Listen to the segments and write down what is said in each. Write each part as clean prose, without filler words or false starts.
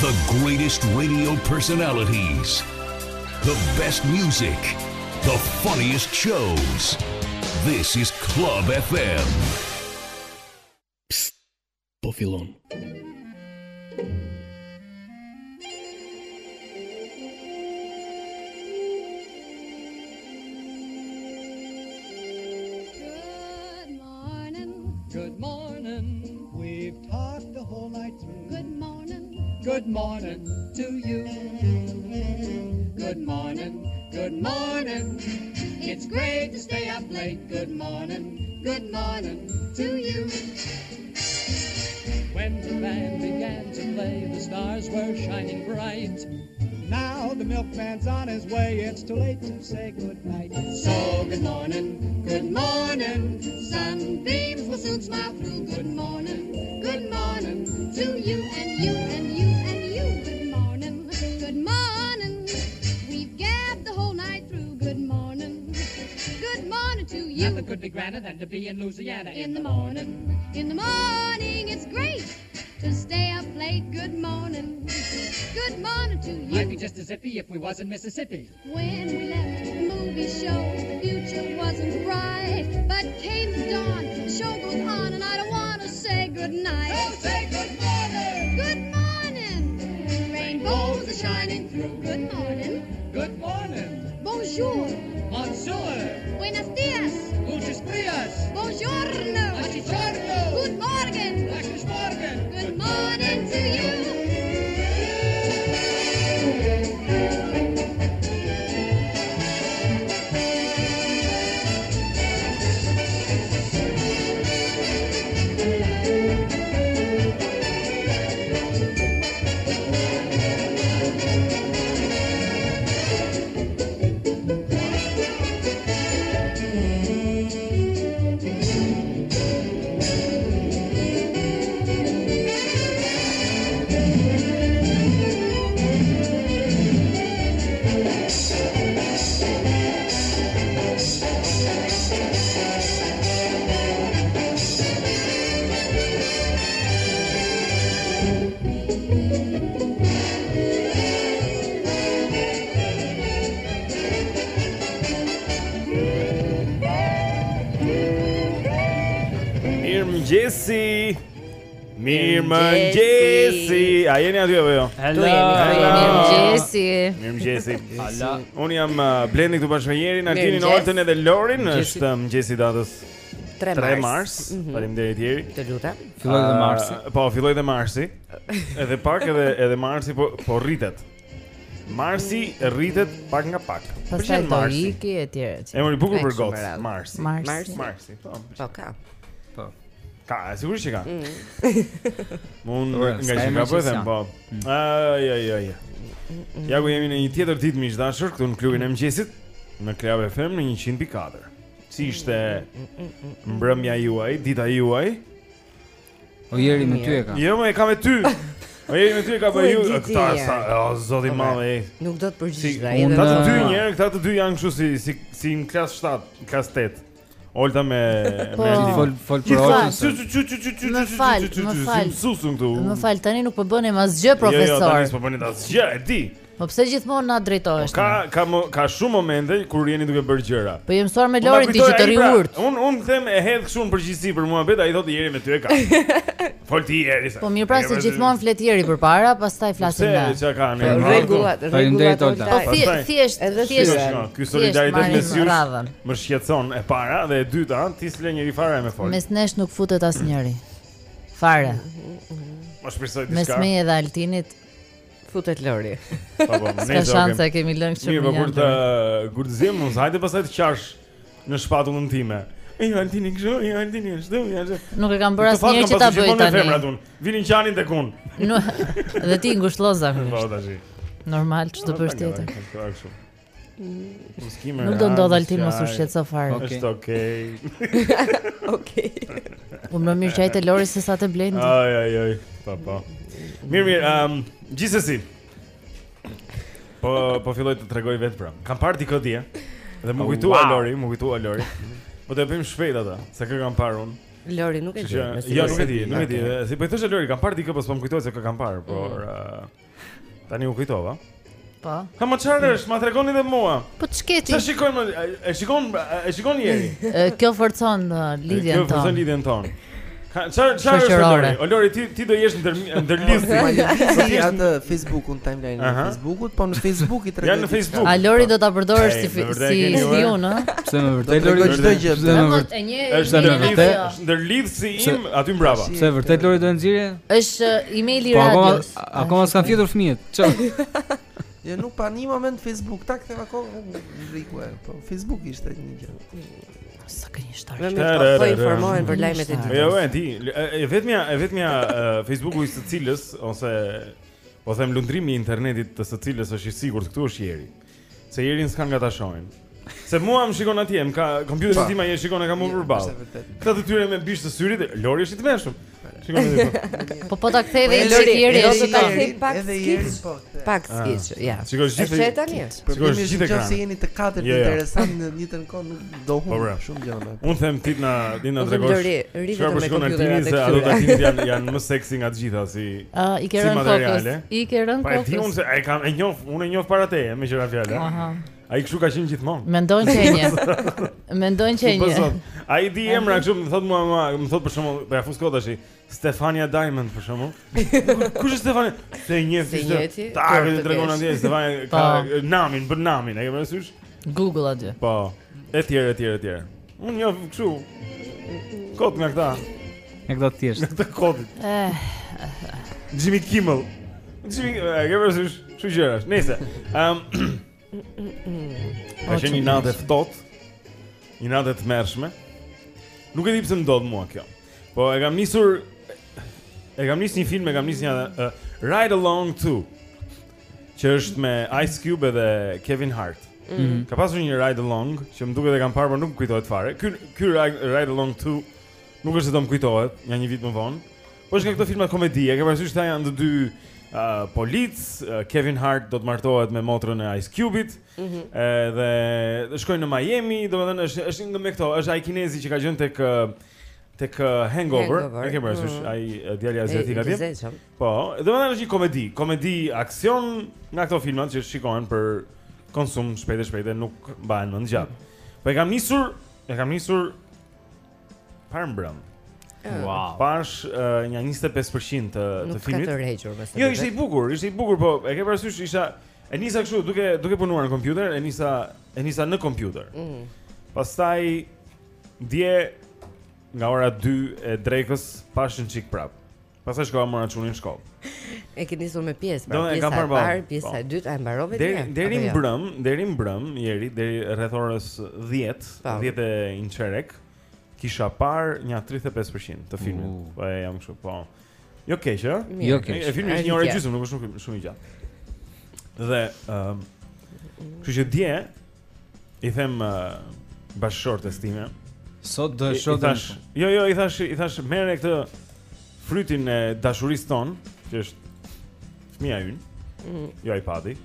The greatest radio personalities. The best music. The funniest shows. This is Club FM. Psst, po fillon. Good morning, we've talked the whole night through. Good morning to you. Good morning, it's great to stay up late. Good morning to you. When the band began to play, the stars were shining bright. Now the milkman's on his way, it's too late to say goodnight. So good morning, sunbeams will soon smile through. Good morning to you and you and you and you. Good morning, we've gabbed the whole night through. Good morning to you. Nothing could be grander than to be in Louisiana in the morning. In the morning, it's great to stay up late. Good morning to you. Might be just as zippy if we was in Mississippi. When we left the movie show, the future wasn't bright, but came the dawn, the show goes on, and I don't want to say goodnight. So say good morning. Good morning. Rainbows are shining through. Good morning. Good morning. Bonjour. Bonjour. Buenos dias. Muchos dias. Buongiorno. Buongiorno. Good morning. Guten Morgen. Good morning to you. Mirëmëngjesi. A jeni aty apo jo? Mirëmëngjesi. Unë jam Blendi këtu bashkë me Jerin, Altinin, Oltën edhe Lorin. Është mëngjesi datës 3 mars. Faleminderit Jeri. Të lutem. Filloi dhe marsi. Po, filloi dhe marsi. Edhe pak edhe marsi po rritet. Marsi rritet pak nga pak. Pastaj do iki etj. Emri bukur për gotë. Marsi. Po. Po. Ka, sigurisht që ka. Mund nga që nga po e them, po. Aj. Ja ku jemi në një tjetër ditë miq dashur këtu në klubin e mëngjesit në Club FM në 100.4. Si ishte mbrëmja juaj, dita juaj? O Jeri me ty e ka. Jo, më e ka me ty. O Jeri me ty e ka për ju. Këta zoti madhe. Nuk do të përgjigjesh. Këta të dy njerë, këta të dy janë kështu si në klasë 7, klasë 8. Olta me fol për Oltën. Më fal. Më fal, tani nuk po bënim asgjë, profesor. Jo, tani s'po bëni asgjë, e di. Po pse gjithmonë na drejtohesh? Ka shumë momente kur jeni duke bërë gjëra. Po jam mësuar me Lorin ti që të rri urt. Unë them e hedh kështu në përgjithësi për muhabet, ai thotë Jeri me ty e ka. Fol ti Jeri. Po mirë pra se gjithmonë flet Jeri përpara, pastaj flasim ne. Se çka kanë? Rregullat. Po thjesht. Ky solidaritet mes jush më shqetëson e para dhe e dyta, ti s'le njëri fare me fol. Mes nesh nuk futet asnjëri. Fare. Mos shpresoj diçka. Mes me edhe Altinit futet Lori. Po, ne shanse kemi lënë kështu. Mirë, por kur të zjem, mos hajde pastaj të qash në shpatullën time. Altini kështu, Altini ashtu. Nuk e kam bërë asnjëherë që ta bëj tani. Vinin qanin tek unë. Dhe ti ngushëlloza. Po tash. Normal, ç'do bësh tjetër. Nuk do ndodh Altin mos u shqetëso fare. Është okay. Okej. Unë më mirë çaj te Lori se sa te Blendi. Aj. Po. Mirë, gjithsesi. Po filloj të tregoj vetë pra. Kam parë dikë dje. Dhe më kujtua Lori. Po të bëjmë shpejt ata, se kë kam parë unë. Lori nuk e di. Jo, nuk e di. Si po i thoshë Lori, kam parë dikë, po s'po më kujtohet se kë kam parë, por Tani u kujtova. Po. Ha më çfarë është? Ma tregoni dhe mua. Po ç'keti? Sa shikojmë, e shikon Jeri. Kjo forcon lidhjen tonë. Kjo forcon lidhjen tonë. Çfarë është Lori? O Lori, ti do jesh ndërlidhsi. Si atë Facebookun, timeline në Facebookut, po në Facebook i tregon. Ja në Facebook. A Lori do ta përdorësh si spion, ë? Pse më vërtet Lori çdo gjë. Është ndërlidhsi im aty mbrapa. Pse vërtet Lori do e nxjerrë? Është emaili i radios. Akoma s'kan fjetur fëmijët. Ço? Jo, nuk pa një moment Facebook, tak theva kohë rriku, po Facebook ishte një gjë. Sa gënjeshtar. Po informohen për lajmet e ditës. Jo, e vetmja Facebooku i së cilës ose po them lundrimi i internetit të së cilës është i sigurt këtu është Jeri. Se Jerin s'kan nga ta shohin. Se mua më shikon atje, më ka kompjuterin tim ai shikon e kam më përballë. Këta të tyre me bish të syrit, Lori është i tmerrshëm. Po ta ktheve Jeri do ta kthej pak Edhe Jeri po. Pak skiç, ja. Shikosh gjithë tani. Problemi është nëse jeni të katërt interesant në një kohë nuk do humb shumë gjëra. Unë them ti na tregosh. Çfarë po shkon Altini se ato takimet janë më seksi nga të gjitha si. I ke rënë kokës. I ke rënë kokës. Po ti unë e kam unë e njoh para teje me qira fjalë. Aha. Ai kështu ka qenë gjithmonë. Mendojnë qenje. Ai di emra kështu më thot më thot për shembull, po ja fus kod tash. Stefania Diamond për shembull. Kush është Stefania? Se njëti. Ta e tregon atje Stefania ka namin, bën namin, e ke parasysh? Google aty. Po. Etj. Unë njoh kështu. Kod nga këta. Nga këta të thjesht. Nga këta kodit. Jimmy Kimmel. E ke parasysh? Kështu gjërash. Nëse. Ka qenë një natë ftohtë, një natë të mërshme. Nuk e di pse më ndodh mua kjo. Po e kam nisur një film, e kam nisur një Ride Along 2, që është me Ice Cube edhe Kevin Hart. Ka pasur një Ride Along që më duket e kam parë, por nuk më kujtohet fare. Ky Ride Along 2 nuk është se do më kujtohet, nga një vit më vonë. Po është nga këto filma komedi, e ke parasysh ta janë të dy polic, Kevin Hart do të martohet me motrën e Ice Cube-it, dhe shkojnë në Miami, domethënë është një me këto, është ai kinezi që ka qenë tek Hangover, e ke parasysh, ai djalë aziatik atje. Po, domethënë është një komedi aksion nga këto filmat që shikohen për konsum shpejt, nuk mbahen më gjatë. Po e kam nisur para mbrëm. Wow. Pash një 25% të filmit. Nuk ka të rregjur më së Jo, ishte i bukur, po e ke parasysh e nisa kështu duke punuar në kompjuter, e nisa në kompjuter. Pastaj dje nga ora 2 e drekës pashën çik prap. Pastaj shkova mora çunin në shkollë. E ke nisur me pjesë, pjesa e parë, pjesa e dytë, e mbarove deri deri mbrëm, deri rreth orës 10 e një çerek. Kisha parë një 35% të filmit. Po jam kështu, po. Jo keq, ë? Jo keq. E filmi është një orë gjysmë, nuk është shumë i gjatë. Dhe kështu që dje i them bashkëshortes time. Sot do e shohësh. Jo, i thash merre këtë frytin e dashurisë ton, që është fëmia ynë. Jo iPadi.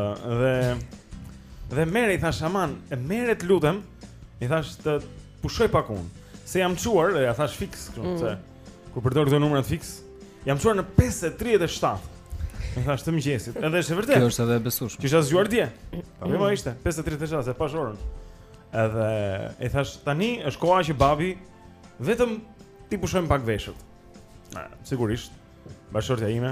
Dhe merre i thash aman, e merre të lutem, i thash të pushoj pak unë. Se jam çuar, ja thash fiks, se kur përdor këto numrat fiks, jam çuar në 5:37. Më thash të mëngjesit. Edhe është vërtet. Kjo është edhe besueshme. Kisha zgjuar dje. Po më ishte 5:37, se pash orën. Edhe i thash tani është koha që babi vetëm ti pushojmë pak veshët. Sigurisht. Bashortja ime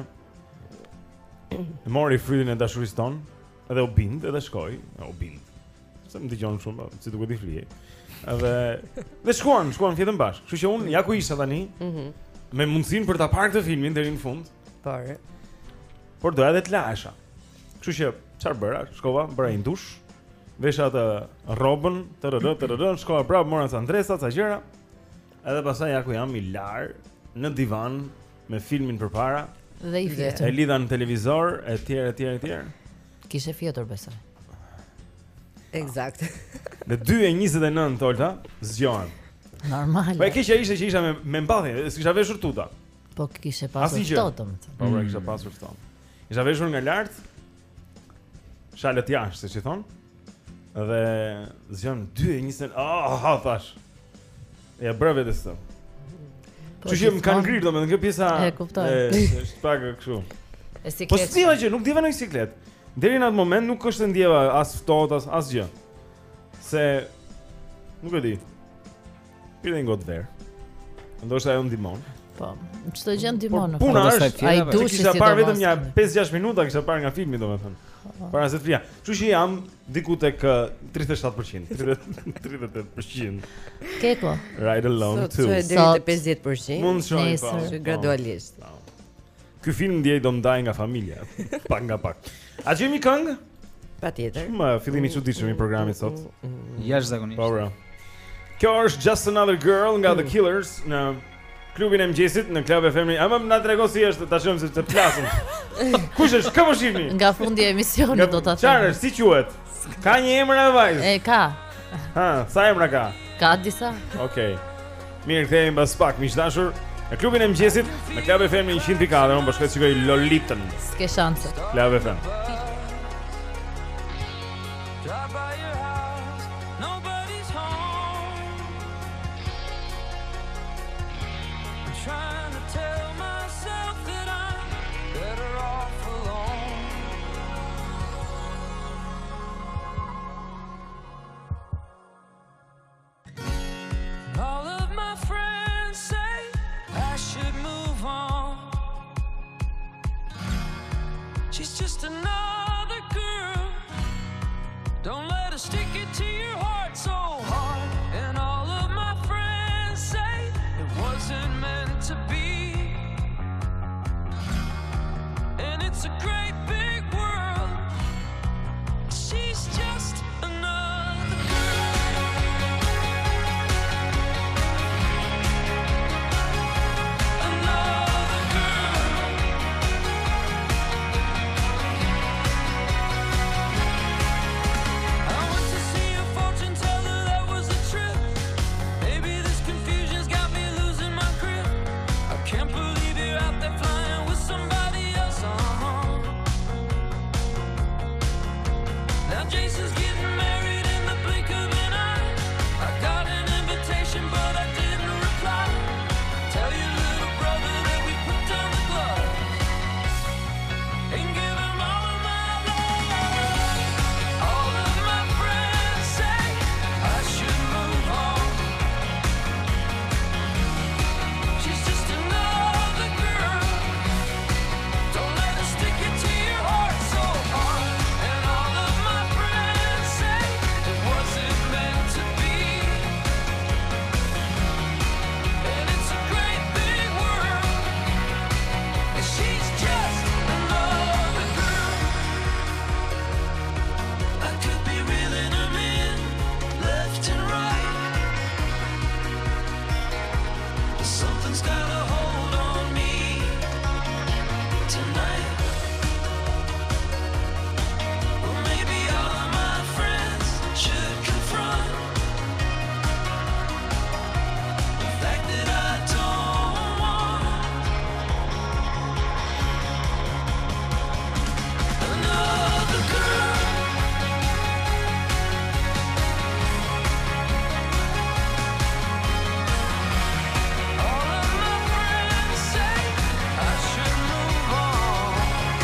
mori frytin e dashurisë ton, edhe u bind, edhe shkoi, u bind. Se më dëgjon shumë, si duhet i flijej. Dhe shkuan fjetën bashkë. Kështu që unë ja ku isha tani, me mundësinë për ta parë këtë filmin deri në fund. Por doja të lahesha. Kështu që çfarë bëra? Shkova, bëra një dush, vesha atë rrobën, shkova prapë mora ca ndresa, ca gjëra. Edhe pastaj ja ku jam i lar në divan me filmin përpara. Dhe i fjetur. E lidha në televizor, etj. Kishe fjetur besoj. Eksakt. Dhe 2:29 Tolta zgjohen. Normale. Po e keqja ishte që isha me mbathje, s'kisha veshur tuta. Po kishe pasur ftohtë. Po kisha pasur ftohtë. Isha veshur nga lart. Shalët jashtë, siç i thon. Dhe zgjon 2:20. Thash. Ja bëra vetë këtë. Kështu që më kanë ngrirë domethënë kjo pjesa. E kuptoj. Është pak kështu. Po s'diva që nuk diva në siklet. Deri në atë moment nuk është ndjeva as ftohtë as gjë. Se nuk e di. Pirë ngot ver. Ndoshta ajo ndihmon. Po, çdo gjë ndihmon. Puna është ai duhet të parë vetëm një 5-6 minuta kisha parë nga filmi domethënë. Para se të fria. Kështu që jam diku tek 37%, 38%. Keko. Ride Alone 2. Sot deri te 50%. Mund të shojmë gradualisht. Ky film ndjej do mdaj nga familja, pak nga pak. A gjemi këngë? Patjetër. Më fillimi i çuditshëm i programit sot. Jashtëzakonisht. Po bra. Kjo është Just Another Girl nga The Killers në klubin e mëngjesit në Club FM. Ama na tregon si është, ta shohim se të flasim. Kush është? Kë po shihni? Nga fundi e emisionit do ta them. Çfarë? Si quhet? Ka një emër apo vajzë? E ka. Ha, sa emra ka? Ka disa. Okej. Mirë, kthehemi pas pak, miq dashur. Në klubin e mëngjesit në Club FM 104, unë bashkë shikoj Lolitën. S'ke shanse. Club FM. She's just another girl. Don't let her stick it to your heart so hard. And all of my friends say it wasn't meant to be. And it's a great big world. She's just another girl. Another girl. I went to see a fortune teller, that was a trip. Maybe this confusion's got me losing my grip. I can't believe you're out there flying with somebody else. Now Jason's getting married in the blink of an eye. I got an invitation, but I didn't reply. Tell your little brother that we put down the gloves and give him all of my love. All of my friends say I should move on. She's just another girl. Don't let her stick it to your heart so hard. And all of my friends say it wasn't meant to be. And it's a great big world. And she's just another girl. I could be reeling them in left and right. But something's got a hold on me tonight. Well, maybe all of my friends should confront the fact that I don't want another girl. All of my friends say I should move on.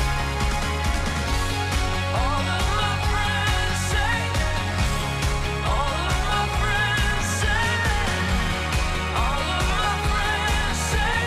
All of my friends say, all of my friends say, all of my friends say,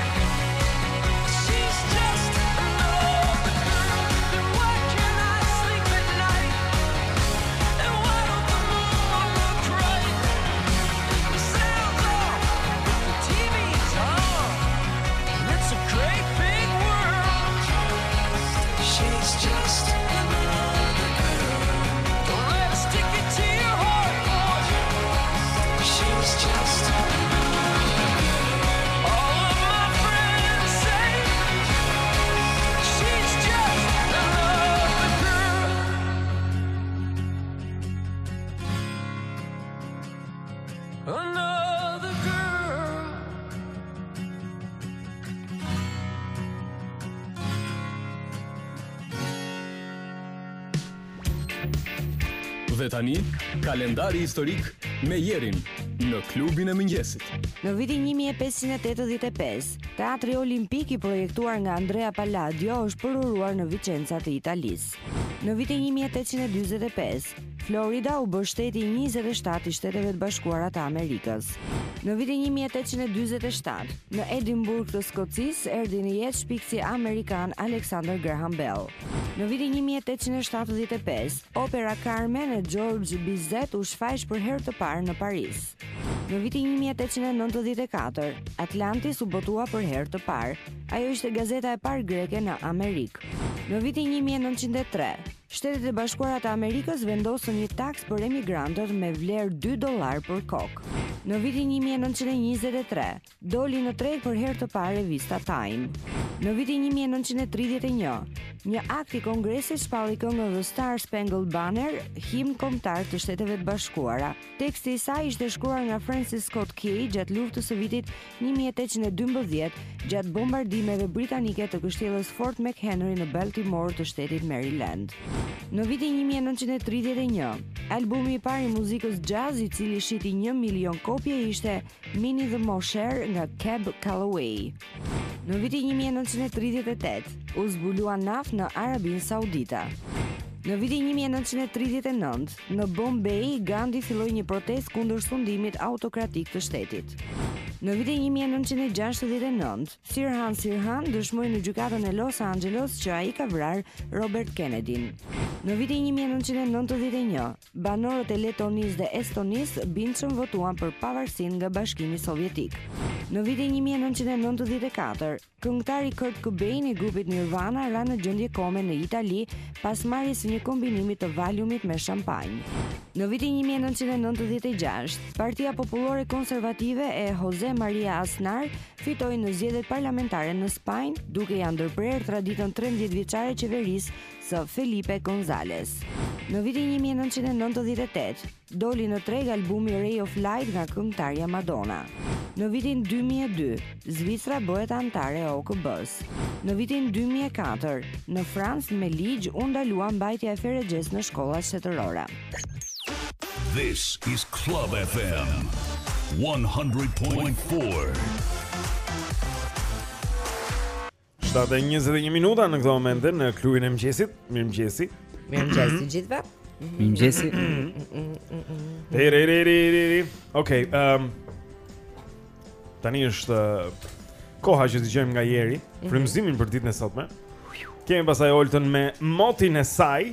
she's just another girl. Then why can't I sleep at night? And why don't the moon look right? The sound's off, the TV's on, and it's a great big world. She's just another girl. Don't let her stick it to your heart, boy. She's just another girl. All of my friends say she's just another girl. Another girl. Dhe tani, kalendari historik me Jerin në klubin e mëngjesit. Në vitin 1585, Teatri Olimpik I projektuar nga Andrea Palladio është përuruar në Vicenza të Italisë. Në vitin 1845, Florida u bë shteti I 27 I Shteteve të Bashkuara të Amerikës. Në vitin 1847, në Edinburgh të Skocisë erdhi në jetë shpikësi amerikan Alexander Graham Bell. Në vitin 1875, opera Carmen e George Bizet u shfaq për herë të parë në Paris. Në vitin 1894, Atlantis u botua për herë të parë. Ajo ishte gazeta e parë greke në Amerikë. Në vitin 1903, Shtetet e Bashkuara të Amerikës vendosën një taks për emigrantët me vlerë $2 për kokë. Në vitin 1923, doli në treg për herë të parë revista Time. Në vitin 1931, një akt I Kongresit shpalli këngën The Star Spangled Banner, himn kombëtar të Shteteve të Bashkuara. Teksti I saj ishte shkruar nga Francis Scott Key gjatë luftës së vitit 1812, gjatë bombardimeve britanike të kështjellës Fort McHenry në Baltimore të shtetit Maryland. Në vitin 1931, albumi I parë I muzikës jazz I cili shiti 1 milion kopje ishte Minnie the Mosher nga Cab Calloway. Në vitin 1938, u zbulua naftë në Arabinë Saudita. Në vitin 1939, në Bombay, Gandhi filloi një protestë kundër sundimit autokratik të shtetit. Në vitin 1969, Sirhan Sirhan dëshmoi në gjykatën e Los Angeles që ai ka vrarë Robert Kennedyn. Në vitin 1991, banorët e Letonisë dhe Estonisë bindshëm votuan për pavarësinë nga Bashkimi Sovjetik. Në vitin 1994, këngëtari Kurt Cobain I grupit Nirvana ra në gjendje kome në Itali pas marrjes së një kombinimi të valiumit me shampanjë. Në vitin 1996, Partia Popullore Konservative e Jose Maria Aznar fitoi në zgjedhjet parlamentare në Spanjë, duke I ndërprerë traditën 13 vjeçare qeverisë së Felipe González. Në vitin 1998, doli në treg albumi Ray of Light nga këngëtarja Madonna. Në vitin 2002, Zvicra bëhet anëtare e OKB-s. Në vitin 2004, në Francë me ligj u ndalua mbajtja e ferexhes në shkollat shtetërore. This is Club FM 100.4. 7:21 minuta në këtë moment në klubin e mëngjesit. Mirëmëngjesi. Mirëmëngjes të gjithëve. Mirëmëngjesi. Okej, tani është koha që dëgjojmë nga Jeri frymëzimin për ditën e sotme. Kemi pasaj Oltën me motin e saj.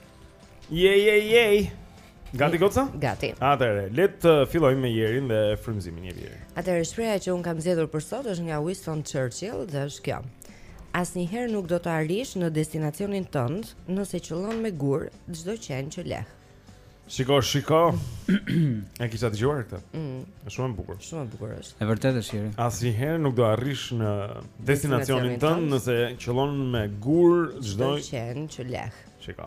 Jej. Gati goca? Gati. Atëherë, le të fillojmë me Jerin dhe frymëzimin e Jeri. Atëherë shpreha që un kam zgjedhur për sot është nga Winston Churchill dhe është kjo. Asnjëherë nuk do të arrish në destinacionin tënd nëse qëllon me gur çdo qen që leh. Shiko. E kisha dëgjuar këtë. Është shumë e bukur. Shumë e bukur është. E vërtetë është Jeri. Asnjëherë nuk do arrish në destinacionin tënd nëse qëllon me gur çdo qen që leh. Shiko.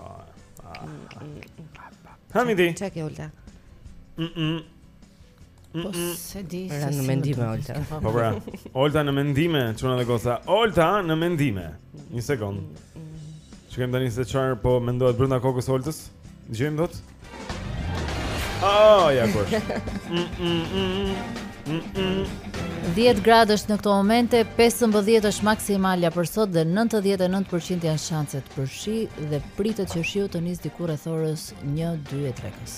Hamidi. Çka ke Olta? Po se di. Ra në mendime Olta. Po bra. Olta në mendime, çuna dhe goca. Olta në mendime. Një sekond. Shikojmë tani se çfarë po mendohet brenda kokës Oltës. Dëgjojmë dot. Ja kush. 10 gradë është në këto momente, 15 është maksimalja për sot dhe 99% janë shanset për shi dhe pritet që shiu të nisë diku rreth orës 1-2 e drekës.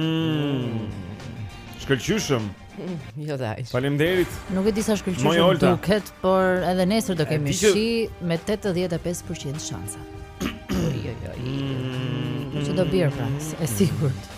Shkëlqyshëm. Jo daj. Faleminderit. Nuk e di sa shkëlqyshëm duket, por edhe nesër do kemi shi me 85% shansa. Që do bjerë pra, e sigurt.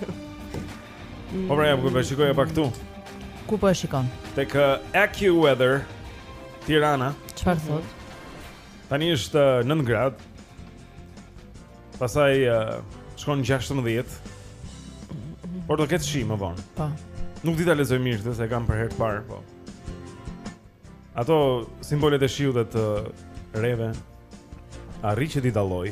Po pra, ku po shikoja pa këtu. Ku po e shikon? Tek AccuWeather Tirana. Çfarë thot? Tani është 9 gradë. Pastaj shkon 16. Por do ketë shi më vonë. Po. Nuk di ta lexoj mirë këtë, se e kam për herë të parë, po. Ato simbolet e shiut dhe të reve arri që ti dalloj.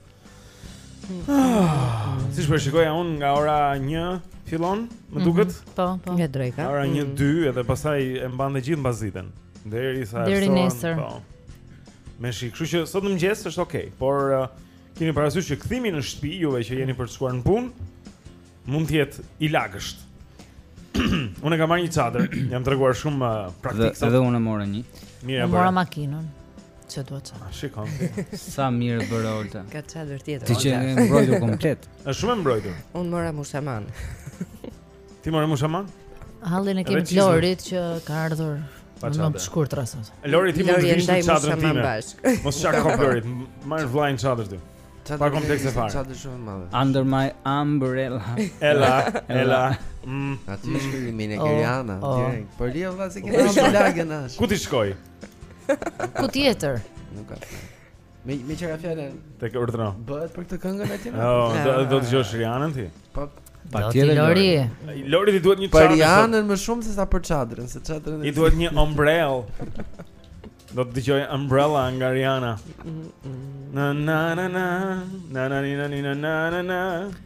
Si shpeshikoja unë nga ora 1 fillon, më duket? Po. Nga dreka. Ora 1-2 edhe pastaj e mban dhe gjithë mbaziten. Deri nesër. Po. Me shi, kështu që sot në mëngjes është okay, por keni parasysh që kthimi në shtëpi juve që jeni për të shkuar në punë mund të jetë i lagësht. Unë kam marrë një çadër, jam treguar shumë praktik sot. Edhe unë mora një. Mirë, Mora makinën. Çe dua çfarë? Shikon. Sa mirë bëre Olta. Ka çadër tjetër. Ti që e mbrojtur komplet. Është shumë e mbrojtur. Unë mora mushaman. Ti morë mushaman? Hallin e kemi Edhe të Lorit që ka ardhur Pa më çadër. të shkurtra sot. Lori ti mund të vish në çadrën mushaman time. bashk. Mos çak kopërit, marr vllajin çadër ty. Pa komplekse fare. Çadër shumë e madhe. Under my umbrella. Ela. Aty shkrim Nigeriana, direkt. Po lia valla se kemi lagën as. Ku ti shkoj? Ku tjetër? Nuk ka. Me çfarë fjalën? Tek urdhëro. Bëhet për këtë këngën aty? Oh, do të dëgjosh Rianën ti? Po. Patjetër Lori. Lori ti duhet një Për çadër. Rianën më shumë se sa për çadrën, se çadrën. I duhet një umbrell. Do të dëgjoj Umbrella nga Rihanna. Na na na na na na na na na na na.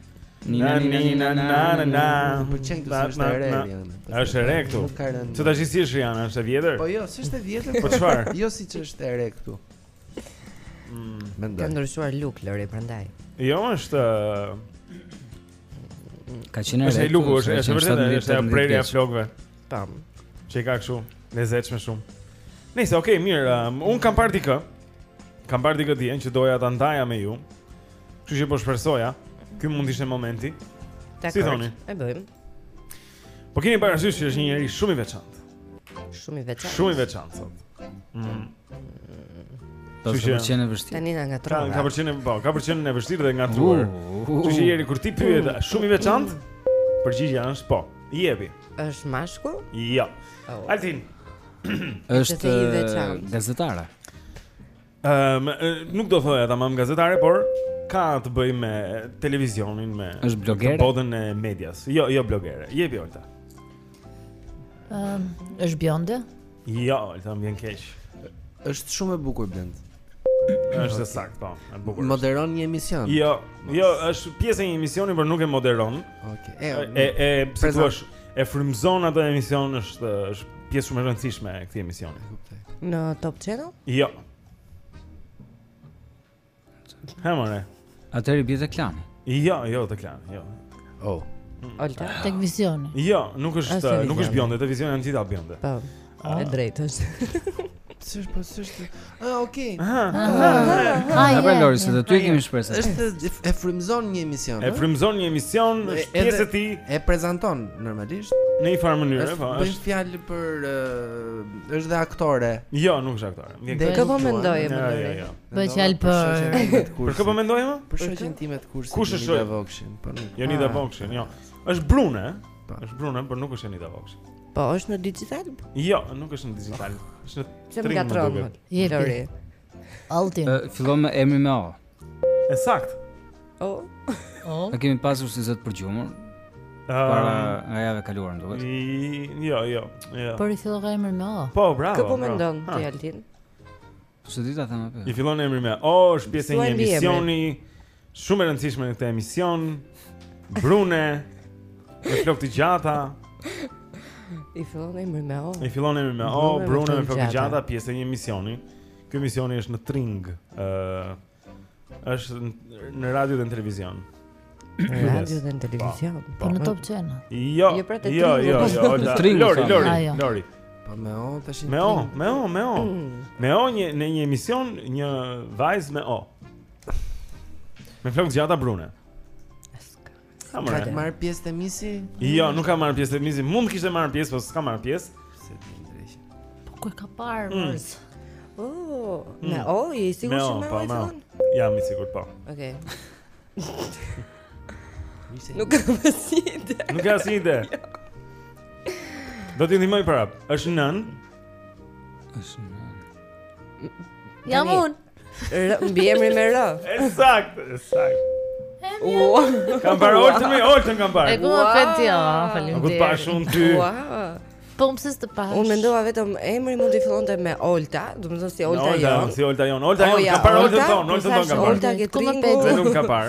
Na. Po çeng të është e re Riana. Është e re këtu. Ço tash si është Rihanna, është e vjetër? Po jo, s'është e vjetër. Po çfarë? Jo siç është e re këtu. Mendoj. Ka ndryshuar look Lori prandaj. Jo, është Ka qenë është e luku, është vërtet, është e prerja e flokëve. Pam. Që ka kështu, lezetshme shumë. Nëse, okay, mirë, un kam parë dikë. Kam parë dikë diën që doja ta ndaja me ju. Kështu që po shpresoja, ky mund të ishte momenti. Si thoni? E bëjmë. Po keni parasysh që është një njerëz shumë i veçantë. Shumë i veçantë. Shumë i veçantë sot. Do të qenë e vështirë. Tani na ngatrova. Ka përqenë e vështirë dhe ngatruar. Kështu që jeri kur ti pyet shumë i veçantë, përgjigjja është po. I jepi. Është mashkull? Jo. Altin. Është gazetare. Nuk do thoya tamam gazetare, por ka të bëjë me televizionin, me Është blogere? botën e medias. Jo blogere. Jepi Olta. Është bjonde? Jo, Olta më vjen keq. Është shumë e bukur Blend. Është saktë, po, e bukur. Moderon një emision. Jo, është pjesë e një emisioni, por nuk e moderon. Okej. Si thua, e frymëzon atë emision, është pjesë shumë e rëndësishme e këtij emisioni. Në Top Channel? Jo. Hamore. Atëri bie te klani. Jo, te klani, jo. Oh. Olta. Tek visioni. Jo, nuk është bjonde, te visioni janë gjitha bjonde. Po. E drejtë është. S'është. Okay. Ja Lori, se do ty kemi shpresë. Është e frymëzon një emision. E frymëzon një emision, është pjesë e tij. E prezanton normalisht në një farë mënyre, po. Është fjalë për është dhe aktore. Jo, nuk është aktore. Kë po mendoje më Lori? Bëj fjalë Për kë po mendoje më? Për shoqen time të kursit. Kush është Jonida Vokshin? Po nuk. Jonida Vokshin, jo. Është Brune, Është Brune, por nuk është Jonida Vokshin. Po, është në digital? Jo, nuk është në digital. Është në stream. Jepi. Altin. Fillon me emrin me O. Është sakt. Ne kemi pasur si zot për gjumur. Para nga java e kaluar ndohet. Jo. Por i fillon emrin me O. Po, bravo. Kë po mendon ti Altin? Se di ta them atë. I fillon emri me O, është pjesë e një emisioni shumë e rëndësishme në këtë emision. Brune, me flokë të gjata. I fillon emri me O. Brune me flokë të gjata, pjesë e një emisioni. Ky emisioni është në Tring. Është në radio dhe në televizion. Radio dhe në televizion. Po në Top Channel. Jo. Lori. Po me O tash. Me O. Me O në një emision, një vajzë me O. Me flokë të gjata Brune. Ka marrë pjesë te misi? Jo, nuk ka marrë pjesë te misi. Mund kishte marrë pjesë, po s'ka marrë pjesë. Po ku e ka parë mos? Me O, je i sigurt se me O? Jam i sigurt, po. Okej. Nuk ka asnjë. Nuk ka asnjë ide. Do t'i ndihmoj prap. Është nën. Jam unë. Mbi emrin me R. Ësakt. Kam parë Oltën kam parë. E ku më peti, faleminderit. Nuk pa shumë ty. Po pse s'të pash? Unë mendova vetëm emri mund të fillonte me Olta, do të thonë si Olta jon. Si Olta jon. Kam parë Oltën ton kam parë. Olta që tringu. Nuk ka parë.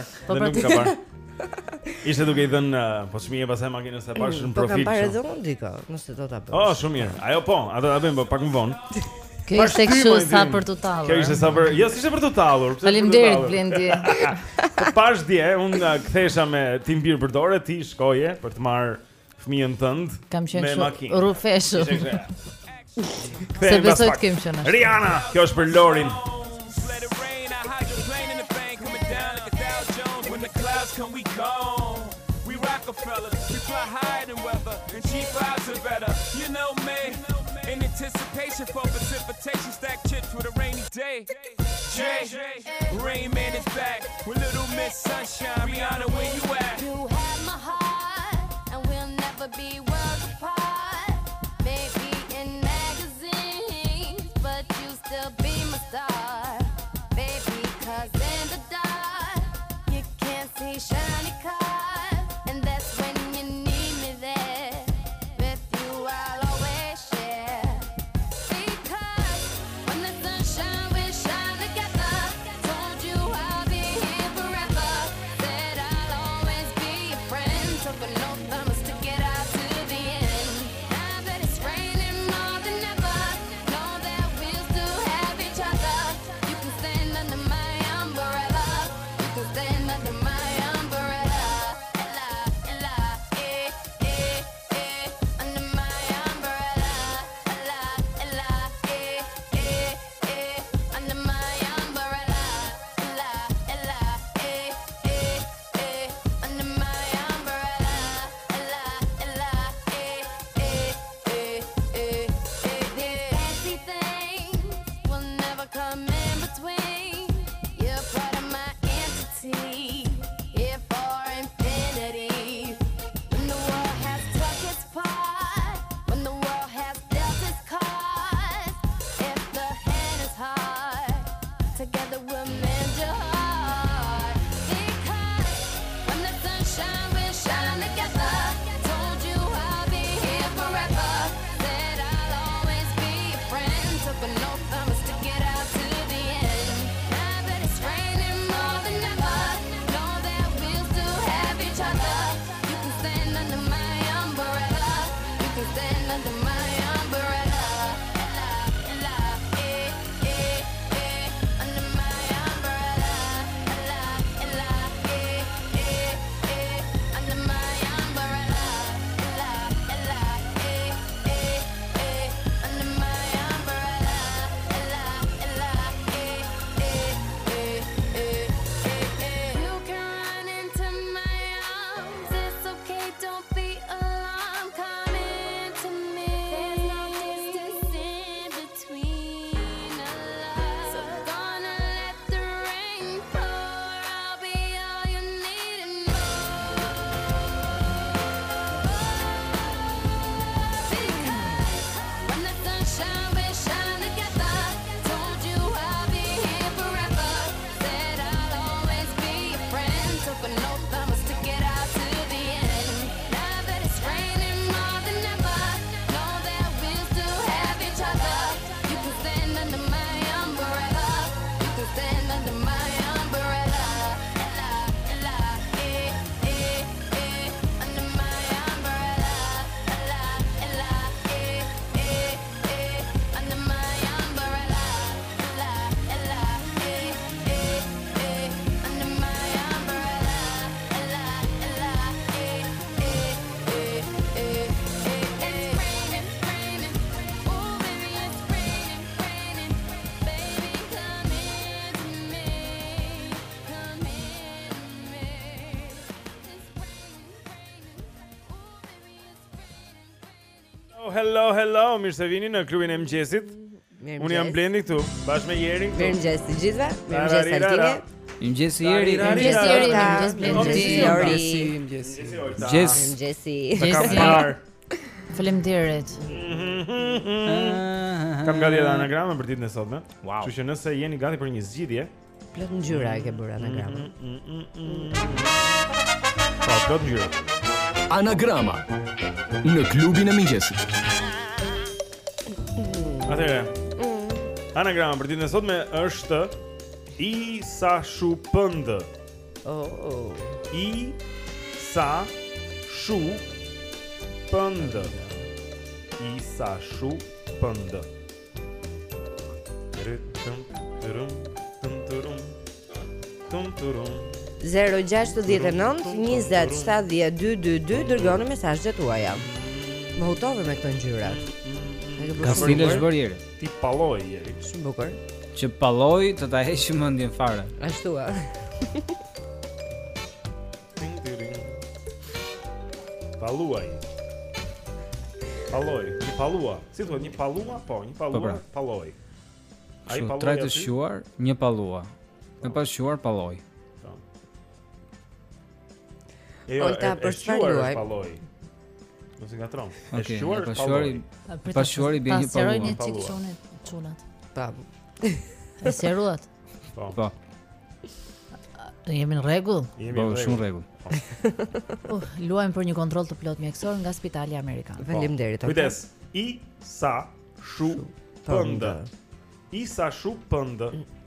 Ishte duke i dhënë po çmije pasaj makinës së bashkë në profil. Po kam parë edhe unë dika, nëse do ta bëj. Shumë mirë. Ajo po, ato ta bëjmë pak më vonë. Kjo ishte kështu sa për të tallur. Kjo ishte sa për, jo s'ishte për të tallur. Faleminderit Blendi. Pash dje, unë kthesha me timbir për dorë, ti shkoje për të marr fëmijën tënd Kam qenë me kështu makinë. rrufeshëm. Se besoj të kem qenë ashtu. Rihanna, kjo është për Lorin. Let it rain, I hydroplane in the bank, coming down like a Dow Jones. When the clouds come, we gone. We Rockefellers, we fly higher than weather, and cheap vibes are better. You know me, in anticipation for precipitation, stack chips with a rainy day. Jay, Rain Man is back with Little Miss Sunshine. Rihanna, where you at? You have my heart, and we'll never be worlds apart. Maybe in magazines, but you still be my star. Baby, 'cause in the dark, you can't see shiny cars. And that's when you need me there. With you, I'll always share. Because when the sunshine will shine together, told you I'll be here forever. Said I'll always be your friend. Took an oath, I'ma stick it out to the end. Now that it's raining more than ever, know that we'll still have each other. You can stand under my umbrella. You can stand under my umbrella. Ella, ella, under my umbrella. Ella, ella, under my umbrella. Ella, ella, under my umbrella. Ella, ella, fancy things will never come in between. You're part of my entity, here for infinity. When the world has struck its part, when the world has dealt its cards, if the hand is hard, together we'll mend your heart. Because when the sunshine will shine together, told you I'll be here forever. Said I'll always be your friend. Took an oath, I'ma stick it out to the end. Now that it's raining more than ever, know that we'll still have each other. You can stand under my umbrella. You can stand under my umbrella. Ella, ella, under my umbrella. Ella, ella, under my umbrella. Ella, ella, under my umbrella. Ella, ella, you can run into my arms. It's okay, don't be alarmed. Come into me. There's no distance in between us. So gonna let the rain pour. I'll be all you need and more. Because when the sunshine will shine together, told you I'll be here forever. Said I'll always be your friend. Took an oath, I'ma stick it out to the end. Now that it's raining more than ever, know that we'll still have each other. You can stand under my umbrella. You can stand under my umbrella. Ella, ella, under my umbrella. Ella, ella, under my umbrella. Ella, ella, under my umbrella. Ella, ella, it's raining, raining. Oh baby, it's raining, raining. Baby, come into me, come into me. It's raining, raining. Oh baby, it's raining. Oh, hello, mirë se vini në klubin e mëngjesit. Unë jam Blendi këtu, bashkë me Jerin këtu. Mirëmëngjes të gjithëve. Mirëmëngjes Altini. Mirëmëngjes Jeri. Mirëmëngjes Jeri, mirëmëngjes Blendi. Lori. Jesi. Sa kam parë. Faleminderit. Kam gati edhe anagrame për ditën e sotme. Kështu që nëse jeni gati për një zgjidhje, Plot ngjyra e ke bërë anagramën. po plot ngjyra. Anagrama në klubin e mëngjesit. Atëherë. Anagrama për ditën e sotme është I sa shu pënd. Oh. I sa shu pënd. I sa shu pënd. Tum turum. Tum turum. 069 20 70 222 dërgoni mesazhet tuaja. Më hutove me këto ngjyrat. Ka stile zbërjeri. Ti palloj ieri. Shumë bukur. Që palloj të ta heqë mendjen fare. Ashtu a. Palluaj. Palloj, një pallua. Si thuhet, një pallua? Po, një pallua, palloj. Ai Kështu, palloj. traj të shuar, një pallua. Me pas shuar palloj. Jo, Olta, për çfarë luaj? Palloj. Mos e ngatron. Okej, Shuar pa palloj. pas shuari bie një Pasqyroj pallua. një çik çunat. Pam. E sqaruat. Po. Jemi në rregull? Po, shumë rregull. Luajmë për një kontroll të plot mjekësor nga Spitali Amerikan. Faleminderit. Kujdes. I sa shu pënd. I sa shu pënd.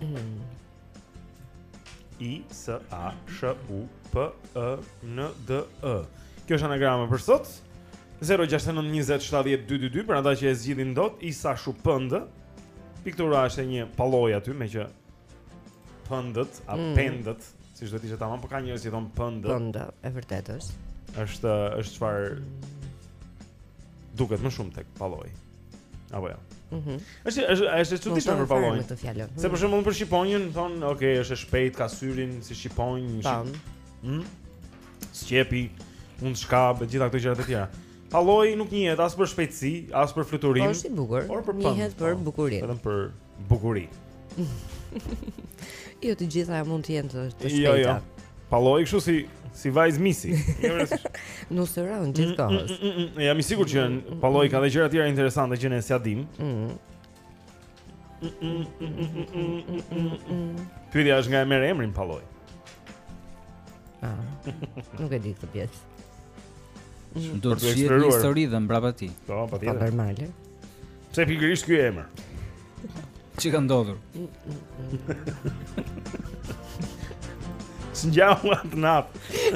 I S A S U P E N D E. Kjo është anagrama për sot. 069 20 70 222 për ata që e zgjidhin dot. I sa shu pënd. Piktura është e një palloj aty me që pëndët, a pendët, siç do të ishte tamam, por ka njerëz që thon pëndë. Pëndë, e vërtetë është. Është çfarë duket më shumë tek palloj. Apo jo. Është çuditshme për pallojin. Se për shembull për shqiponjën thon, okay, është e shpejt, ka syrin si shqiponj, Sqepi, mund të shkap, gjitha këto gjërat e tjera. Palloj nuk njihet as për shpejtësi, as për fluturim. Po është i bukur. Njihet për bukurinë. Vetëm për bukuri. Jo të gjitha mund të jenë të shpejta. Jo. Palloj kështu si vajz misi. Nuseron gjithkohës. Jam i sigurt që palloj ka dhe gjëra të tjera interesante që ne s'ja dim. Pyetja është nga e merr emrin palloj. Nuk e di këtë pjesë. Do të shihet një histori dhe mbrapa ti. Po, patjetër. Normale. Pse pikërisht ky emër? Çi ka ndodhur? S'ngjau atë natë.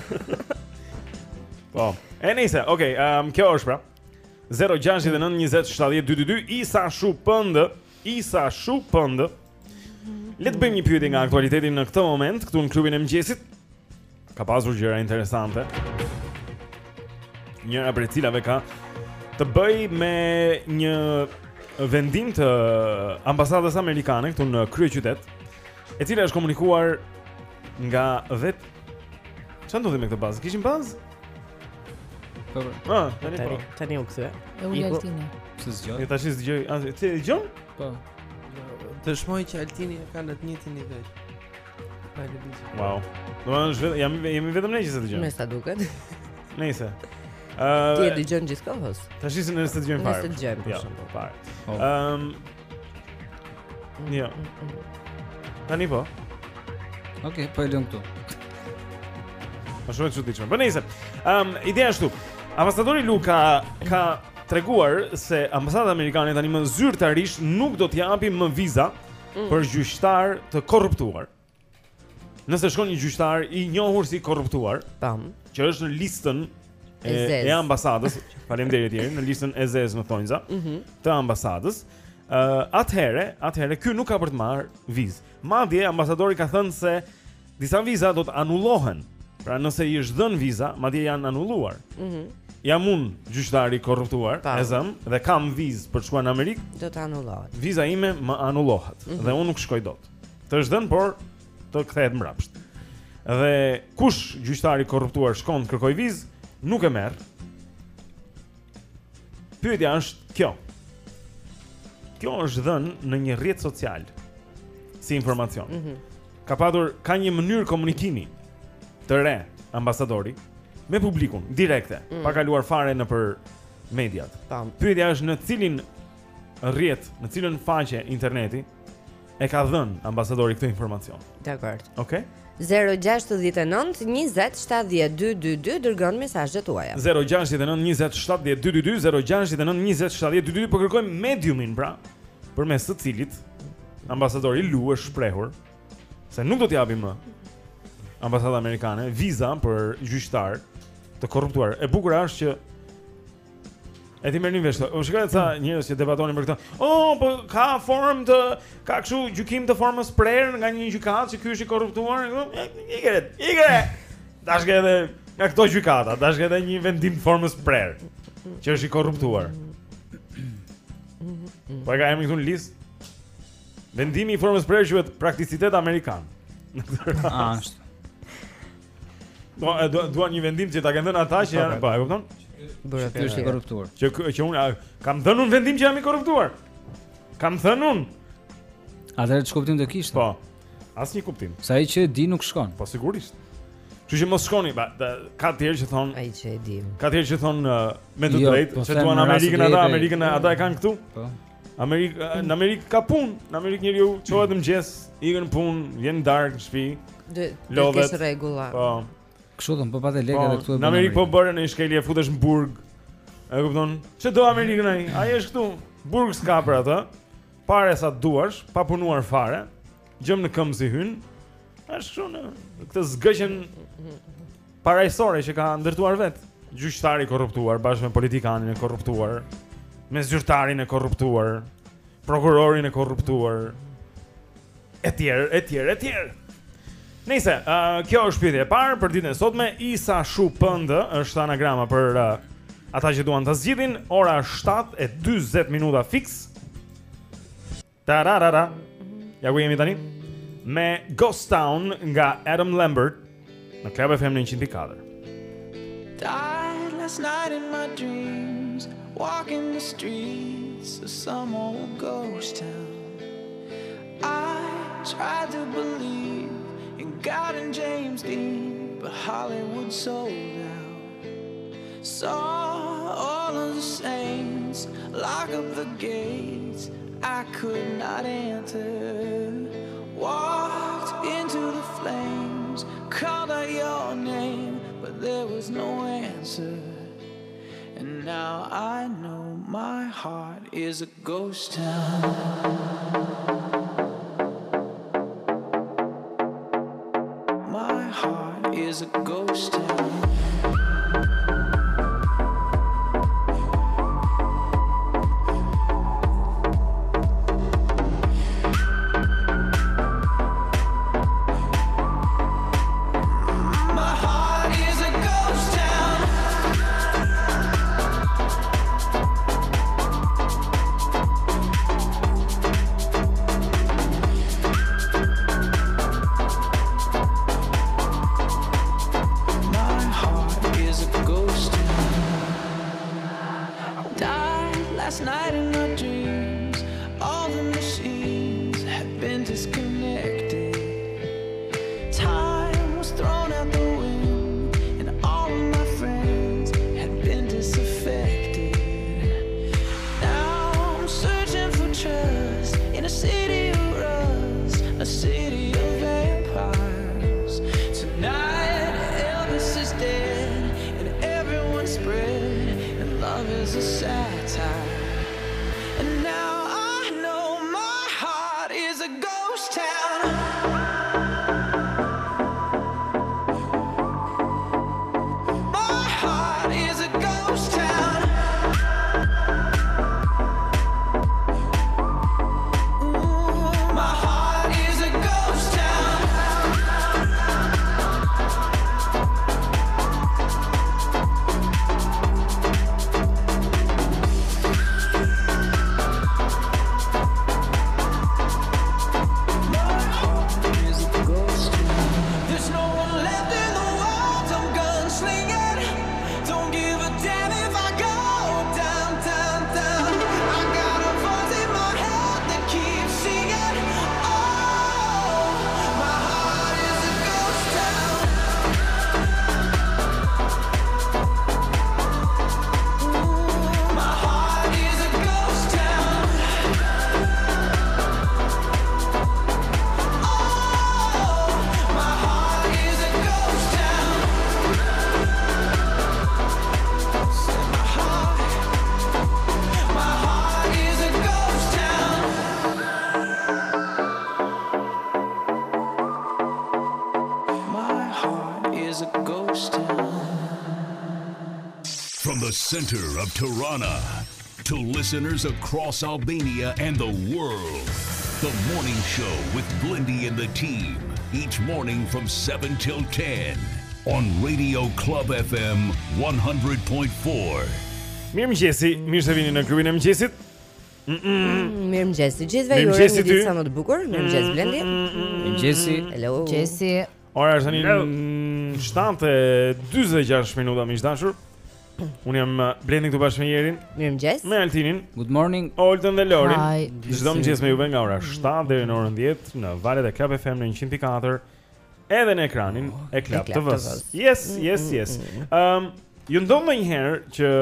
Po. E nëse, okay, kjo është pra 069 20 70 222 Isa Shupënd. Le të bëjmë një pyetje nga aktualiteti në këtë moment këtu në klubin e mëngjesit. Ka pasur gjëra interesante. Njëra prej cilave ka të bëj me një vendim të ambasadës amerikane këtu në kryeqytet, e cila është komunikuar nga Çfarë ndodhi me këtë bazë? Kishin bazë? Po. Tani u kthye. E uli Altini. Pse zgjoj? Ne tash dëgjoj, ti e dëgjon? Po. Dëshmoj që Altini ka në të njëjtin nivel. Wow. Domethënë jemi vetëm ne që se dëgjojmë. Me sa duket. Nëse. Ti e dëgjon gjithkohës. Tash se ne dëgjojmë fare. Ne dëgjojmë për shembull. Fare. Jo. Tani po. Okej, po e lëm këtu. Ma shumë e çuditshme. Po nëse. Ideja është këtu. Ambasadori Luka ka treguar se ambasada amerikane tani më zyrtarisht nuk do të japi më viza për gjyqtar të korruptuar. Nëse shkon një gjyqtar i njohur si korruptuar, që është në listën e ambasadës, faleminderit deri në listën e zez më thonjza, të ambasadës, atëherë ky nuk ka për të marrë vizë. Madje ambasadori ka thënë se disa viza do të anullohen. Pra nëse i është dhënë viza, madje janë anulluar. Jam unë gjyqtari korruptuar, e zëm, dhe kam vizë për të shkuar në Amerikë, do të anullohet. Viza ime më anullohet dhe unë nuk shkoj dot. Të është dhënë, por të kthehet mbrapsht. Dhe kush gjyqtari korruptuar shkon kërkoj vizë, nuk e merr. Pyetja është kjo. Kjo është dhënë në një rrjet social si informacion. Ka një mënyrë komunikimi të re ambasadori me publikun direkte, pa kaluar fare nëpër mediat. Pyetja është në cilin rrjet, në cilën faqe interneti e ka dhënë ambasadori këtë informacion. Dakor. Okej? 069 20 70 222 dërgon mesazhet tuaja. 069 20 70 222 069 20 70 222 po kërkojmë mediumin pra, përmes të cilit ambasadori Lu është shprehur se nuk do të japi më ambasada amerikane viza për gjyqtar të korruptuar. E bukur është që E ti merrni vesh. U shikoj ca njerëz që debatonin për këtë. Oh, po ka formë të ka kështu gjykim të formës prerë nga një gjykatë që ky është i korruptuar. Ikre. Dashkë edhe nga këto gjykata, dashkë edhe një vendim të formës prerë që është i korruptuar. Po e ka emrin këtu në listë. Vendimi i formës prerë quhet prakticitet amerikan. Ashtu. Dua një vendim që ta kenë dhënë ata që janë, po, e kupton? Ky është i korruptuar. Që unë kam thënë unë vendim që jam i korruptuar. Kam thënë unë. Atëherë ç'kuptim do kishte? Po. Asnjë kuptim. Sa ai që e di nuk shkon. Po sigurisht. Kështu që mos shkoni, ka të tjerë që thon ai që e di. Ka të tjerë që thon me të drejtë, po se tuan Amerikën ata, Amerikën ata e kanë këtu. Po. Në Amerikë ka punë, në Amerikë njeriu çohet në mëngjes, ikën në punë, vjen darkë në shtëpi. Do të kesh rregulla. Po. Kështu do po patë lekë edhe këtu. Në Amerikë po bërën në shkelje futesh në burg. E kupton? Ç'do Amerikën ai? Ai është këtu. Burg s'ka për atë. Pare sa duash, pa punuar fare. Gjëm në këmbë si hyn. Është kështu në këtë zgëqjen parajsore që ka ndërtuar vet. Gjyqtari i korruptuar bashkë me politikanin e korruptuar, me zyrtarin e korruptuar, prokurorin e korruptuar, etj. Nëse, kjo është pyetja e parë për ditën e sotme. Isa Shupëndë është anagrama për ata që duan ta zgjidhin. Ora 7:40 fiks. Tararara. Ja ku jemi tani? Me Ghost Town nga Adam Lambert në Club FM 104. Died last night in my dreams, walking the streets of some old ghost town. I tried to believe in God and James Dean, but Hollywood sold out. Saw all of the saints lock up the gates I could not enter. Walked into the flames, called out your name, but there was no answer. And now I know my heart is a ghost town. My heart is a ghost town. the center of Tirana to listeners across Albania and the world. The morning show with Blendi and the team each morning from 7 till 10 on Radio Club FM 100.4. Mirëmëngjesi, mirë se vini në klubin e mëngjesit. Mirëmëngjes të gjithëve, ju uroj një ditë sa më të bukur. Mirëmëngjes Blendi. Mirëmëngjesi. Hello. Gjesi. Ora është tani 7:46 minuta, miq dashur. Unë jam Blendi këtu bashkë me Jerin. Mirëmëngjes. Me Altinin. Good morning. Oltën dhe Lorin. Hi. Çdo mëngjes me juve nga ora 7 deri në orën 10 në valët e Club FM në 104 edhe në ekranin e Club TV-s. Yes. Ju ndodh ndonjëherë që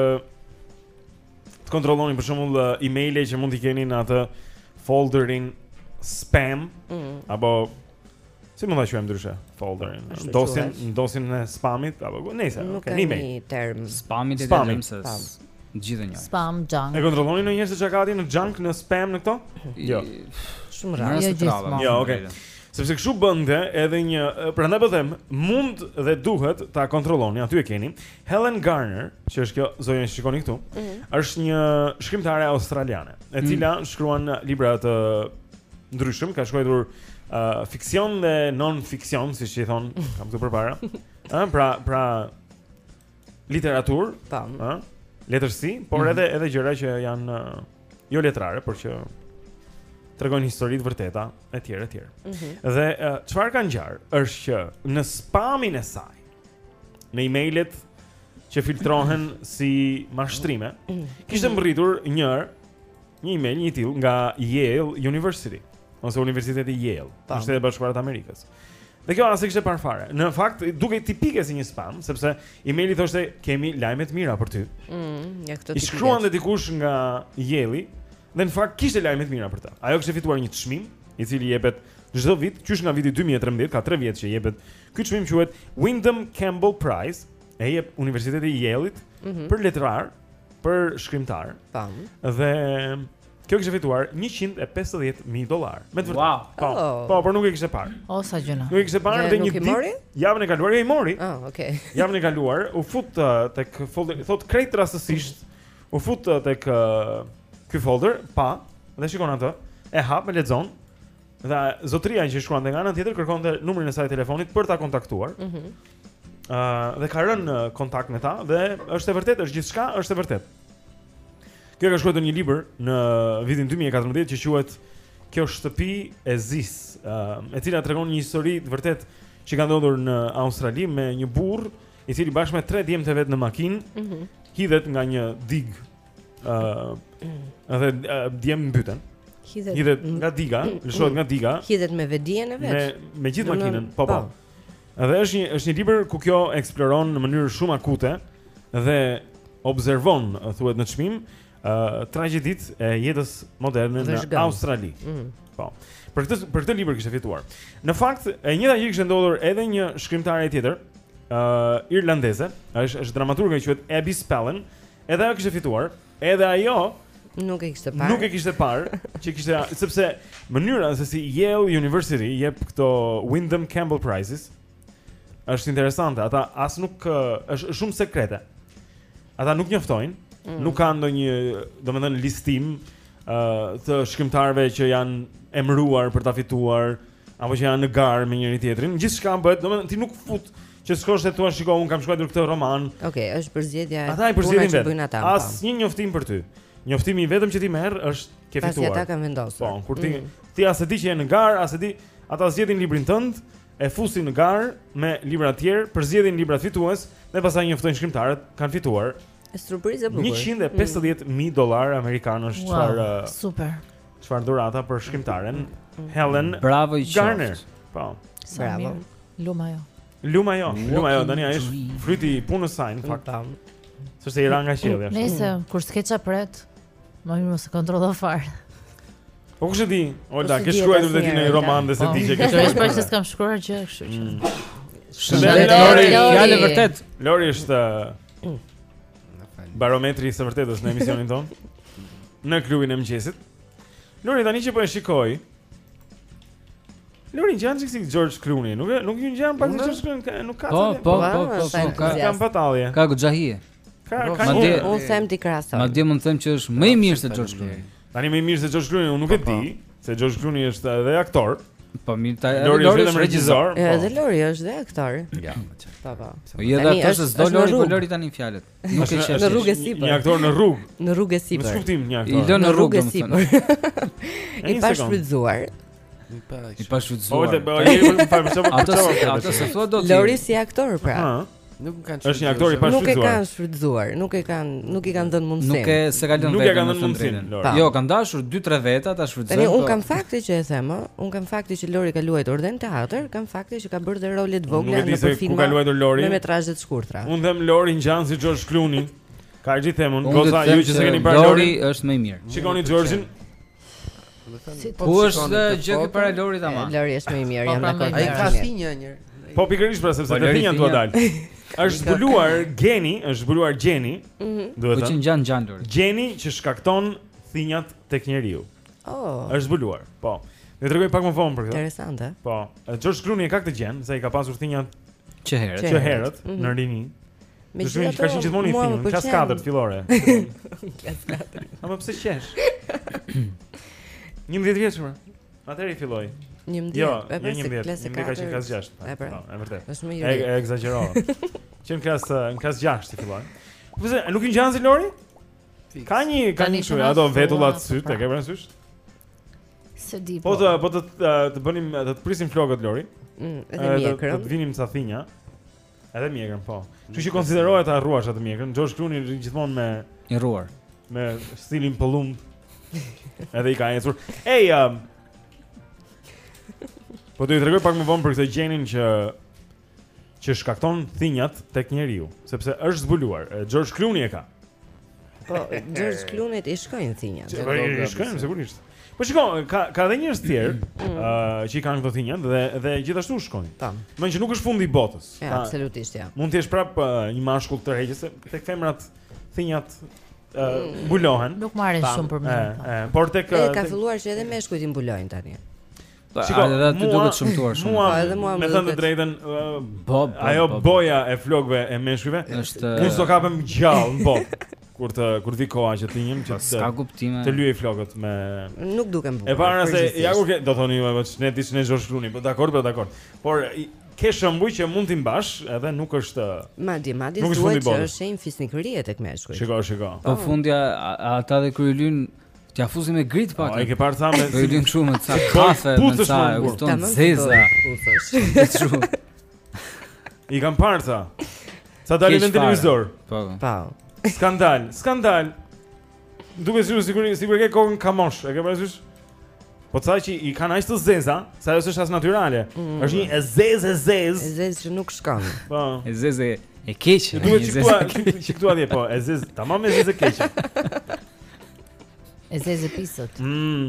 të kontrolloni për shembull emailë që mund t'i keni në atë folderin spam apo si mund ta quajmë ndryshe folderin, ndosin e spamit apo nëse, Nuk okay, ka email. një term. Spamit e Spamit. lëm se gjithë njëjtë. Spam, junk. E kontrolloni ndonjëherë se çka ka atje në junk, në spam, në këto? Jo. Shumë Në rrallë. rast Jo të tralla. gjithmonë. Jo, okay. Sepse kështu bënte edhe një, prandaj po them, mund dhe duhet ta kontrolloni. Aty e keni. Helen Garner, që është kjo zonja që shikoni këtu, është një shkrimtare australiane, e cila shkruan libra të ndryshëm, ka shkruar fiksion dhe non-fiksion, siç i thon, kam këtu përpara. Pra literaturë, Pam. letërsi, por edhe gjëra që janë jo letrare, por që tregojnë histori të vërteta, etj. Dhe çfarë ka ngjar është që në spamin e saj, në emailet që filtrohen si mashtrime, kishte mbërritur një email një tillë nga Yale University, ose Universiteti Yale, në Shtetet Bashkuara të Amerikës. Dhe kjo as e kishte parë fare. Në fakt duket tipike si një spam, sepse emaili thoshte kemi lajme të mira për ty. Ja këto I shkruan dhe dikush nga Yale, dhe në fakt kishte lajme të mira për ta. Ajo kishte fituar një çmim, i cili jepet çdo vit, qysh nga viti 2013, ka 3 vjet që jepet. Ky çmim quhet Wyndham Campbell Prize, e jep Universiteti i Yale-it për letrar, për shkrimtar. Pam. Dhe kjo kishte fituar $150,000. Me të vërtetë. Wow. Po, por nuk e kishte parë. O sa gjëna. Nuk e kishte parë Dhe dhe një nuk i mori? ditë. Javën e kaluar i mori. Okay. Javën e kaluar u fut tek folder, thot krejt rastësisht u fut tek ky folder, pa, dhe shikon atë, e hap, e lexon. Dhe zotria që shkruante nga ana tjetër kërkonte numrin e saj të telefonit për ta kontaktuar. Dhe ka rënë në kontakt me ta dhe është e vërtetë, është gjithçka, është e vërtetë. Kjo ka shkruar një libër në vitin 2014 që quhet Kjo shtëpi e Zis, e cila tregon një histori të vërtetë që ka ndodhur në Australi me një burr i cili bashkë me 3 djemtë vet në makinë hidhet nga një dig. Edhe djem mbyten. Hidhet nga diga, lëshohet nga diga. Hidhet me vedijen e vet. Me gjithë makinën, po. Edhe është një libër ku kjo eksploron në mënyrë shumë akute dhe observon, thuhet në çmim, tragjeditë e jetës moderne në Australi. Po. Për këtë libër kishte fituar. Në fakt, e njëjta gjë kishte ndodhur edhe një shkrimtare tjetër, irlandeze, është dramaturge që quhet Abby Spallon, edhe ajo kishte fituar, edhe ajo nuk e kishte parë, që kishte sepse mënyra se si Yale University jep këto Wyndham Campbell Prizes është interesante. Ata as nuk është shumë sekrete. Ata nuk njoftojnë, nuk kanë ndonjë, domethënë listim të shkrimtarëve që janë emëruar për ta fituar apo që janë në garë me njëri tjetrin. Gjithçka bëhet, domethënë ti nuk fut që s'kosh të thua shikoj un kam shkruar këtë roman. Okej, është përzgjedhja e punës që bëjnë ata. Asnjë njoftim për ty. Njoftimi vetëm që ti merr është ke fituar. Pasi ata kanë vendosur. Po, kur ti as e di që je në garë, as e di, ata zgjedhin librin tënd, e fusin në garë me libra të tjerë, përzgjedhin librat fitues dhe pastaj njoftojnë shkrimtarët kanë fituar. Është surprizë e bukur. $150,000 amerikan është çfarë super. Çfarë dhurata për shkrimtaren Helen Bravo i Garner. Po. Bravo. Lumajo, tani ai është fryti i punës saj në fakt. Sepse i ra nga qielli ashtu. Nëse kur skeça pret, më mirë mos e kontrollo fare. Po kush e di? Olda, ke shkruar edhe ti në një roman dhe se di që ke shkruar. Është pas s'kam shkruar gjë, kështu që. Lori, fjalë vërtet. Lori është barometri i së vërtetës në emisionin ton. Në klubin e mëngjesit. Lori tani që po e shikoj. Lori janë si George Clooney, nuk ju ngjan pak si George Clooney, nuk ka. Po, ka batalje. Ka goxha hije. Unë them ti krahasoj. Madje mund të them që është më i mirë se George Clooney. Tani më i mirë se George Clooney, unë nuk e di, se George Clooney është edhe aktor. Po mirë, Lori është vetëm regjisor. Edhe Lori është dhe aktor. Ja. Po. Po je edhe aktor se s'do Lori, po Lori tani fjalët. Nuk e shesh. Në rrugë sipër. Një aktor në rrugë. Në rrugë sipër. Në kuptim një aktor. I lë në rrugë sipër. I pashfrytzuar. I pashfrytzuar. Ato se thua do ti. Lori si aktor pra. Nuk kanë. Është një aktor i pashfrytzuar. Nuk e kanë shfrytzuar, nuk i kanë dhënë mundësinë. Nuk e se ka lënë Nuk e kanë dhënë mundësinë. mundësinë. Jo, kanë dashur 2-3 veta ta shfrytëzojnë. Tani un kam fakti që e them, un kam fakti që Lori ka luajtur dhe në teatr, kam fakti që ka bërë dhe role të vogla në filma. Ku ka luajtur Lori? Me metrazhe të shkurtra. Un them Lori ngjan si George Clooney. Ka gjithë themun, goza ju që se keni parë Lori është më i mirë. Shikoni George-in. Ku është gjë që para Lorit ama? Lori është më i mirë, jam dakord. Ai ka thinjë një. Po pikërisht pra sepse të thinjën tua dal. Është zbuluar geni, është zbuluar gjeni, duhet të thënë. Që ngjan Lori. Gjeni që shkakton thinjat tek njeriu. Oh. Është zbuluar. Po. Ne tregoj pak më vonë për këtë. Interesante. Po. George Clooney ka këtë gjën, se ai ka pasur thinjat që herët në rini. Megjithatë ka qenë gjithmonë i thinjur, klas 4 fillore. Klas 4. Ama pse qesh? 11 vjeçur. Atëherë i filloi. 11. Jo, klasë 4. Ka qenë klasë 6. Po, e vërtet. Është më i ri. E egzagjerova. Qen klasë 6 i filloi. Po pse nuk i ngjan si Lori? Ka një kështu, ato vetullat syt, e ke parasysh? Se di. Po të bënim të prisim flokët Lori. Edhe mjekrën. Të vinim ca thinja. Edhe mjekrën, po. Kështu që konsiderohet ta rruash atë mjekrën. George Clooney gjithmonë me i rruar, me stilin pollum. Edhe i ka ecur. Ej, po do i tregoj pak më vonë për këtë gjenin që shkakton thinjat tek njeriu, sepse është zbuluar. George Clooney e ka. Po, George Clooney i shkojnë thinjat. Po i shkojnë sigurisht. Po shikoj, ka edhe njerëz të tjerë që i kanë këto thinjat dhe gjithashtu shkojnë. Tam. Meqenëse që nuk është fundi i botës. Ja, absolutisht ja. Mund të jesh prap një mashkull tërheqës, tek femrat thinjat mbulohen. Nuk marrin shumë për mënyrë. Por tek ka filluar që edhe meshkujt i mbulojnë tani. Shiko, edhe aty duket shëmtuar shumë. Po edhe mua me thënë të drejtën, ajo boja e flokëve e meshkujve është unë s'do kapem gjallë në botë. Kur vi koha që tinjim që s'ka kuptime. Të lyej flokët me nuk duken bukur. E para se ja kur do thoni ju ne diç ne George Clooney, po dakord. Por ke shembuj që mund t'i mbash, edhe nuk është madje thuhet që është shenjë fisnikërie tek meshkujt. Shiko. Po fundja ata dhe kryelyn t'ja fusim me grit pak. Ai ke parë sa me kryelyn kështu me ca kafe, me ca uston zeza. I kam parë sa. Sa dalin në televizor. Po. Skandal. Duke sigurisht ke kokën kamosh, e ke parasysh? Po sa që i kanë aq të zeza, sa ajo është as natyrale. Është një e zezë që nuk shkon. Po. E zezë e keqe. Duhet që këtu atje po, e zezë, tamam e zezë e keqe. E zezë pisot.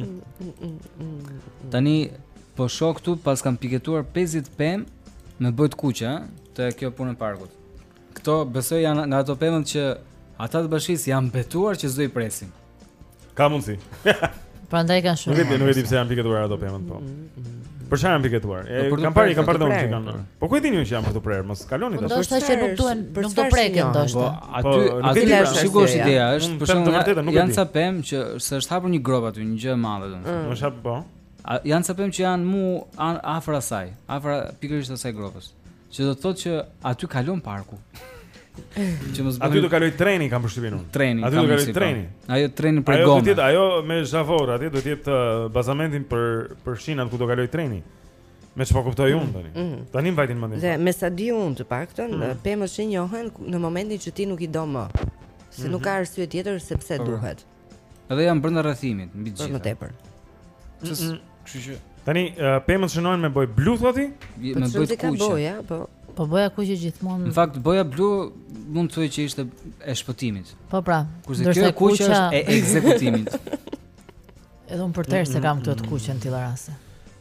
Tani po shoh këtu pas kam piketuar 50 pemë me bojt kuqe, te kjo punë e parkut. Këto besoj janë nga ato pemët që ata të bashkisë janë betuar që s'do i presin. Ka mundsi. Prandaj kanë shumë. Nuk e di pse janë piketuar ato pemët, po. Për çfarë janë piketuar? Kam parë domun që kanë. Po ku e dini që janë për të prerë, mos kaloni tash. Ndoshta që nuk duhen, nuk do preken ndoshta. Po aty sigurisht ideja është, për shembull, janë ca pemë që s'është hapur një grop aty, një gjë e madhe domethënë. Mos hap po. Janë ca pemë që janë afër asaj, afër pikërisht asaj gropës. Që do të thotë që aty kalon parku. Aty do kaloj treni, kam përshtypjen unë. Aty do kaloj treni. Ajo treni për gomë. Ajo do të jetë ajo me zhavor, aty do të jetë bazamentin për shinat ku do kaloj treni. Me çfarë kuptoj unë tani? Tani mbajtin mendin. Dhe me sa di unë të paktën, pemët shinjohen në momentin që ti nuk i do më. Se nuk ka arsye tjetër sepse duhet. Edhe janë brenda rrethimit, mbi gjithë. Më tepër. Kështu që tani pemët shinohen me bojë blu thotë? Me bojë kuqe. Po boja kuqe gjithmonë. Në fakt boja blu mund të thuaj që ishte e shpëtimit. Po pra. Kurse kjo kuqe është e ekzekutimit. Edhe unë për tërë se kam këtë të kuqe në tilla raste.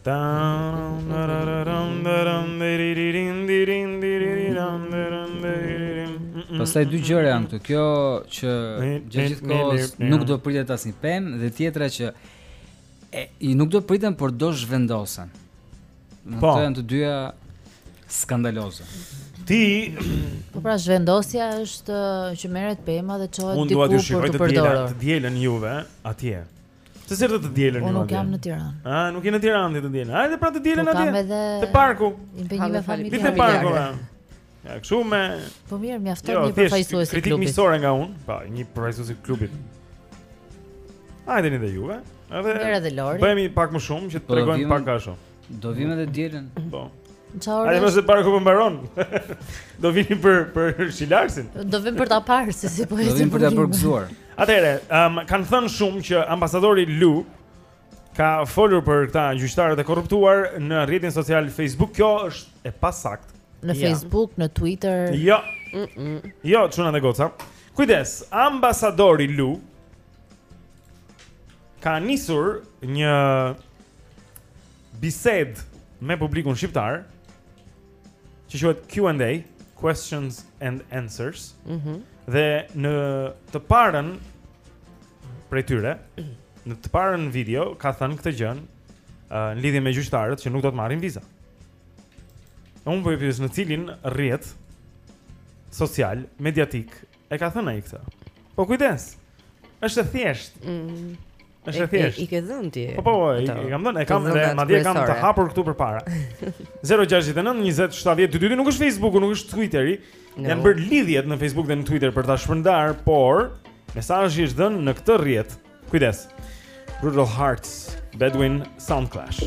Pastaj dy gjëra janë këtu. Kjo që gjatë kohës nuk do pritet asnjë pemë dhe tjetra që i nuk do priten por do zhvendosen. Këto janë të dyja. skandaloze. Ti Po pra zhvendosja është që merret pema dhe çohet unë diku dua të për shikoj të të përdorur. dielën juve atje. Të sërtë të dielën Unë juve. nuk jam në Tiranë. Ah, nuk je në Tiranë ti të dielën. Hajde pra të dielën Po kam atje. edhe Te parku. impenjime Ti familjare. te parku. Ja, kështu me Po mirë, mjafton jo, një përfaqësues i kritik klubit. miqësore nga unë, pa, një përfaqësues i klubit. Hajdeni dhe juve. Mirë edhe Lori. Bëhemi pak më shumë që të Po, tregojmë vim- pak a shumë. Do vim edhe dielën. Po. Çfarë? Hajde mos e para ku po mbaron. Do vini për Shilarsin. Do vim për ta parë se si po Do ecën. vim për ta punimet. përgëzuar. Atëherë, kanë thënë shumë që ambasadori Lu ka folur për këta gjyqtarët e korruptuar në rrjetin social Facebook. Kjo është e pasaktë. Në Facebook, në Twitter. Jo. Jo, çuna dhe goca. Kujdes, ambasadori Lu ka nisur një bisedë me publikun shqiptar që quhet Q&A, Questions and Answers. Dhe në të parën prej tyre, në të parën video ka thënë këtë gjë në lidhje me gjyqtarët që nuk do të marrin viza. Unë po e pyes në cilin rrjet social, mediatik e ka thënë ai këtë. Po kujdes. Është e thjeshtë. Është e thjeshtë. I ke dhënë ti. Po, i kam dhënë, e kam dhe madje kam të hapur këtu përpara. 069 20 70 222 nuk është Facebooku, nuk është Twitteri. Janë bërë lidhjet në Facebook dhe në Twitter për ta shpërndar, por mesazhi është dhënë në këtë rrjet. Kujdes. Brutal Hearts, Bedouin Sound Clash.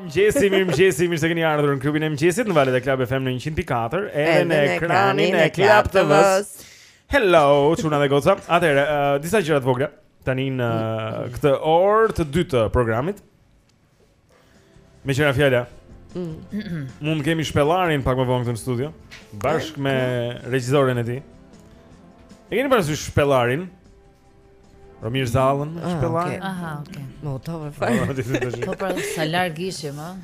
Mirëmëngjesi, mirë se keni ardhur në klubin e mëngjesit në valët e Club FM në 104 edhe në ekranin e Club TV-s. Hello, çuna dhe goca. Atëherë, disa gjëra të vogla tani në këtë orë të dytë të programit. Me qëra fjala. Mund të kemi shpellarin pak më vonë këtu në studio, bashkë me regjisoren e tij. E keni parasysh shpellarin? Romir Zallën, shpellar. Aha, okay. Motor fare. Po pra, sa larg ishim, ha?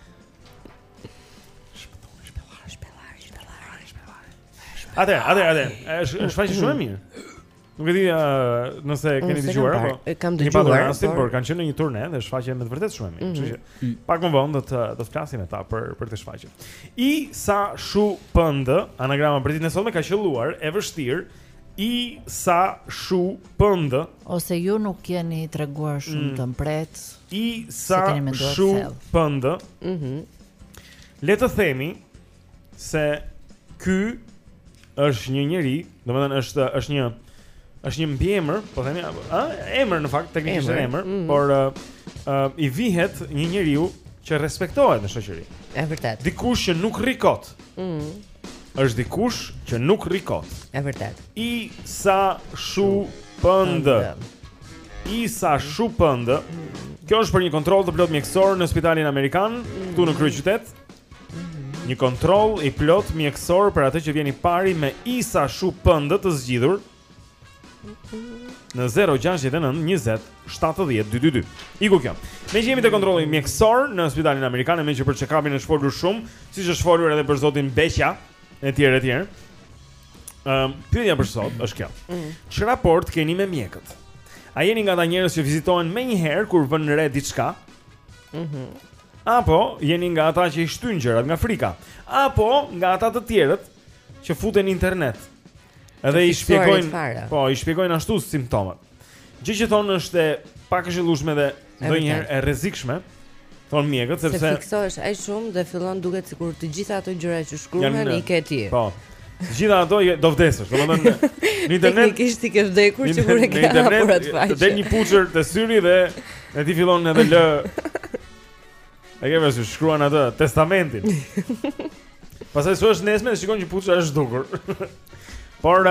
Atëherë, është faqe shumë e mirë. Nuk e di nëse keni dëgjuar apo. Kam dëgjuar, por kanë qenë në një turne dhe është faqe me të vërtetë shumë e mirë. Kështu që pak më vonë do të flasim me ta për këtë shfaqje. I sa shu pnd, anagrama për ditën e sotme ka qelluar e vështirë. I sa shu pnd, ose ju nuk keni treguar shumë të mpret. I sa shu pnd. Le të themi se ky është një njeri, domethënë është një mbiemër, po themi, emër në fakt, teknikisht është emër, por i vihet një njeriu që respektohet në shoqëri. E vërtet. Dikush që nuk rrikot. Është dikush që nuk rrikot. E vërtet. I sa shu pnd. I sa shu pnd. Kjo është për një kontroll të plot mjekësor në spitalin amerikan, këtu në kryeqytet. Një kontroll i plot mjekësor për atë që vjen i pari me isa shu pnd të zgjidhur në 069 20 70 222. Iku kjo. Ne jemi te kontrolli mjekësor në spitalin amerikan, me që për check-upin është folur shumë, siç është folur edhe për zotin Beqa etj. Pyetja për sot është kjo. Ç'e raport keni me mjekët? A jeni nga ata njerëz që vizitohen menjëherë kur vënë re diçka? Apo jeni nga ata që i shtyn gjërat nga frika? Apo nga ata të tjerët që futen në internet edhe i shpjegojnë, i shpjegojnë ashtu simptomat. Gjë që thonë është e pakëshillueshme dhe ndonjëherë e rrezikshme, thonë mjekët, sepse se fiksohesh aq shumë dhe fillon duket sikur të gjitha ato gjëra që shkruhen i ke ti. Po. Të gjitha ato do vdesësh, domethënë në internet teknikisht ti ke vdekur sikur e ke hapur atë faqe. Del një puçër te syri dhe ti fillon edhe lë. E ke vështirë shkruan atë testamentin. Pastaj shohësh nesër dhe shikon që puçja është zhdukur. Por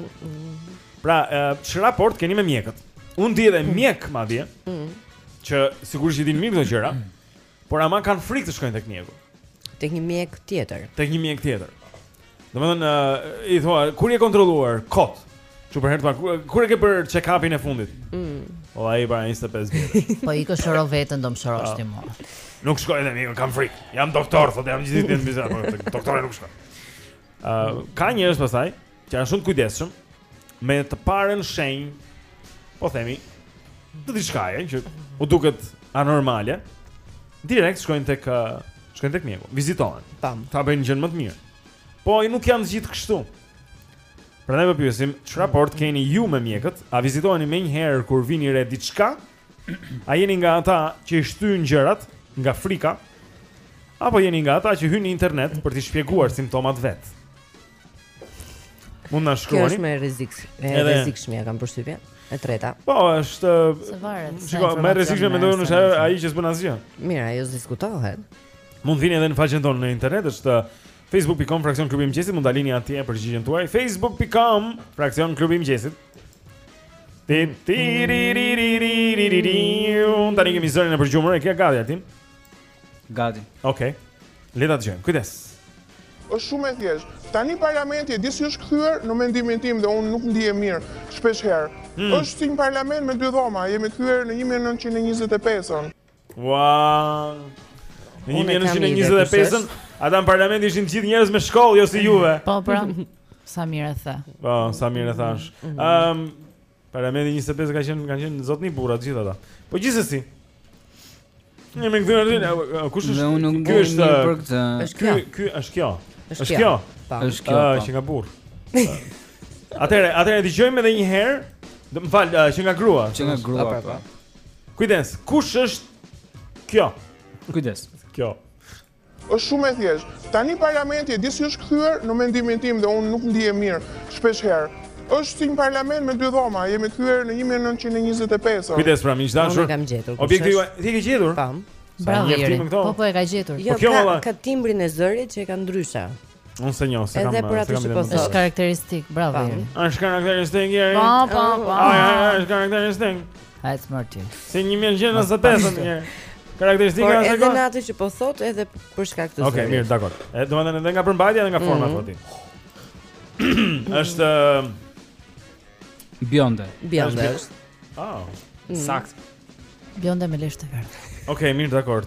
ç'e raport keni me mjekët? Unë di edhe mjek madje, që sigurisht i din mirë këto gjëra, por ama kanë frikë të shkojnë tek mjeku. Tek një mjek tjetër. Domethënë i thua, kur je kontrolluar kot? Që për herë të parë, kur e ke për check-upin e fundit? O ai para 25 vjet. Po i shëro veten do më shërosh ti mua. Nuk shkoj edhe mirë, kam frikë. Jam doktor, thotë jam gjithë ditën në bizar, po doktorë nuk shkoj. Ka njerëz pastaj që janë shumë të kujdesshëm me të parën shenjë, po themi, të diçkaje që u duket anormale, direkt shkojnë tek mjeku, vizitohen. Ta bëjnë gjën më të mirë. Po i nuk janë të gjithë kështu. Prandaj po pyesim, ç'e raport keni ju me mjekët? A vizitoheni menjëherë kur vini re diçka? A jeni nga ata që i shtyn gjërat nga frika? Apo jeni nga ata që hynë në internet për t'i shpjeguar simptomat vet? Mund na shkruani. Kjo është me rrezikshme, kam përshtypjen. E treta. Po, është se varet. Shiko, më rrezikshme mendoj unë ai që s'bën asgjë. Mirë, ajo diskutohet. Mund vini edhe në faqen tonë në internet, është facebook.com fraksion klubi i mëngjesit, mund dalini atje për përgjigjen tuaj. facebook.com fraksion klubi i mëngjesit. Tani kemi zërin e përgjumur, e kja gati atin? Gati. Okej. Le ta dëgjojmë. Kujdes. Është shumë e thjeshtë. Tani parlamenti e di si është kthyer në mendimin tim dhe unë nuk ndihem mirë shpesh herë. Është si një parlament me dy dhoma, jemi kthyer në 1925-ën. Ua. Në 1925-ën, ata në parlament ishin gjithë njerëz me shkollë, jo si juve. Po, pra. Sa mirë e the. Po, sa mirë e thash. Parlamenti 25 kanë qenë zotni burra gjithë ata. Po gjithsesi. Ne më kthyer kush është? Ky është për këtë. Ky është kjo. Është kjo. Është kjo. Që nga burr. Atëherë dëgjojmë edhe një herë. Më fal, që nga grua. Që nga grua. Po. Kujdes, kush është kjo? Kujdes. Kjo. Është shumë e thjeshtë. Tani parlamenti e di si është kthyer në mendimin tim dhe unë nuk ndihem mirë shpesh herë. Është si një parlament me dy dhoma, jemi kthyer në 1925-ën. Kujdes pra, miq dashur. Unë kam gjetur. Objekti juaj, ti e ke gjetur? Pam. Bravo Jeri. Po e ka gjetur. Jo, ka timbrin e zërit që e ka ndryshe. Unë se njo, se kam. Edhe për atë që po thot. Është karakteristik, bravo Jeri. Është karakteristik Jeri. Po. Është karakteristik. Hajt Martin. Se 1995 Jeri. Karakteristika është e edhe në atë që po thot, edhe për shkak të zërit. Okej, mirë, dakor. Domethënë edhe nga përmbajtja edhe nga forma thotë. Është Bjonde. Është. Sakt. Bjonde me lesh të verdhë. Okej, mirë, dakor.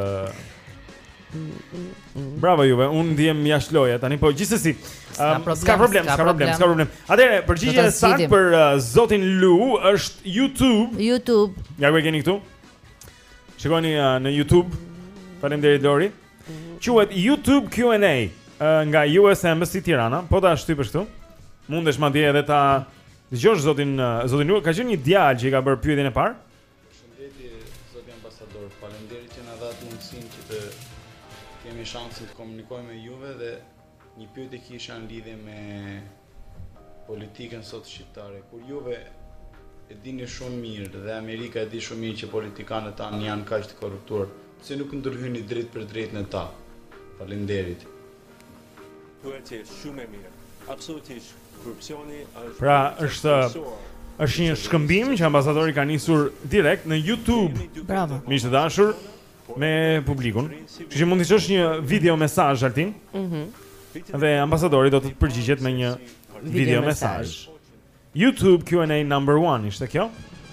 Bravo Juve, unë ndihem jashtë loje tani, po gjithsesi. S'ka problem. Atëherë, përgjigjja e saktë për zotin Lu është YouTube. Ja ku e keni këtu? Shikoni në YouTube. Faleminderit Lori. Quhet YouTube Q&A nga US Embassy Tirana. Po ta shtypësh këtu. Mundesh madje edhe ta dëgjosh zotin Lu. Ka qenë një djalë që i ka bërë pyetjen e parë. Përshëndetje zoti ambasador. Faleminderit që na dhat mundësinë që të kemi shansin të komunikojmë me juve dhe një pyetje kisha në lidhje me politikën sot shqiptare. Kur juve e dini shumë mirë dhe Amerika e di shumë mirë që politikanët tanë janë kaq të korruptuar, pse nuk ndërhyni drejt për drejt në ta? Faleminderit. Pyetje shumë e mirë. Absolutisht korrupsioni është Pra është një shkëmbim që ambasadori ka nisur direkt në YouTube. Bravo. Miq të dashur, me publikun. Kështu që mund të shohësh një video mesazh Altin. Dhe ambasadori do të përgjigjet me një video mesazh. YouTube Q&A number 1 ishte kjo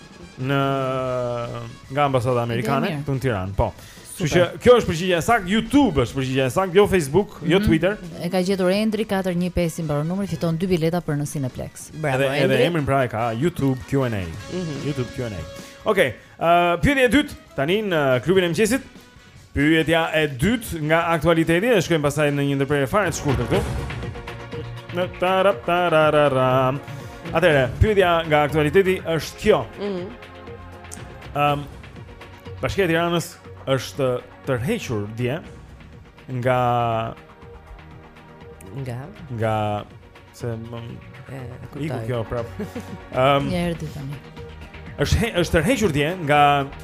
nga ambasada amerikane këtu në Tiranë, po. Kështu që kjo është përgjigjja e saktë, YouTube është përgjigjja e saktë, jo Facebook, jo Twitter. E ka gjetur Endri 415 i mbaron numri, fiton 2 bileta për në Cineplex. Bravo Endri. Edhe emrin pra e ka YouTube Q&A. YouTube Q&A. Okej, pyetja e dytë tani në klubin e mëqyesit. Pyetja e dytë nga aktualiteti, e shkojmë pastaj në një ndërprerje fare të shkurtër këtu. Atëherë, pyetja nga aktualiteti është kjo. Bashkia e Tiranës është tërhequr dje nga se iku kjo prap. Një herë ditë tani. Është tërhequr dje nga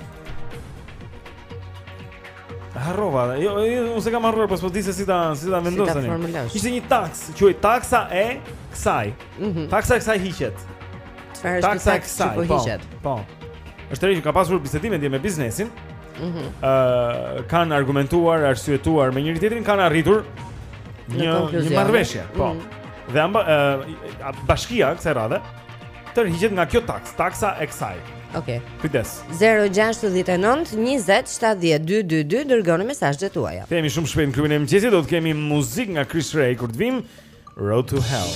harrova. Jo, unë se kam harruar, po s'po di se si ta vendos tani. Ishte një taks, quhet taksa e kësaj. Taksa e kësaj hiqet. Çfarë është taksa e kësaj po hiqet? Po. Është tërhequr, ka pasur bisedime dje me biznesin. Kanë argumentuar, arsyetuar me njëri tjetrin, kanë arritur një marrëveshje, po. Dhe bashkia kësaj radhe tërhiqet nga kjo taksa e kësaj. Okej. Kujdes. 069 20 70 222 dërgoni mesazhet tuaja. Kemi shumë shpejt në klubin e mëngjesit, do të kemi muzikë nga Chris Ray kur të vim Road to Hell.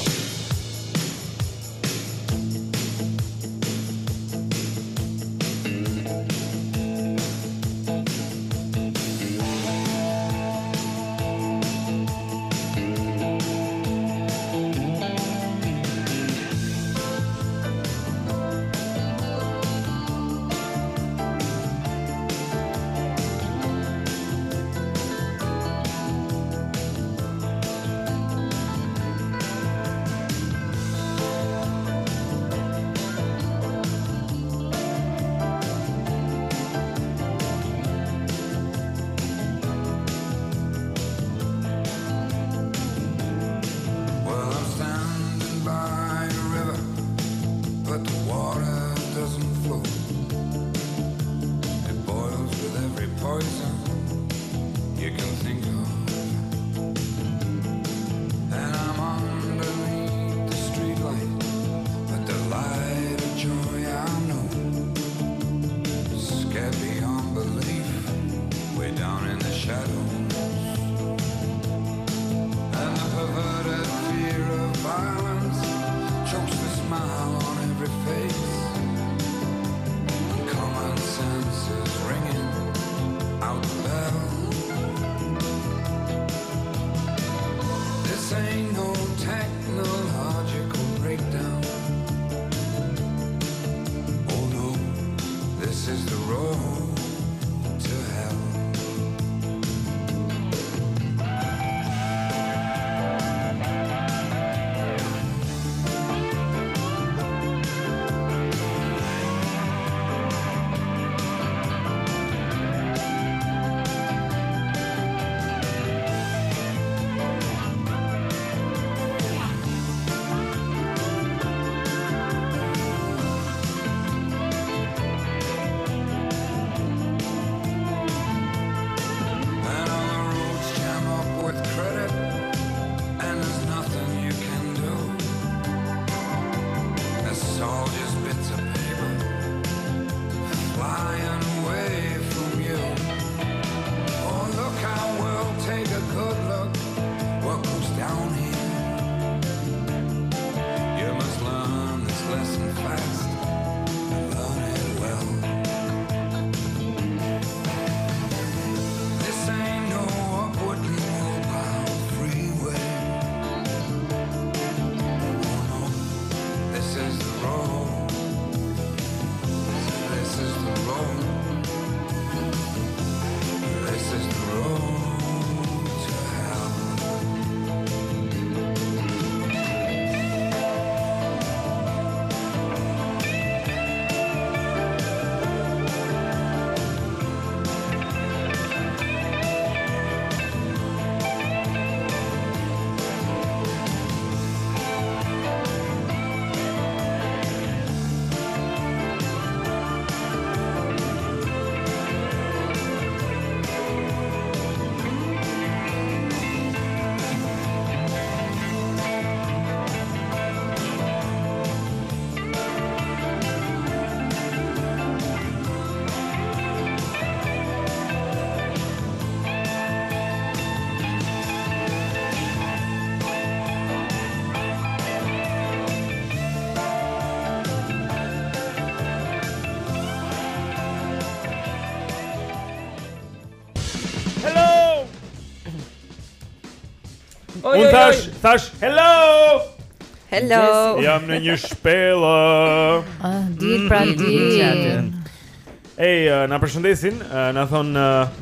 Unë thash hello. Hello. Jam në një shpellë. Dit pra dit. Na përshëndesin, na thon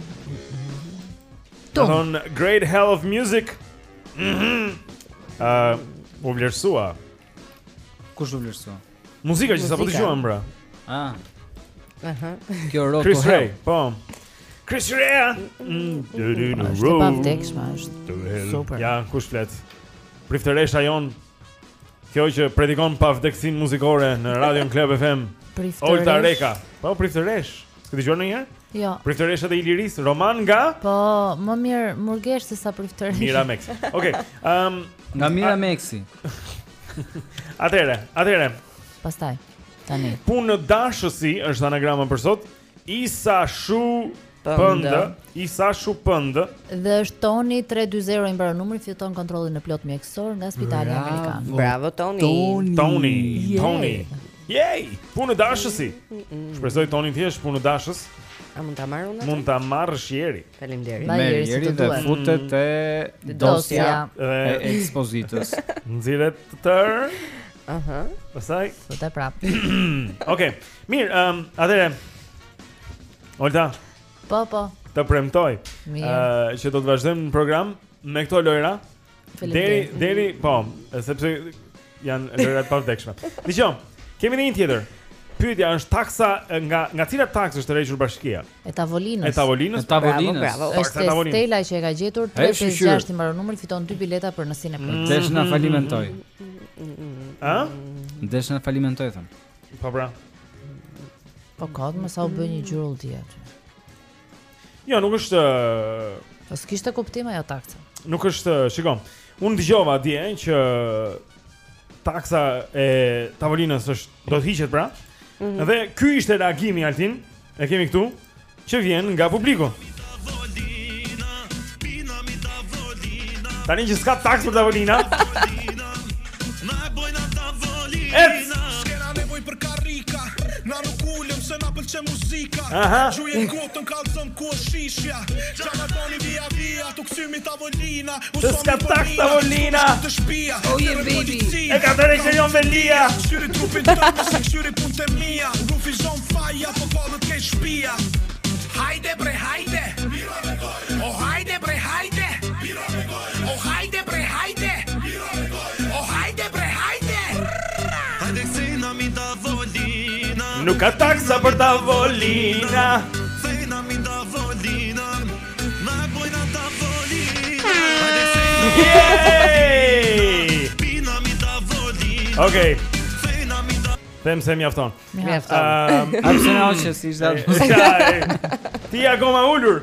Great Hell of Music. U vlerësua. Kush u vlerësua? Muzika që sapo dëgjuam bra. Kjo rock. Chris Ray, po. Chris Ray. Është pa vdekshme, është super. Ja, kush flet? Priftëresha jon. Kjo që predikon pa vdeksin muzikore në Radion Club FM. Olta Reka. Po priftëresh. S'ke dëgjuar ndonjëherë? Jo. Priftëreshat e Iliris, roman nga? Po, më mirë Murgesh se sa priftëresh. Mira Meksi. Okej. Nga Mira Meksi. Atëre. Pastaj. Tani. Punë dashësi është anagrama për sot. Isa Shu Pëndë. Dhe është Toni 320 i mbaron numri, fiton kontrollin në plot mjekësor nga Spitali Amerikan. Bravo Toni. Yay! Punë dashësi. Shpresoj Toni thjesht punë dashës. A mund ta marr unë? Mund ta marrësh Jeri. Faleminderit. Jeri dhe futet e dosja e ekspozitës. Nxirret të tërë. Pastaj futet prap. Okej. Mirë, atëre. Olta. Po. Të premtoj. Që do të vazhdojmë në program me këto lojra. Deri, po, sepse janë lojrat pa vdekshme. Dgjoj. Kemi një tjetër. Pyetja është taksa nga cilat taksë është rregjur bashkia? E tavolinës. Bravo. Është Stella që e ka gjetur 356 i mbaron numri, fiton 2 bileta për në Cineplex. Desh na falimentoj. Desh na falimentoj thon. Po bra. Po kod më sa u bë një gjurullti aty. Jo, nuk është. Po s'kishte kuptim ajo taksa. Nuk është, shikoj. Unë dëgjova dje që taksa e tavolinës është do të hiqet pra. Dhe ky ishte reagimi Altin, e kemi këtu, që vjen nga publiku. Tani që s'ka taks për tavolina. Na nuk ulem se na pëlqen muzika. Gjuje kotën kallzon ku shishja. Çana boni via tu ksymi tavolina. Të s'ka taks tavolina. Të shtëpia. Oh yeah baby. E ka të rejshërion Velia. Këshyri trupin tëmë se këshyri punët e mia. Rufi zon faja po kodët ke shpia. Hajde bre hajde. O hajde bre hajde. O hajde bre hajde. O hajde bre hajde. Hajde kësina mi tavolina. Nuk ka taksa për tavolina. Fejna mi tavolina. Na bojna tavolina. Yay! Okej. Them se mjafton. Pse na hoqë si ishte. Ti akoma ulur.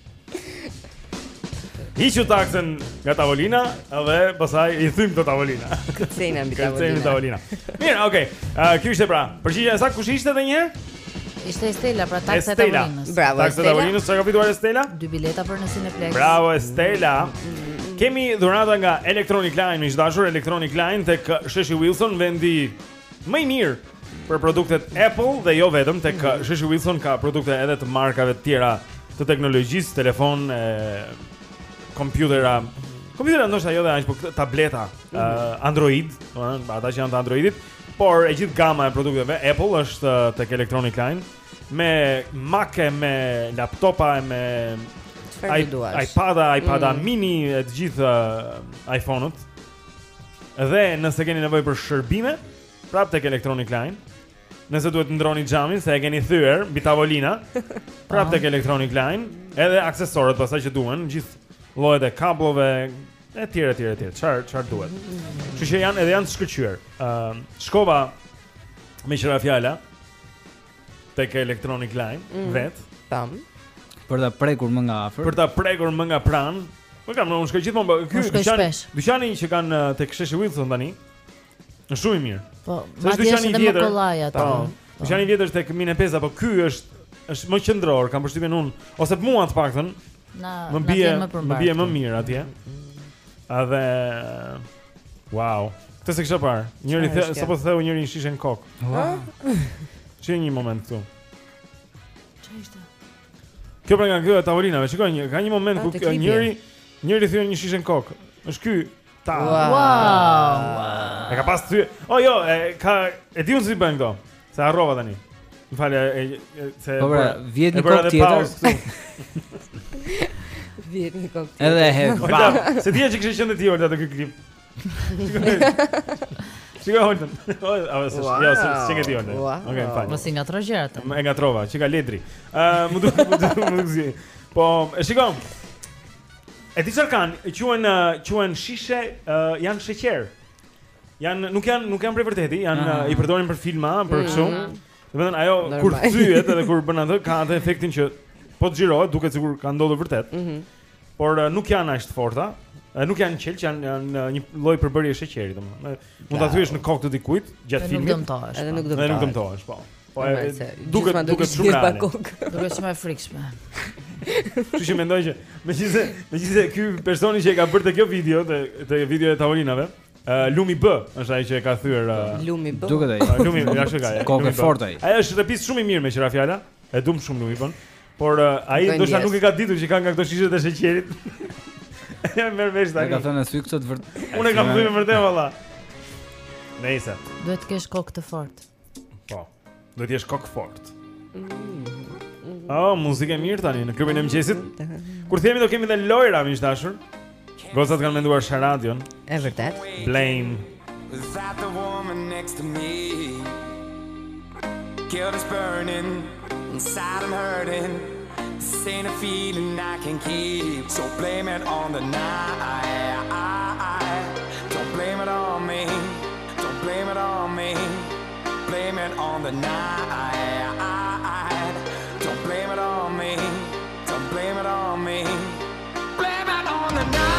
Hiqu taksën nga tavolina dhe pastaj I thym të tavolina. Kthejna mbi tavolina. Mirë, okay. Ky ishte pra. Përgjigjja saktë kush ishte edhe një herë? Ishte Stella, pra taksa e tavolinës. Bravo. Taksa e tavolinës, çka ka fituar Stella? 2 bileta për në Cineplex. Bravo Stella. Kemi dhurata nga Electronic Line, miq dashur, Electronic Line tek Sheshi Wilson, vendi më I mirë për produktet Apple dhe jo vetëm, tek Sheshi Wilson ka produkte edhe të markave të tjera të teknologjisë, telefon, kompjutera ndoshta jo dhe aq, por tableta, Android, ata që janë të Androidit, por e gjithë gama e produkteve Apple është tek Electronic Line, me Mac, me laptopa, me iPada mini, e të gjithë iPhone-ut. Dhe nëse keni nevojë për shërbime, prap tek Electronic Line. Nëse duhet të ndroni xhamin se e keni thyer mbi tavolina, prap tek Electronic Line, edhe aksesorët pastaj që duhen, gjithë llojet e kabllove e tjera. Çfarë duhet. Kështu që janë të shkëlqyer. Shkova me qira fjala tek Electronic Line vet, tam, për ta prekur më nga afër. Po unë shkoj gjithmonë ky dyqani që kanë tek Sheshi Wilson tani. Është shumë I mirë. Po, madje është edhe më kollaj aty. Dyqani I vjetër tek Mine Peza, po ky është më qendror, kam përshtypjen unë, ose mua të paktën. Më bie më mirë atje. Edhe wow. Këtë se kisha parë. Njëri sapo theu njëri në shishen kokë. Çe një moment këtu. Ç'ishte? Kjo pra nga kjo tavolinave, shikoj, ka një moment ku njëri thyen një shishen kokë. Është ky. Ta. Wow. E ka pas ty. Oh jo, e di unë si bën këto. Se harrova tani. Më falë, se Po pra, vjet një kokë tjetër. Vjet një kokë tjetër. Edhe he. Bam. Se dia që kishte qenë ti Olta te ky klip. Çika Olta. Ja, se ti Olta. Okej, fal. Mos i ngatro gjërat. E ngatrova, çika ledri. Më duk. Po, e shikoj. E di çfarë kanë? Quhen shishe, janë sheqer. Nuk janë për vërtetë, i përdorin për filma, për kështu. Domethënë ajo kur thyet edhe kur bën atë ka atë efektin që po të xhirohet duket sikur ka ndodhur vërtet. Por nuk janë aq të forta, nuk janë qelç, janë një lloj përbërje sheqeri domethënë. Mund ta thyesh në kokë të dikujt gjatë filmit. Edhe nuk dëmtohesh, po. Po duket shumë reale. Duket shumë e frikshme. Kështu që mendoj që megjithëse ky personi që e ka bërë te kjo video, te videoja e tavolinave, Lumi B është ai që e ka thyer Lumi B. Duket ai. Lumi, jashtë ka. Kokë fort ai. Ai është repis shumë i mirë me qira fjala. E dum shumë Lumi bon. Por ai ndoshta nuk e ka ditur që ka nga këto shishet e sheqerit. Ja merr vesh tani. Ka thënë sy këto të vërtet. Unë kam thënë vërtet valla. Nëse. Duhet të kesh kokë të fortë. Po. Duhet të jesh kokë fort. Oh, muzikë mirë tani në klubin e mëngjesit. Kur themi do kemi edhe lojra miq dashur. Gocat kanë menduar Sharadion. E vërtet. Blame. Was that the woman next to me? Guilt is burning, inside I'm hurting. This ain't a feeling I can keep. So blame it on the night. Don't blame it on me. Don't blame it on me. Blame it on the night. Don't blame it on me. Don't blame it on me. Blame it on the night.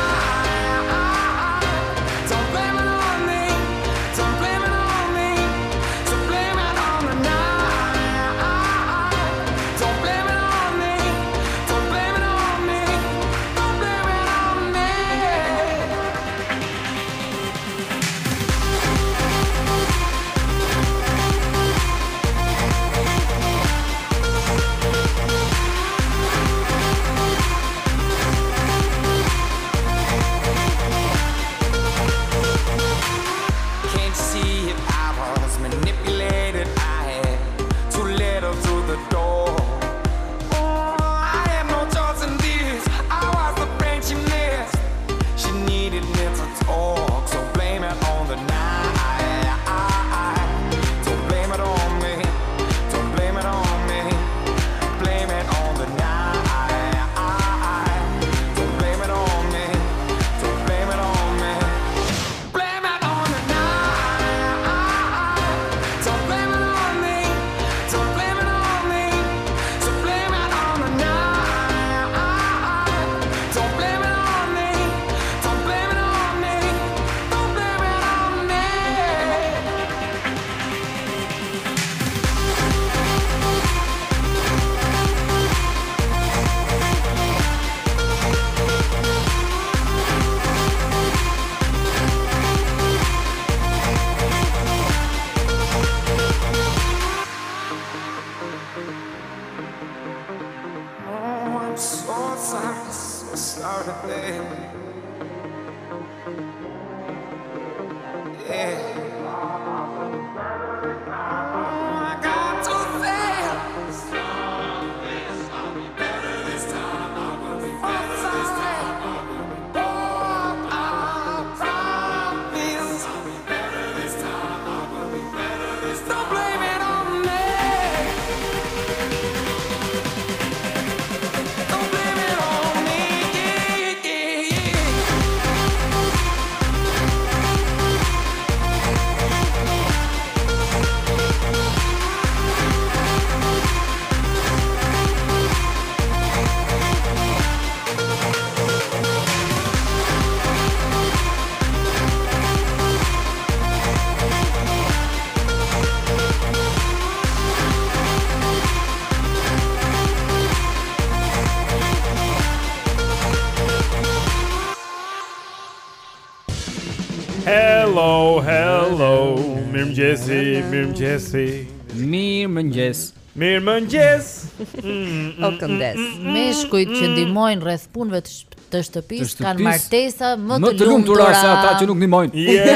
Hello, mirëmëngjesi. Mirëmëngjes. Mirëmëngjes. O këndes. Meshkujt që ndihmojnë rreth punëve të shtëpisë kanë martesa më të lumtura se ata që nuk ndihmojnë.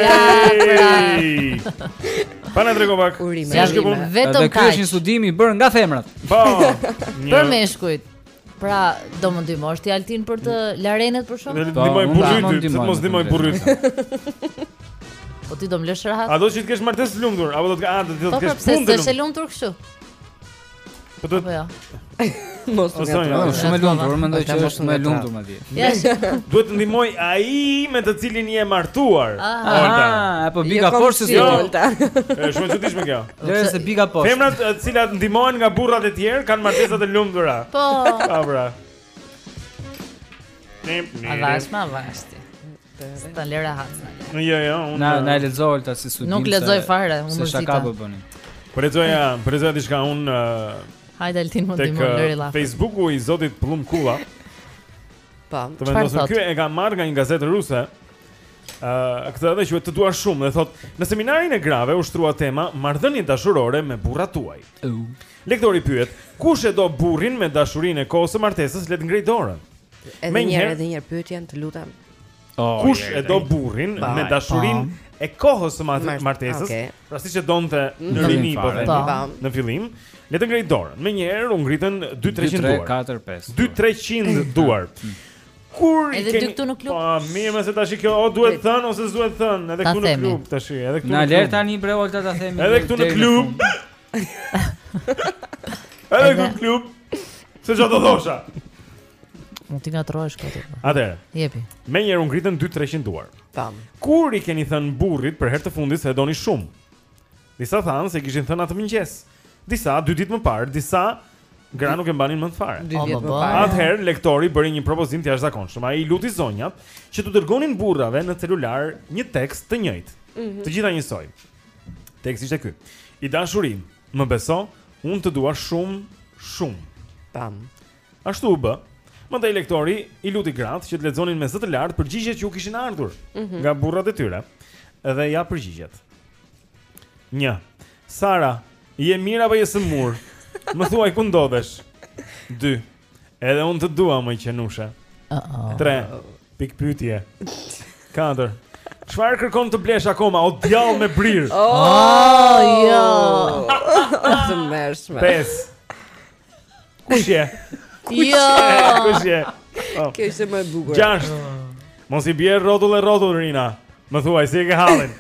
Pana Dregovac. Vetëm kaq. Ky është një studim i bërë nga femrat. Po. Për meshkujt. Pra, do më ndihmosh ti Altin për të larenet për shkak? Ndihmoj burrit, se mos ndihmoj burrit. Po ti do më lësh rahat? A do që të kesh martesë të lumtur apo do të kesh punë të lumtur? Po pse s'e lumtur kështu? Po do ja. Mos u ngatoj. Shumë e lumtur, mendoj që është më e lumtur madje. Duhet të ndihmoj ai me të cilin je martuar. Apo biga poshtë si Olta. Është shumë e çuditshme kjo. Lëre se biga poshtë. Femrat të cilat ndihmohen nga burrat e tjerë kanë martesa të lumtura. Po. Pra. Avashti. Sta lera hacna. Jo, unë na lexoj Olta si studim. Nuk lexoj fare, unë se shaka po bënin. Po lexoja diçka unë Hajde Altin më ndihmon lëri llaf. Facebooku i zotit Plum Kulla. Po. Të vendosur ky e ka marrë nga një gazetë ruse. Këtë edhe quhet Të dua shumë dhe thotë në seminarin e grave ushtruar tema marrëdhënie dashurore me burrat tuaj. Lektori pyet, kush e do burrin me dashurinë e kohës së martesës, le të ngrej dorën. Edhe një pyetje, të lutem. Kush e do burrin me dashurinë e kohës së martesës? Pra siç e donte në rini po në fillim, le të ngrej dorën. Menjëherë u ngritën 2-300 duar. 4-5. 2-300 duar. Kur edhe dy këtu në klub. Po, mirë më se tash kjo o duhet thënë ose s'duhet thënë, edhe këtu në klub tash, edhe këtu. Na ler tani bre Olta ta themi. Edhe këtu në klub. Edhe këtu në klub. Se çfarë do thosha? Mund t'i ngatrohesh këtë. Atëherë. Jepi. Menjëherë u ngritën 2-300 duar. Tam. Kur i keni thënë burrit për herë të fundit se e doni shumë? Disa thanë se kishin thënë atë mëngjes. Disa 2 ditë më parë, disa gra nuk e mbanin mend fare. 2 ditë më parë. Atëherë lektori bëri një propozim të jashtëzakonshëm. Ai luti zonjat që t'u dërgonin burrave në celular një tekst të njëjtë. Të gjitha njësoj. Teksti ishte ky. I dashuri, më beso, unë të dua shumë, shumë. Pam. Ashtu u bë. Mandej lektori i luti gratë që të lexonin me zë të lartë përgjigjet që u kishin ardhur nga burrat e tyre. Dhe ja përgjigjet. 1. Sara, je mirë apo je sëmur? Më thuaj ku ndodhesh. 2. Edhe unë të dua më qenushe. 3. Pik pyetje. 4. Çfarë kërkon të blesh akoma? O djall me brir. Jo. Të mërshme. 5. Kush je? Jo. Kush je? Kjo ishte më e bukur. 6. Mos i bjer rrotull Rina. Më thuaj si e ke hallin.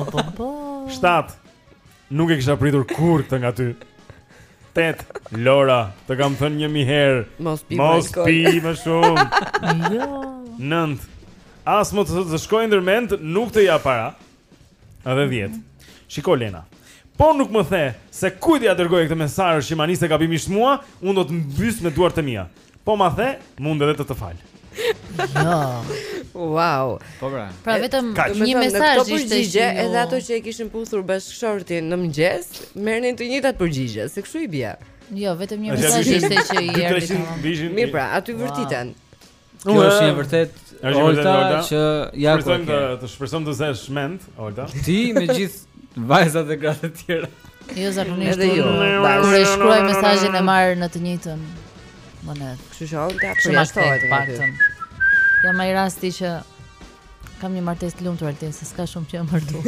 7. Nuk e kisha pritur kur këtë nga ty. 8. Lora, të kam thënë 1000 herë. Mos pi më shumë. Jo. 9. As më të shkoj ndërmend, nuk të ja para. Edhe 10. Shiko Lena. Po nuk më the se kujt ja dërgoj këtë mesazh që ma niste gabimisht mua, unë do të mbys me duart e mia. Po ma the, mund edhe të fal. Jo. Wow. Po pra. Pra vetëm një mesazh ishte që edhe ato që e kishin puthur bashkëshortin në mëngjes, merrnin të njëjtat përgjigje, se kështu i bie. Jo, vetëm një mesazh ishte që i erdhi. Mirë pra, aty vërtiten. Kjo është një vërtet Olta që ja ku. Të shpresojmë të zesh mend, Olta. Ti me gjithë vajzat e gratë të tjera. Jo zakonisht. Kur e shkruaj mesazhin e marr në të njëjtën monet. Kështu që Olta përjashtohet paktën. Jam ai rasti që kam një martesë të lumtur Altin, se s'ka shumë që jam martuar.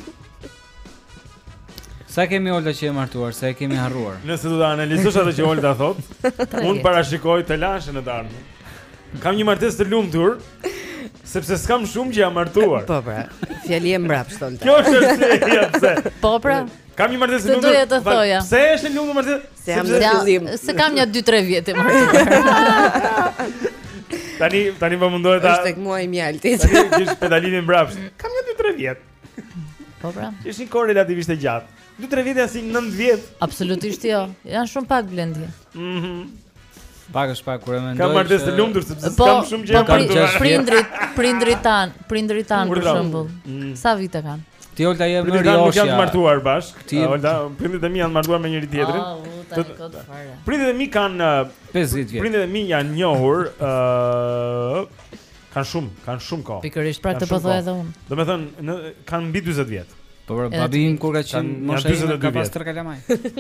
Sa kemi Olta që e martuar, sa e kemi harruar. Nëse do ta analizosh atë që Olta thot, unë parashikoj të lashën e ardhmen. Kam një martesë të lumtur, sepse s'kam shumë që jam martuar. Po pra, fjali e mbrapsht Olta. Kjo është arsyeja pse. Po pra. Kam një martesë të lumtur. Doja të thoja. Pse është e lumtur martesë? Se jam në fillim. Se kam një 2-3 vjet e martuar. Tani më mundohet ta. Është tek muaji i mjaltit. Tani kish pedalimin mbrapsht. Kam një 2-3 vjet. Po pra. Është një kohë relativisht e gjatë. 2-3 vjet janë si 9 vjet. Absolutisht jo. Janë shumë pak Blendi. Pak është pak kur e mendoj. Kam martesë të lumtur sepse s'kam shumë gjë. Prindrit tan për shembull. Sa vite kanë? Ti Olta je më rjoshja. Nuk janë martuar bashk. Olta, prindrit e mi janë martuar me njëri tjetrin. Prindrit e mi kanë 50 vjet. Prindrit e mi janë njohur kanë shumë kohë. Pikërisht pra këtë po thoj edhe unë. Domethënë kanë mbi 40 vjet. Po babi im kur ka qenë mosha ime ka pas 3 kalamaj.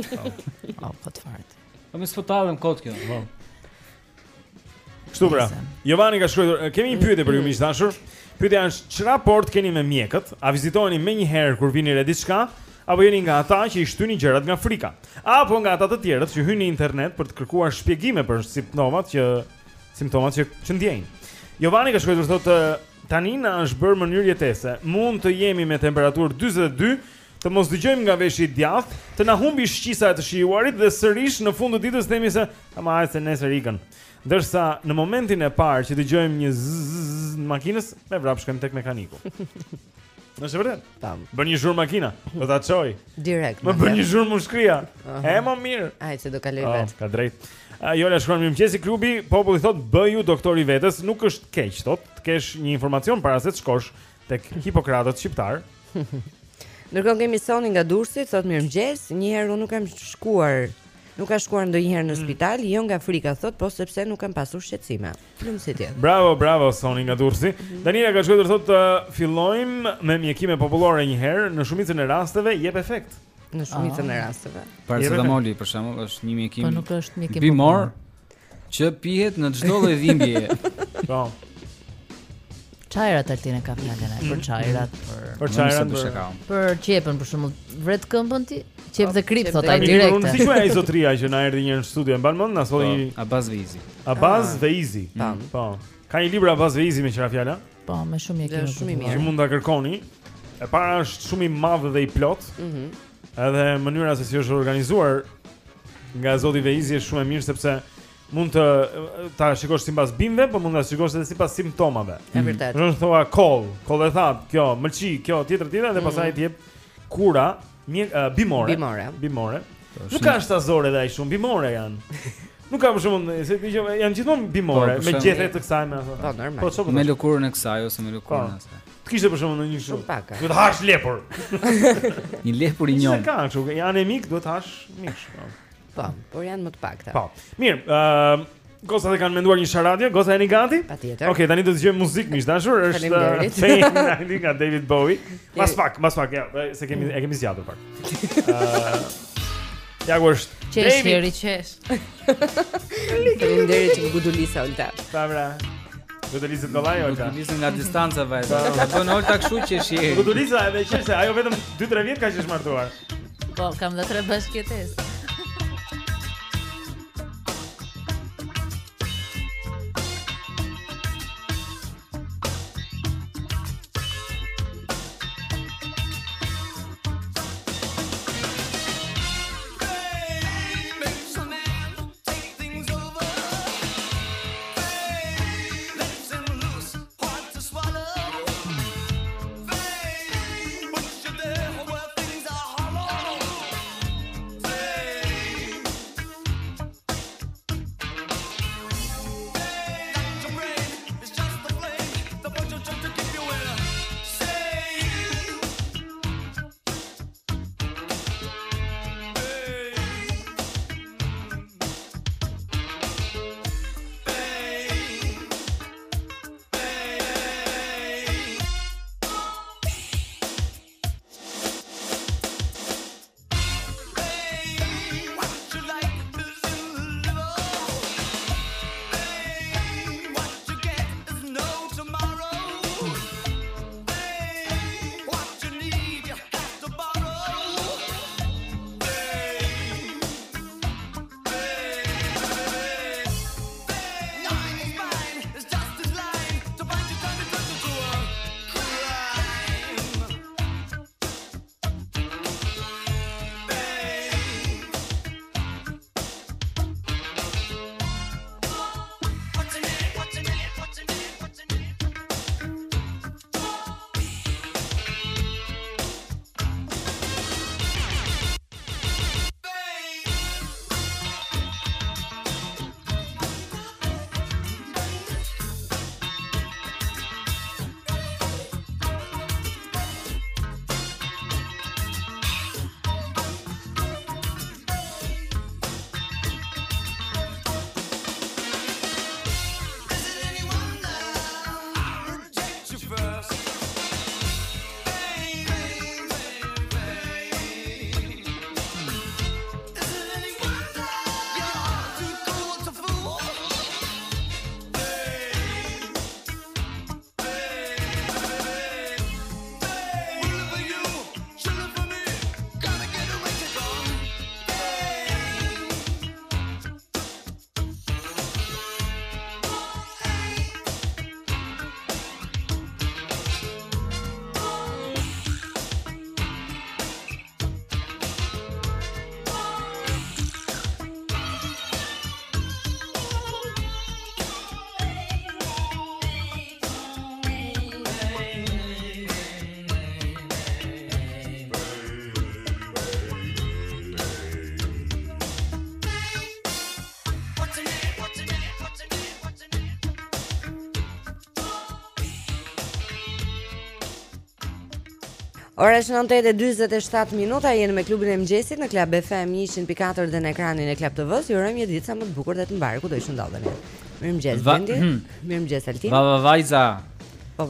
Po të fart. Po më sfotallëm kot kjo. Po. Kështu pra. Jovani ka shkruar, kemi një pyetje për ju miq dashur. Pyetja është, ç'ra raport keni me mjekët? A vizitoni më një herë kur vini re diçka? Apo jeni nga ata që I shtyni gjërat nga frika? Apo nga ata të tjerët që hyjnë në internet për të kërkuar shpjegime për simptomat që ndjejnë? Jovani ka shkruar thotë, tani na është bërë mënyrë jetese. Mund të jemi me temperaturë 42, të mos dëgjojmë nga veshi I djathtë, të na humbi shqisa e të shijuarit dhe sërish në fund të ditës themi se ama hajde se nesër ikën. Ndërsa në momentin e parë që dëgjojmë një zzz në makinës, me vrap shkojmë tek mekaniku. Nëse vërtet? Tam. Bën një zhurmë makina, do ta çoj. Direkt. Më bën një zhurmë mushkria. E më mirë. Ai se do kaloj vet. Ka drejt. Jola shkruan mirëmëngjesi klubi, populli thot bëju doktori vetes, nuk është keq, thot, të kesh një informacion para se të shkosh tek Hipokratët shqiptar. Ndërkohë kemi Soni nga Durrësi, thot mirëmëngjes, një herë unë nuk ka shkuar ndonjëherë në spital, jo nga frika thot, po sepse nuk kam pasur shqetësime. Lumësitje. Bravo Soni nga Durrësi. Daniela ka shkruar thot fillojmë me mjekime popullore një herë, në shumicën e rasteve jep efekt. Në shumicën e rasteve. Paracetamoli për shembull është një mjekim. Po nuk është mjekim bimor që pihet në çdo lloj dhimbjeje. Po. Çajrat Altin e ka fjalën ai për çajrat, për çajrat për qepën për shembull, vret këmbën ti, qep dhe krip thot ai direkte. Unë si quaj ai zotria që na erdhi një herë në studio, mban mend na solli Abaz Veizi. Abaz Veizi. Po. Ka një libër Abaz Veizi me qira fjala? Po, me shumë mjekim. Shumë I mirë. Që mund ta kërkoni. E para është shumë I madh dhe I plot. Edhe mënyra se si është organizuar nga zoti Veizi është shumë e mirë sepse mund të ta shikosh sipas bimëve, po mund ta shikosh edhe sipas simptomave. Është vërtet. Nëse thua koll e that, kjo mëlçi, kjo tjetër dhe pastaj ti jep kura bimore. Nuk ka shtazore dhe ai shumë bimore janë. Nuk ka për shembull, se janë gjithmonë bimore me gjethe të kësaj me ato. Po normal. Me lëkurën e kësaj ose me lëkurën e asaj. Të kishte për shembull në një shumë pak. Duhet hash lepur. Një lepur I njom. Se ka kështu, janë anemik, duhet hash mish. Po, por janë më të pakta. Po. Mirë, Gosat e kanë menduar një sharadje, Gosa jeni gati? Patjetër. Okej, tani do të dëgjojmë muzikë miq dashur, është Fame nga David Bowie. Mas pak, ja, se kemi zgjatur pak. Ja ku është David qesh. Faleminderit që më gudulisa Olta. Pa bra. Gudulisa kollaj Olta. Gudulisa nga distanca vajza. Bën Olta kështu që shi. Gudulisa edhe qesh se ajo vetëm 2-3 vjet ka qesh martuar. Po, kam dhe 3 bashkëtesë. Hey, Ora është 9:47 minuta, jeni me klubin e mëngjesit në Club FM 104 dhe në ekranin e Club TV-s. Ju urojmë një ditë sa më të bukur dhe të mbar ku do të ndodheni. Mirëmëngjes Blendi. Mirëmëngjes Altin. Vajza. Po.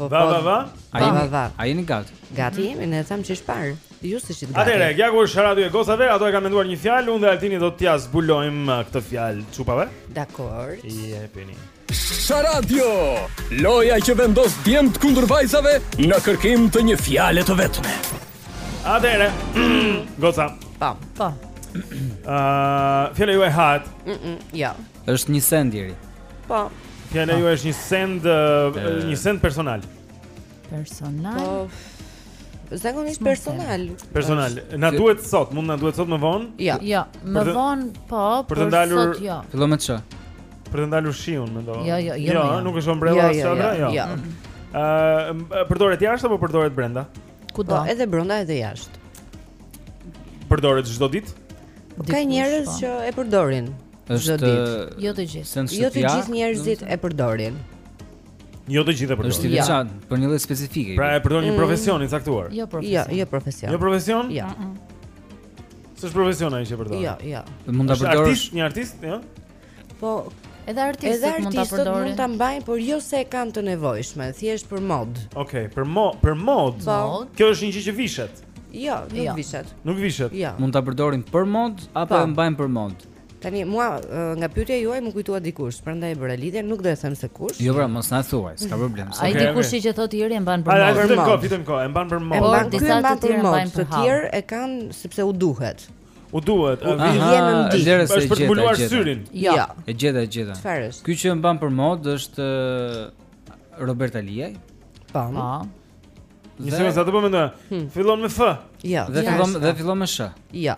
A jeni gati? Gati jemi, ne tham që është parë. Ju s'është gati. Atëre, Gjaku është radio e gocave, ato e kanë menduar një fjalë, unë dhe Altini do t'ja zbulojmë këtë fjalë çupave. Dakor. Jepini. Sharadio, loja që vendos djemt kundër vajzave në kërkim të një fjale të vetme. Atëre, goca. Po. Fjala juaj hat. Jo. Është një send deri. Po. Fjala juaj është një send personal. Personal? Po. Zakonisht personal. Personal. Na duhet sot, mund na duhet sot më vonë? Jo. Më vonë po, për të ndalur sot jo. Fillon me ç. Për të ndalur shiun, mendoj. Jo, nuk është ombrella sadra, jo. Përdoret jashtë apo përdoret brenda? Kudo. Edhe brenda edhe jashtë. Përdoret çdo ditë? Ka njerëz që e përdorin çdo ditë. Jo të gjithë. Jo të gjithë njerëzit e përdorin. Jo të gjithë e përdorin. Është i veçantë për një lloj specifike. Pra e përdor një profesion i caktuar. Jo profesion. Jo profesion. Jo profesion? Jo. S'është profesion ai që përdor. Jo. Mund ta përdorësh një artist, jo? Po, edhe artistët mund ta përdorin. Mund ta mbajnë, por jo se e kanë të nevojshme, thjesht për mod. Okej, për mod. Kjo është një gjë që vishet. Jo, nuk vishet. Nuk vishet. Jo. Mund ta përdorin për mod apo e mbajnë për mod. Tani mua nga pyetja juaj më kujtua dikush, prandaj e bëra lidhje, nuk do të them se kush. Jo, pra, mos na thuaj, s'ka problem. Ai dikush që thotë Iri e mban për mod. Fitojmë kohë, e mban për mod. Por disa të tjerë e mbajnë për mod, të tjerë e kanë sepse u duhet. U duhet. Është për të mbuluar syrin. Jo. E gjeta. Çfarë është? Ky që e mban për mod është Roberta Liaj. Po. Një sekondë, sa të po mendoj. Fillon me F. Jo. Dhe fillon me Sh. Jo.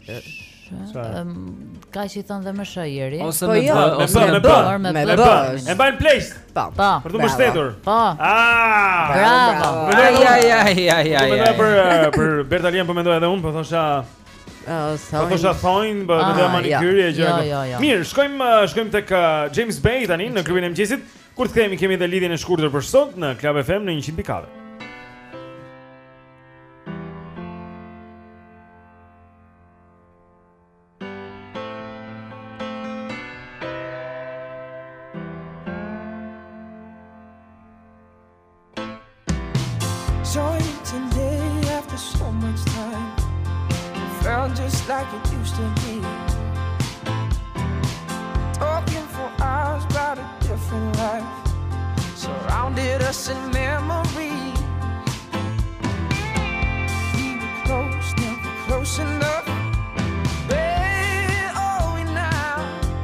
Ka që i thonë dhe më shajeri. Ose me B. Me B. E mbajnë place. Po. Për të mbështetur. Po. Bravo. Për Berta Lian po mendoj edhe unë, po thosha thonë, po me manikyri e gjëra. Mirë, shkojmë tek James Bay tani në klubin e mëngjesit. Kur të kthehemi kemi edhe lidhjen e shkurtër për sot në Club FM në 100.4. Just like it used to be, talking for hours about a different life, surrounded us in memory. We were close, never close enough. Where are we now?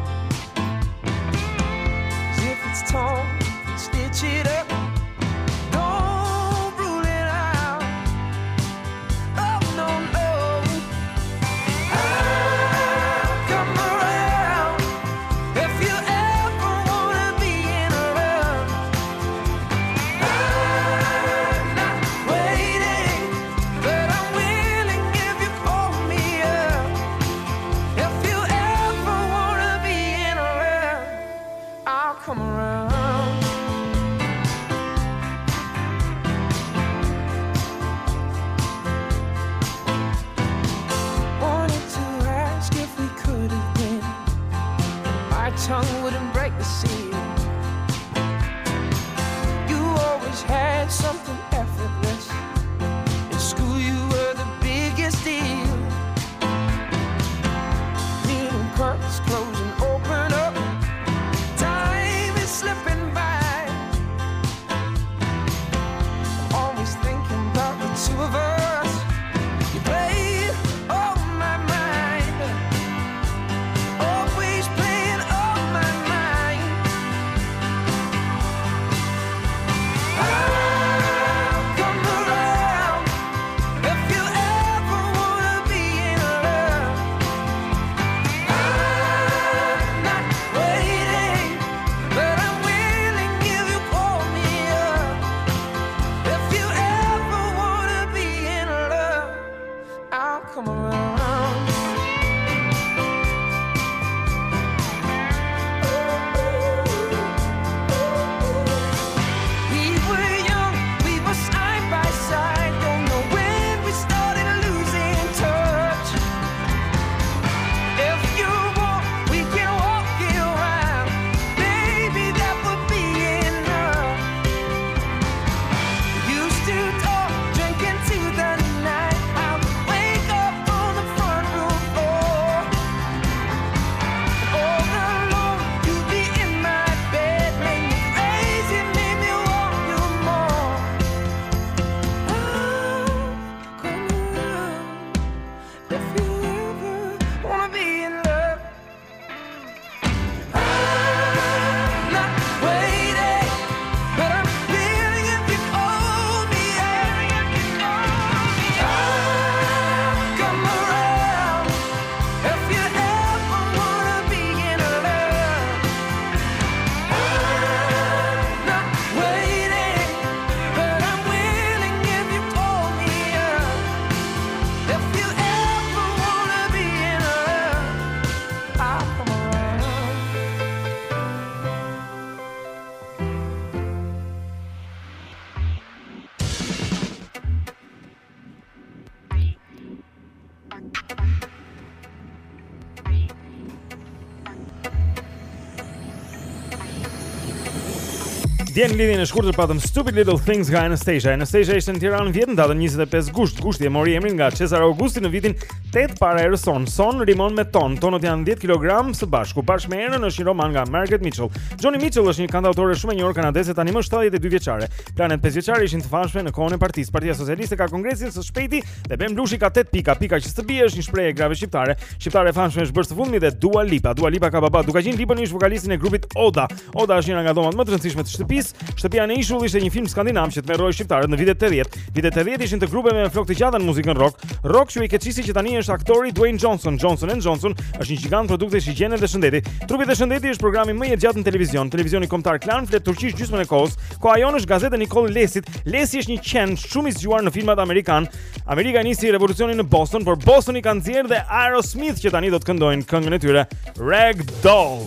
As if it's torn, stitch it up. Don't rule it out. Oh no, no. Tongue wouldn't break the seal. You always had something effortless. In school you were the biggest deal. Meaning curtains close and open up. Time is slipping by. I'm always thinking about the two of us. You played on my mind. Always playing on my mind. Djen lidhjen e shkurtër patëm Stupid Little Things nga Anastasia. Anastasia ishte në Tiranë vjet në datën 25 gusht. Gushti e mori emrin nga Cesar Augusti në vitin 8 para erës son. Son rimon me ton. Tonët janë 10 kg së bashku. Bashkë me erën është një roman nga Margaret Mitchell. Johnny Mitchell është një kantautore shumë e njohur kanadeze tani më 72 vjeçare. Planet 5 vjeçare ishin të famshme në kohën e partisë. Partia Socialiste ka kongresin së shpejti dhe Ben Blushi ka 8 pika. Pika që të bie është një shprehje grave shqiptare. Shqiptare e famshme është bërë së fundmi dhe Dua Lipa. Dua Lipa ka baba Dukagjin Liponi është vokalistin e grupit Oda. Oda është njëra nga dhomat më të rëndësishme të shtëpisë. Shtëpia në Ishull ishte një film skandinav që tmerroi shqiptarët në vitet 80. Vitet 80 ishin të grupeve me flokë të gjata në muzikën rock. Rock që i keqisi që tani është aktori Dwayne Johnson. Johnson & Johnson është një gigant produktesh higjiene dhe shëndeti. Trupi dhe shëndeti është programi më i gjatë në televizion. Televizioni kombëtar Klan flet turqisht gjysmën e kohës. Koha jon është gazeta Nicole Lesit. Lesi është një qen shumë i zgjuar në filmat amerikan. Amerika nisi revolucionin në Boston, por Bostoni ka nxjerrë dhe Aerosmith që tani do të këndojnë këngën e tyre Rag Doll.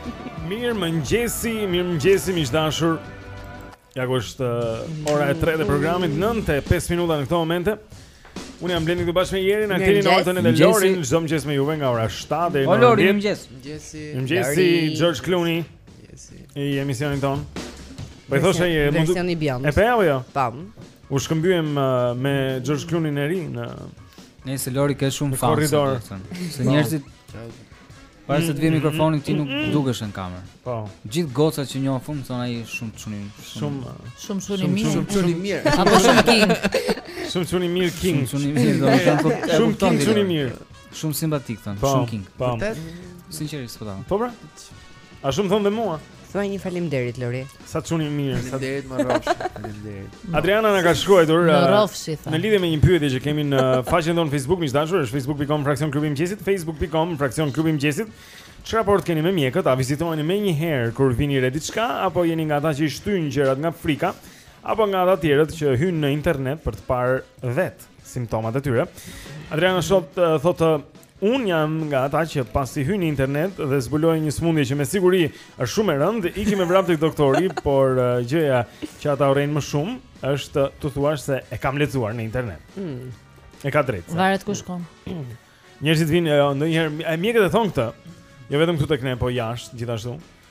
Mirëmëngjesi miq dashur. Ja ku është ora e 3 e programit, 9:05 minuta në këtë moment. Unë jam Blendi këtu bashkë me Jerin, Aktirin, Olton dhe Lorin, çdo mëngjes me juve nga ora 7 deri në 10. Mëngjesi George Clooney. I emisionin ton. Po i thoshe je mund versioni bjond. E pe apo jo? Pam. U shkëmbyem me George Clooney në ri në Nëse Lori ka shumë fan. Korridor. Se njerëzit para se të vijë mikrofoni ti nuk dukesh në kamerë. Po. Gjithë gocat që njohun thonë ai shumë çuni, shumë çuni mirë. Shumë çuni mirë. Apo shumë king. Shumë çuni mirë king. Çuni mirë, domethënë shumë king çuni mirë. Shumë simpatik thonë, Po, shumë king. po. Sinqerisht po. Po pra? A shumë thonë dhe mua. Thuaj një faleminderit Lori. Sa çuni mirë, sa Faleminderit më rrofsh. Faleminderit. Adriana na ka shkruar Në rrofshi, tha. në lidhje me një pyetje që kemi në faqen tonë Facebook, miq dashur, është facebook.com/klubi i mëqyesit, facebook.com/klubi i mëqyesit. Çfarë raport keni me mjekët? A vizitoheni më një herë kur vini re diçka apo jeni nga ata që i shtyjnë gjërat nga frika, apo nga ata tjerët që hyjnë në internet për të parë vet simptomat e tyre? Adriana thotë unë jam nga ata që pasi hyn në internet dhe zbuloj një smundje që me siguri është shumë e rëndë, ikim me vrap tek doktori, por gjëja që ata urrejnë më shumë është të thuash se e kam lexuar në internet. E ka drejtë. Varet ku shkon. Njerëzit vinë ndonjëherë mjekët e thon këtë, jo vetëm këtu tek ne, po jashtë gjithashtu.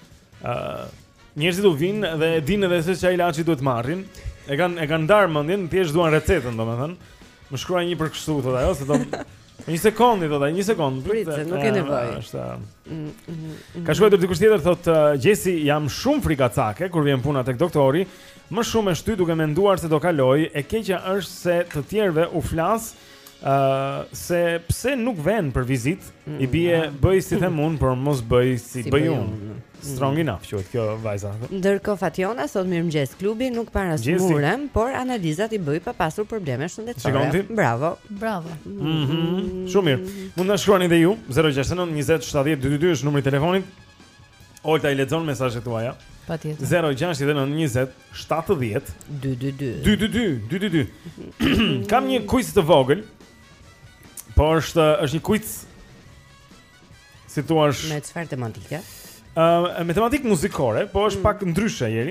Njerëzit u vinë dhe e dinë edhe se çfarë ilaçi duhet marrin. E kanë ndarë mendjen, thjesht duan recetën, domethënë. Më shkruaj një për kështu thotë ajo, se do një sekondë thotë, një sekondë. Prit, se nuk e nevojë. Ka shkruar dikush tjetër thotë Gjesi, jam shumë frikacake kur vjen puna tek doktori, më shumë e shty duke menduar se do kaloj, e keqja është se të tjerëve u flas se pse nuk vjen për vizitë, i bie bëj si them unë, por mos bëj si bëj unë. Strong enough quhet kjo vajza. Ndërkohë Fationa thot mirëmëngjes klubi, nuk para smurem, por analizat i bëj pa pasur probleme shëndetësore. Bravo. Bravo. Shumë mirë. Mund na shkruani edhe ju 069 20 70 222 është numri i telefonit. Olta i lexon mesazhet tuaja. Patjetër. 069 20 70 222. Kam një quiz të vogël. Po është një quiz si thua me çfarë tematike? Me tematik muzikore, po është pak ndryshe Jeri.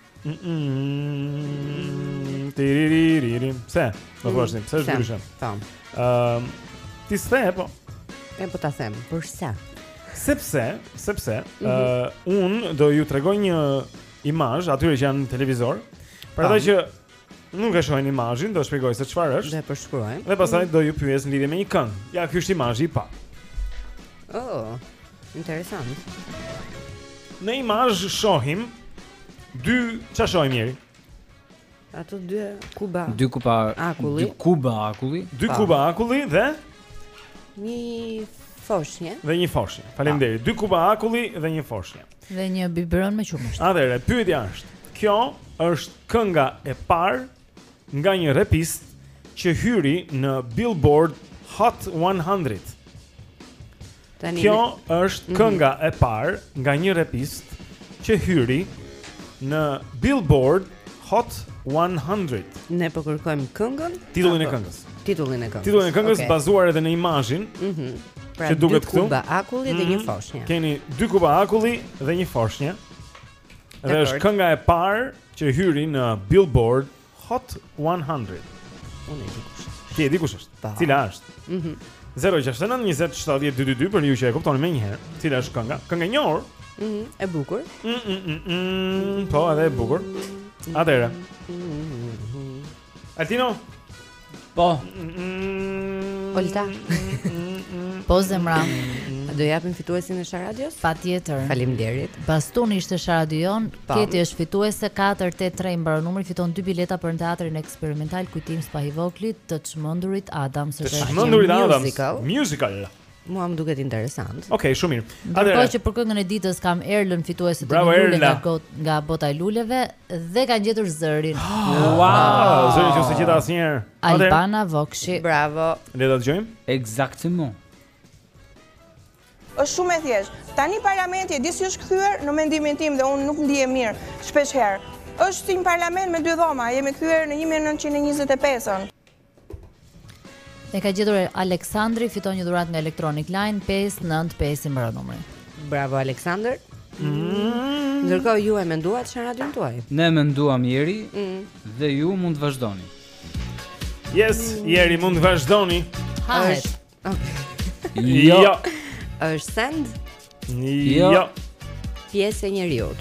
Pse? Do thua se është ndryshe. Tam. Ti s'e po. E po ta them, për sa? Sepse unë do ju tregoj një imazh atyre që janë në televizor. Për ata që nuk e shohin imazhin, do shpjegoj se çfarë është. Dhe përshkruajmë. Dhe pastaj do ju pyes në lidhje me një këngë. Ja, ky është imazhi i parë. Oh, interesant. Në imazh shohim çfarë shohim Jeri? Ato dy kuba. Dy kuba akulli. Dy kuba akulli dhe një foshnjë. Dhe një foshnjë. Faleminderit. Dy kuba akulli dhe një foshnjë. Dhe një biberon me qumësht. Atëherë, pyetja është: kjo është kënga e parë nga një rapist që hyri në Billboard Hot 100. Kjo është kënga e parë nga një rapist që hyri në Billboard Hot 100. Ne po kërkojmë këngën? Titullin e këngës. Titullin e këngës. Titullin e këngës bazuar edhe në imazhin. Pra që duket këtu. Dy kuba akulli dhe një foshnjë. Keni dy kuba akulli dhe një foshnjë. Dhe është kënga e parë që hyri në Billboard Hot 100. Unë e di kush. Ti e di kush është? Cila është? 069 20 70 222 për ju që e kuptoni më njëherë. Cila është kënga? Kënga e njohur? E bukur. Po, edhe e bukur. Atëherë. Altino? Po. Olta. Po zemra. Do japim fituesin e Sharadios? Patjetër. Faleminderit. Bastuni ishte Sharadion. Keti është fituese 483 mbaron numri, fiton 2 bileta për në teatrin eksperimental Kujtim Spahi Voglit të çmendurit Adams. Të çmendurit Adams. Musical. Mua më duket interesant. Okej, shumë mirë. Ndërkohë që për këngën e ditës kam Erlën fituese të lule nga bota e luleve dhe kanë gjetur zërin. Wow, zëri që s'e gjeta asnjëherë. Albana Vokshi. Bravo. Le ta dëgjojmë? Exactement. Është shumë e thjeshtë. Tani parlamenti e di si është kthyer në mendimin tim dhe unë nuk ndihem mirë shpesh herë. Është si një parlament me dy dhoma, jemi kthyer në 1925-ën. E ka gjetur Aleksandri, fiton një dhuratë nga Electronic Line 595 i mbaron numri. Bravo Aleksandër. Ndërkohë ju e menduat që në radion tuaj? Ne menduam Jeri dhe ju mund të vazhdoni. Yes, Jeri mund të vazhdoni. Hahet. Jo. Është send? Jo. Pjesë e njeriut?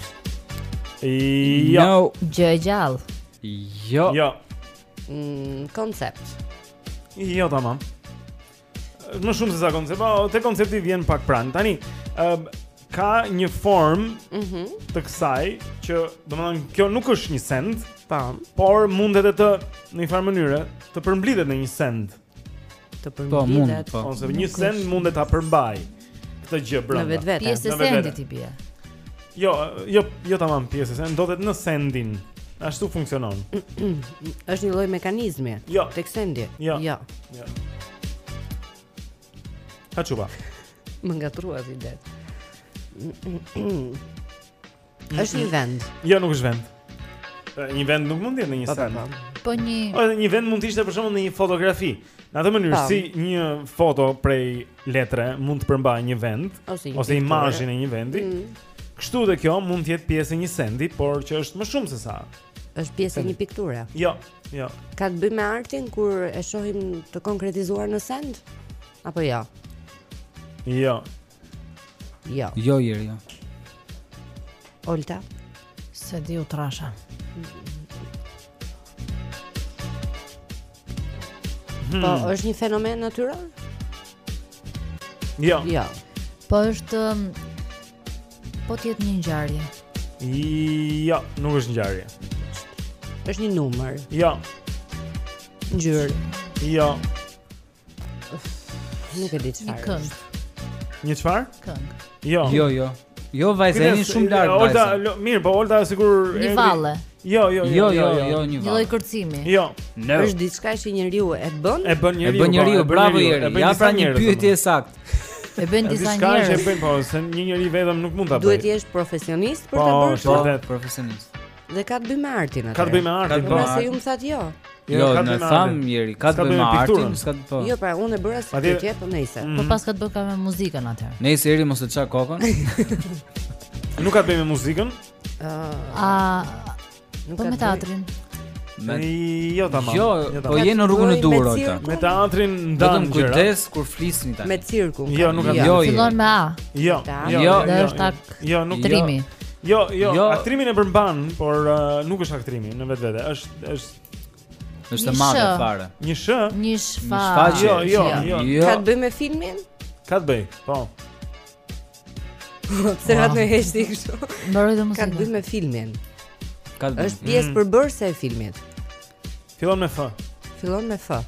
Jo. Gjë e gjallë? Jo. Jo. Koncept? Jo, tamam. Më shumë se sa koncept, po te koncepti vjen pak pranë. Tani, ka një formë të kësaj që, domethënë, kjo nuk është një send, por mundet e të në një farë mënyre të përmblidhet në një send. Të përmblidhet. Ose një send mundet ta përmbaj këtë gjë brenda. Në vetvete. Pjesë e sendit i bie. Jo tamam, pjesë e sendit, ndodhet në sendin. Ashtu funksionon. Është një lloj mekanizmi tek sendi. Jo. Ha çupa. Më ngatruat ide. Është një vend. Jo, nuk është vend. Një vend nuk mund të jetë në një send. Po një vend mund të ishte për shembull në një fotografi. Në atë mënyrë si një foto prej letre mund të përmbajë një vend ose imazhin e një vendi. Kështu dhe kjo mund të jetë pjesë e një sendi, por që është më shumë se sa. Është pjesë e një pikture. Jo. Ka të bëjë me artin kur e shohim të konkretizuar në send? Apo jo? Jo. Jo. Jo, Jeri, jo. Olta? Se di u trasha. Po, është një fenomen natyror? Jo. Po është po të jetë një ngjarje. Jo, nuk është ngjarje. Është një numër. Jo. Ngjyrë. Jo. Nuk e di çfarë. Një këngë. Një çfarë? Këngë. Jo. Jo, vajzë, jeni shumë larg vajzë. Olta, mirë, po Olta sigur një valle. Jo, një valle. Një lloj kërcimi. Jo. Është diçka që njeriu e bën? E bën njeriu, bravo Jeri. Ja pra një pyetje saktë. E bën disa njerëz. Diçka që e bën, po, se një njeri vetëm nuk mund ta bëjë. Duhet të jesh profesionist për ta bërë. Po, profesionist. Dhe ka të bëjë me artin atë. Ka të bëjë me artin, po. Se ju më thatë jo. Jo, në tham Jeri, ka të bëjë me artin, s'ka të po. Jo, pra unë e bëra si pyetje, po nejse. Po pas ka të bëjë me muzikën atëherë. Nejse Jeri, mos e ça kokën. Nuk ka të bëjë me muzikën? Po me teatrin. Jo tamam. Jo, po je në rrugën e dur ota. Me teatrin ndan gjëra. Kujdes kur flisni tani. Me cirkun. Jo, nuk ka. Fillon me A. Jo. Jo, nuk aktrimi. Jo, aktrimin e përmban, por nuk është aktrimi në vetvete. Është madhe fare. Një sh? Një shfaqje. Jo. Ka të bëjë me filmin? Ka të bëjë, po. Se ratë në heshti kështu. Mbaroj dhe muzikën. Ka të bëjë me filmin. Është Mm. pjesë përbërëse e filmit. Fillon me F. Fillon me F.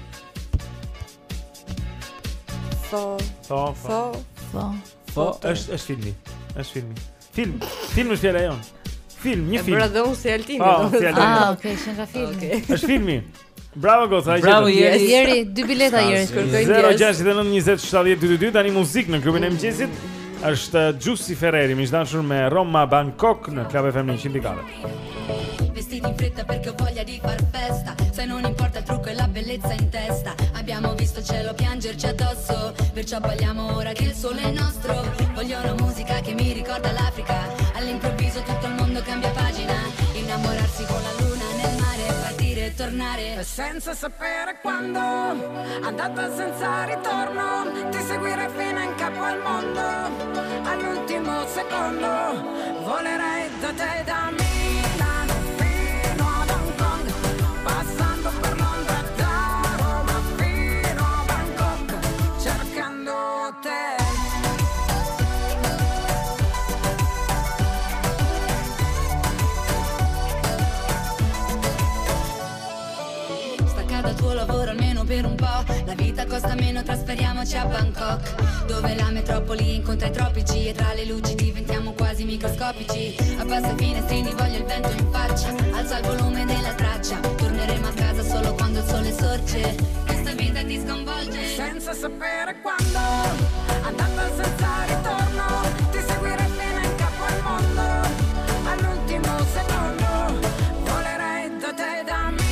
Është filmi. Është filmi. Film është fjala jon. Një film. Pra dhe unë si Altini. Okay, që nga filmi. Është filmi. Bravo Goca. Bravo Jeri. Jeri, 2 bileta Jeri. Kërkoj ndjes. 069 20 70 222 tani muzikë në klubin e mëngjesit. Është Giussi Ferreri, miqdashur me Roma Bangkok në Club FM 104. Vestiti in fretta perché ho voglia di far festa. Se non importa il trucco e la bellezza in testa. Abbiamo visto il cielo piangerci addosso. Perciò balliamo ora che il sole è nostro. Voglio una musica che mi ricorda l'Africa. All'improvviso tutto il mondo cambia pagina. Innamorarsi con la luna nel mare. Partire e tornare. Senza sapere quando. Andata senza ritorno. Ti seguirei fino in capo al mondo. All'ultimo secondo. Volerei da te, da me. Per un po', la vita costa meno, trasferiamoci a Bangkok, dove la metropoli incontra i tropici e tra le luci diventiamo quasi microscopici. Abbassa i finestrini, voglio il vento in faccia, alza il volume della traccia, torneremo a casa solo quando il sole sorge. Questa vita ti sconvolge senza sapere quando, andata senza ritorno, ti seguirei fino in capo al mondo, all'ultimo secondo, volerei da te, da me.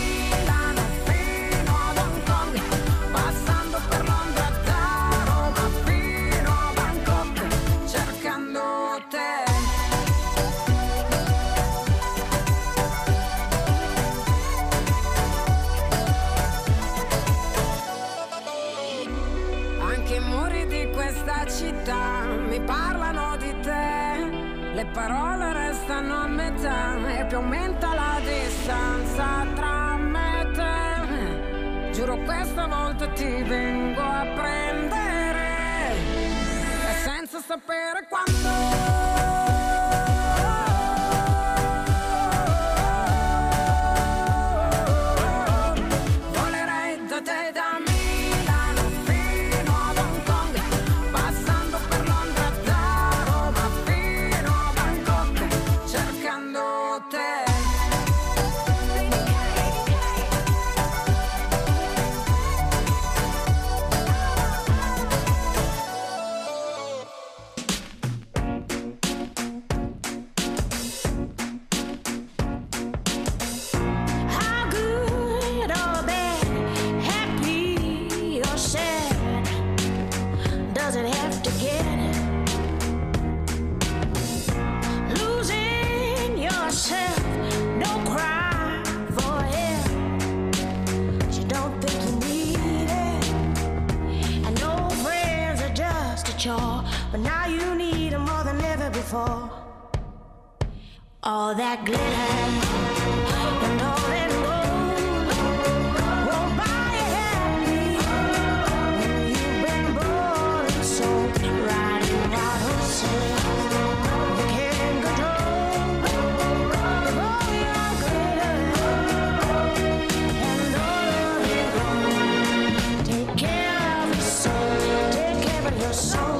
riparlano di te, le parole restano a metà e più aumenta la distanza tra me e te. Giuro questa volta ti vengo a prendere e senza sapere quando. But now you need them more than ever before. All that glitter and all that gold won't buy you happy when you've been bought and sold. Riding out wholesale, you can't control all your glitter and all of your gold. Take care of your soul, take care of your soul.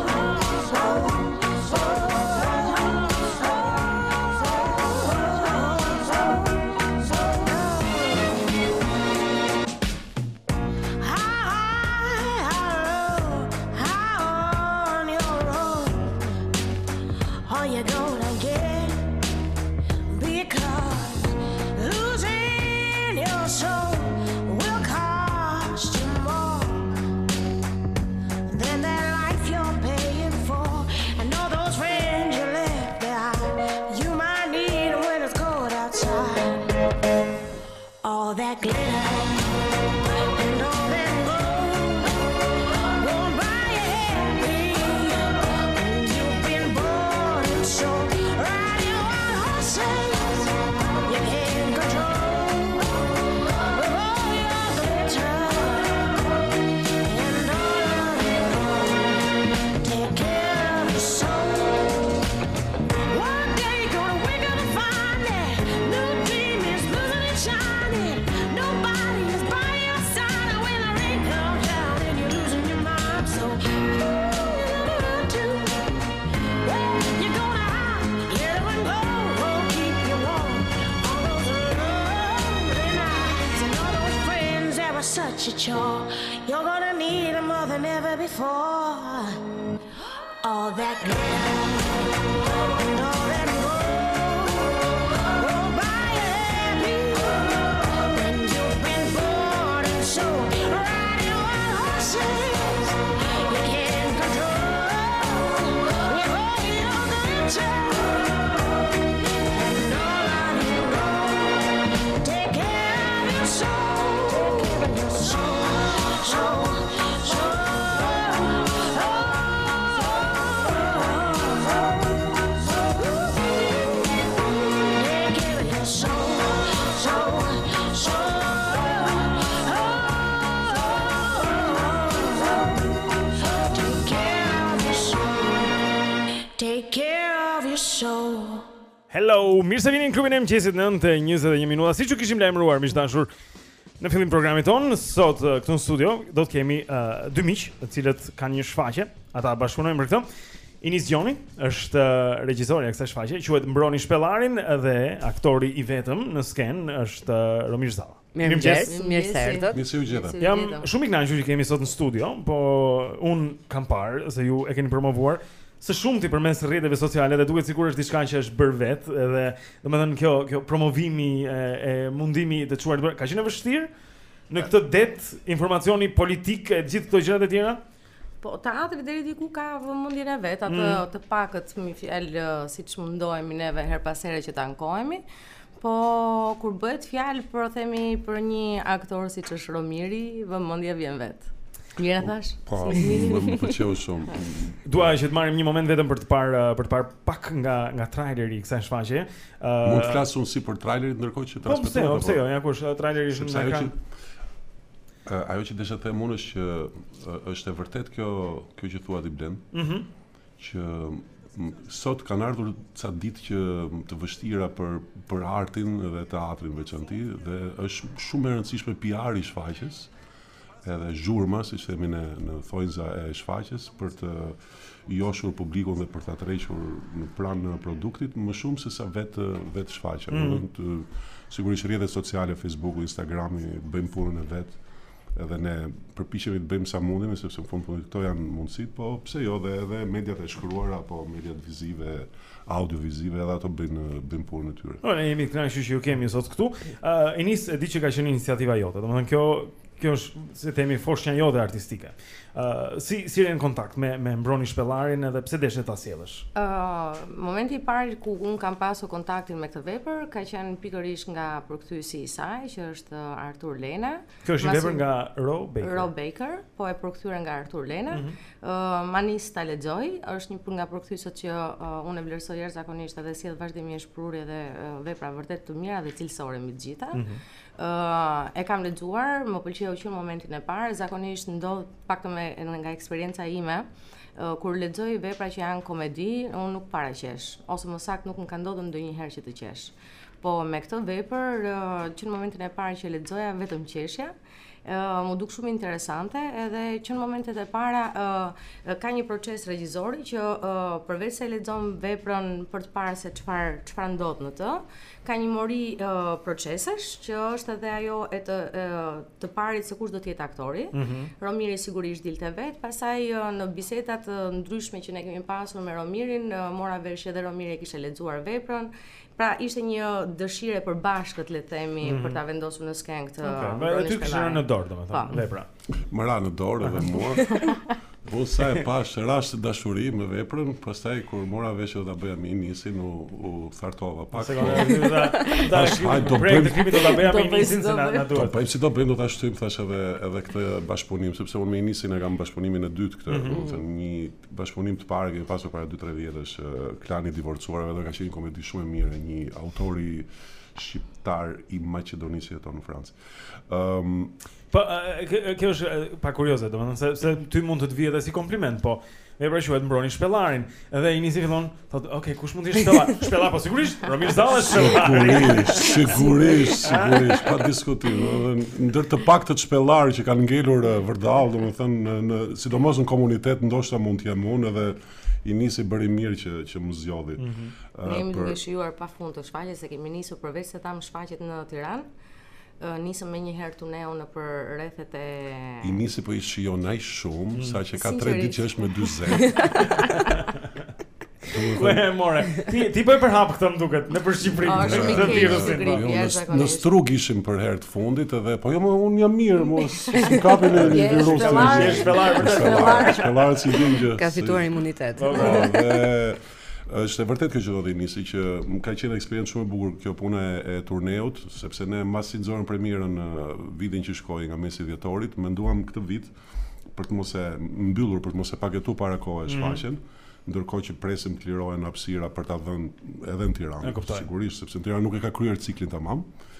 Such a chore. You're gonna need them more than ever before. All that glitter and all that gold won't buy you happy when you've been bought and sold. Riding on horses you can't control. You hold your glitter and all of your gold. Take care of your soul. Take care of your soul. Hello, mirë se vini në klubin e mëqyesit 9:21 minuta. Siç ju kishim lajmëruar miq dashur, në fillim programit ton, sot këtu në studio do të kemi dy miq, të cilët kanë një shfaqje. Ata bashkëpunojnë për këtë. Inis Gjoni është regjisori i kësaj shfaqje, quhet Mbroni Shpellarin dhe aktori i vetëm në skenë është Romish Zalla. Mirëmëngjes, mirë se erdhët. Mirë se u gjeta. Jam shumë i kënaqur që kemi sot në studio, po un kam parë se ju e keni promovuar së shumti përmes rrjeteve sociale dhe duket sikur është diçka që është bërë vet dhe domethënë kjo promovimi e mundimi të çuar ka qenë vështirë në këtë det informacioni politik e gjithë këto gjërat e tjera. Po teatri deri diku ka vëmendjen e vet, atë të pakët mi fjalë siç mundohemi neve her pas here që ta ankohemi. Po kur bëhet fjalë për themi për një aktor siç është Romiri, vëmendja vjen vet. Mira thash. Po, më pëlqeu shumë. Dua që të marrim një moment vetëm për të parë pak nga traileri i kësaj shfaqje. Mund të flas unë si për trailerin ndërkohë që transmetohet. Po, pse jo, ja kush traileri ishte në ekran. Ajo që desha të them unë është që është e vërtet kjo që thua ti Blen. Që sot kanë ardhur ca ditë që të vështira për artin dhe teatrin veçanti dhe është shumë e rëndësishme PR-i i shfaqjes, edhe zhurma, siç themi në thonjza e shfaqjes, për të joshur publikun dhe për ta tërhequr në pranë produktit më shumë se sa vetë shfaqja. Sigurisht rrjetet sociale, Facebooku, Instagrami bëjmë punën e vet. Edhe ne përpiqemi të bëjmë sa mundemi sepse në fund këto janë mundësit, po pse jo edhe mediat e shkruara apo mediat vizive, audiovizive, edhe ato bëjnë punën e tyre. Ne jemi të kënaqur që ju kemi sot këtu. Enis e di që ka qenë iniciativa jote. Domethënë kjo është, si themi, foshnja jote artistike. Si rjen kontakt me Mbroni Shpellarin edhe pse deshe ta sjellësh? Momenti i parë ku un kam pasur kontaktin me këtë vepër ka qenë pikërisht nga përkthyesi i saj, që është Artur Lena. Kjo është një vepër nga Ro Baker, po e përkthyer nga Artur Lena. Manis ta lexoj, është një nga përkthyeset që unë e vlerësoj jashtëzakonisht edhe sjell vazhdimisht prurje dhe vepra vërtet të mira dhe cilësore mbi të gjitha. E kam lexuar, më pëlqeu që në momentin e parë, zakonisht ndodh pak nga eksperienca ime, kur lexoj vepra që janë komedi, unë nuk paraqesh, ose më saktë nuk më ka ndodhur ndonjëherë që të qesh. Po me këtë vepër, që në momentin e parë që lexoja vetëm qeshja, më duk shumë interesante, edhe që në momentet e para ka një proces regjizori që përveç se lexon veprën për të parë se çfarë ndodh në të, ka një mori procesesh që është edhe ajo e të parit se kush do të jetë aktori. Romiri sigurisht dilte vet, pastaj në bisedat ndryshme që ne kemi pasur me Romirin, mora vesh edhe Romiri e kishte lexuar veprën. Pra ishte një dëshirë e përbashkët, le të themi, për ta vendosur në skenë këtë. Okej, ty kishte në dorë, domethënë, vepra. Më ra në dorë edhe mua. Unë sa e pash rasht të dashuri me veprën, pastaj kur mora vesh që do ta bëja me Inisin, u thartova pak. Do bëjmë klipin, do ta bëja me Inisin se na duhet. Po si do bëjmë, do ta shtyjmë thash edhe këtë bashkëpunim, sepse unë me Inisin e kam bashkëpunimin e dytë këtë, domethënë një bashkëpunim të parë që pasur para 2-3 vjetësh, Klani i divorcuarve, dhe ka qenë një komedi shumë e mirë, një autori shqiptar i Maqedonisë që jeton në Francë. Po kjo është pa kurioze, domethënë se ty mund të vijë edhe si kompliment, po vepra quhet Mbroni Shpellarin, edhe Inisi fillon thotë, "Ok, kush mund të jetë Shpellar?" Shpellar po sigurisht, Romir Zalla Shpellar. Sigurisht, pa diskutim. Ndër të paktët shpellar që kanë ngelur vërdall, domethënë sidomos në komunitet ndoshta mund të jem unë, edhe Inisi bëri mirë që më zgjodhi. Ne jemi duke shijuar pafund të shfaqjes, se kemi nisur përveç se tam shfaqjet në Tiranë. Nisëm me njëherë tuneu në për rrethet e... Inisi po i shijon aq shumë, sa që ka 3 ditë që është me 40. More, ti bëj për hap këtë më duket, në për Shqipëri. Në Strug ishim për herë të fundit edhe, po jo unë jam mirë, mos si kapin e virusin. Shpellarët si din që... Ka fituar imunitet. Është e vërtet kjo që do të Nisi, që më ka qenë eksperiencë shumë e bukur kjo puna e turneut, sepse ne mas si nxorën premierën në vitin që shkoi nga mesi dhjetorit, menduam këtë vit për të mos e mbyllur, për të mos e paketuar para kohë shfaqjen, ndërkohë që presim të lirohen hapësira për ta dhënë edhe në Tiranë. Sigurisht, sepse në Tiranë nuk e ka kryer ciklin tamam.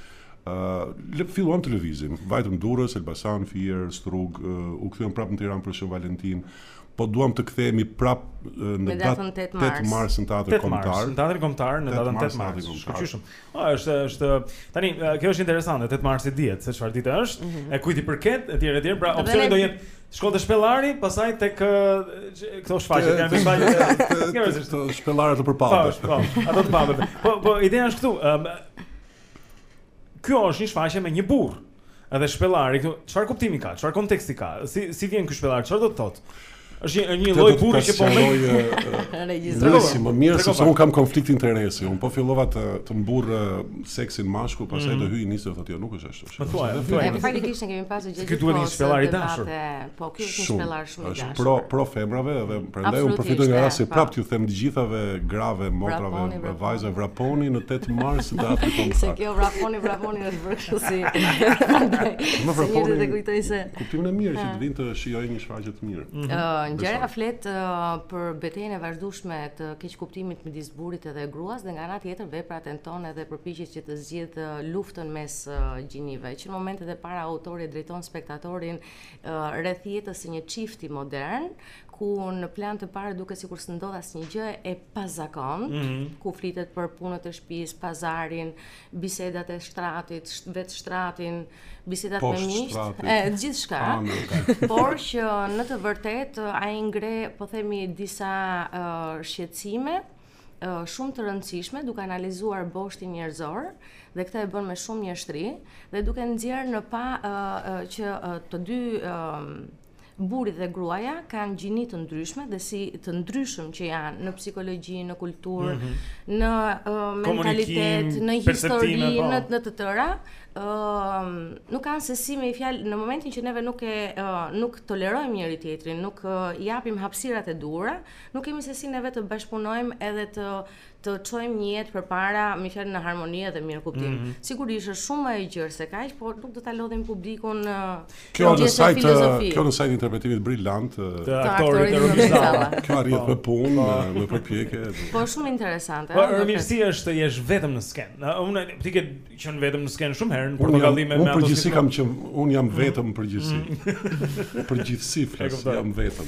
Le filluam të lëvizim, vajtëm Durrës, Elbasan, Fier, Strug, u kthyem prapë në Tiranë për Shën Valentin. Po duam të kthehemi prapë në datën 8 mars në Teatrin Kombëtar. Në Teatrin Kombëtar në datën 8 mars. Shkëlqyshëm. Është tani kjo është interesante, 8 mars i dihet se çfarë ditë është, e kujt i përket, etj. Pra opsioni do jetë shkollë të Shpellari, pastaj tek këto shfaqje, janë shfaqje të Shpellarët të përpallë. Po, ato të pavëve. Po ideja është këtu. Kjo është një shfaqje me një burr. Edhe Shpellari këtu, çfarë kuptimi ka? Çfarë konteksti ka? Si vjen ky Shpellar? Çfarë do të thotë? Është një lloj burri që po Regjistro. Më mirë sepse un kam konflikt interesi. Un po fillova të mburr seksin mashkull, pastaj do hyj nisë thotë jo, nuk është ashtu. Po thuaj. Faktikisht ne kemi pasur gjë Ky duhet një shpellar i dashur. Po, ky është një shpellar shumë i dashur. Është pro femrave dhe prandaj un përfitoj nga rasti prap t'ju them të gjithave grave, motrave, vajzave vraponi në 8 mars të Afrikën. Se kjo vraponi është bërë kështu si. Më vraponi. Të kujtoj se kuptimin e mirë që të vinë të shijojnë një shfaqje të mirë. Ngjarja flet për betejën e vazhdueshme të keqkuptimit midis burrit edhe gruas dhe nga ana tjetër vepra tenton edhe përpiqet që të zgjidh luftën mes gjinive, që në momentet e para autori drejton spektatorin rreth jetës së një çifti modern, ku në plan të parë duket sikur s'ndodh asnjë gjë e pazakontë, ku flitet për punët e shtëpisë, pazarin, bisedat e shtratit, vetë shtratin, bisedat me miqt, gjithçka. Por që në të vërtetë ai ngre, po themi, disa shqetësime shumë të rëndësishme duke analizuar boshtin njerëzor dhe këtë e bën me shumë njeshtri dhe duke nxjerrë në pa që të dy burrit dhe gruaja kanë gjini të ndryshme dhe si të ndryshëm që janë në psikologji, në kulturë, në mentalitet, në histori, në të tëra, nuk kanë se si me i fjalë në momentin që neve nuk tolerojmë njëri tjetrin, nuk japim hapësirat e duhura, nuk kemi se si neve të bashkëpunojmë edhe të çojmë një jetë përpara, me fjalë në harmoni dhe mirë kuptim. Sigurisht është shumë më e gjerë se kaq, por nuk do ta lodhim publikun kjo në sajt interpretimit brillant të aktorit të Romizava. Kjo arrihet me punë, me përpjekje. Po shumë interesante. Po mirësia është të jesh vetëm në skenë. Unë ti ke qenë vetëm në skenë shumë herë në Portokalli me ato. Unë përgjithësi kam që unë jam vetëm përgjithësi. Përgjithësi flas, jam vetëm.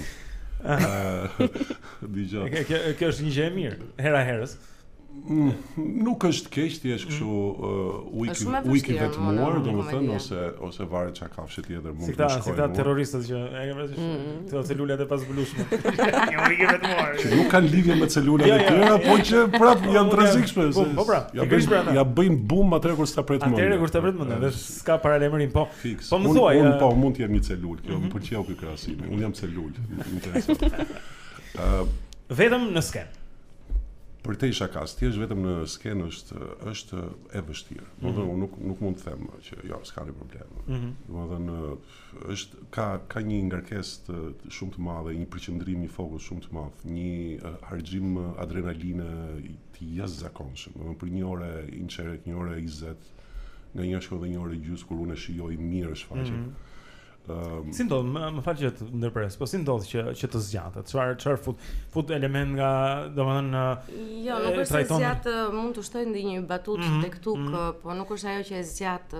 Kjo është një gjë e mirë, hera herës. Nuk është keq, ti je kështu ujk i vetmuar, domethënë ose varet çka kafshë tjetër mund të shkojë. Si këta terroristët që e kanë këto celulat e pazbulueshme. Një ujk i vetmuar. Që nuk kanë lidhje me celulat e tjera, po që prap janë të rrezikshme. Po pra, ja bëjnë bum atëherë kur s'ta pret mend. Atëherë kur s'ta pret mend, dhe s'ka paralajmërim, po. Po më thuaj, unë po mund të jem një celul, kjo më pëlqeu ky krahasim. Unë jam celul, interesant. Vetëm në skenë. Për te isha kas, ti është vetëm në skenë është e vështirë. Domethënë nuk mund të them që jo, s'ka një problem. Domethënë ka një ngarkesë shumë të madhe, një përqendrim, një fokus shumë të madh, një harxhim adrenaline të jashtëzakonshëm. Domethënë për 1 orë inçerek, 1 orë 20, nganjëherë shkon edhe 1 orë gjys kur unë shijoj mirë shfaqjen. Si ndodh, më fal që të ndërpres, po si ndodh që të zgjatet? Çfarë fut element nga, domethënë jo, nuk është se zgjat, mund të shtoj ndonjë batutë tek tuk, po nuk është ajo që e zgjat.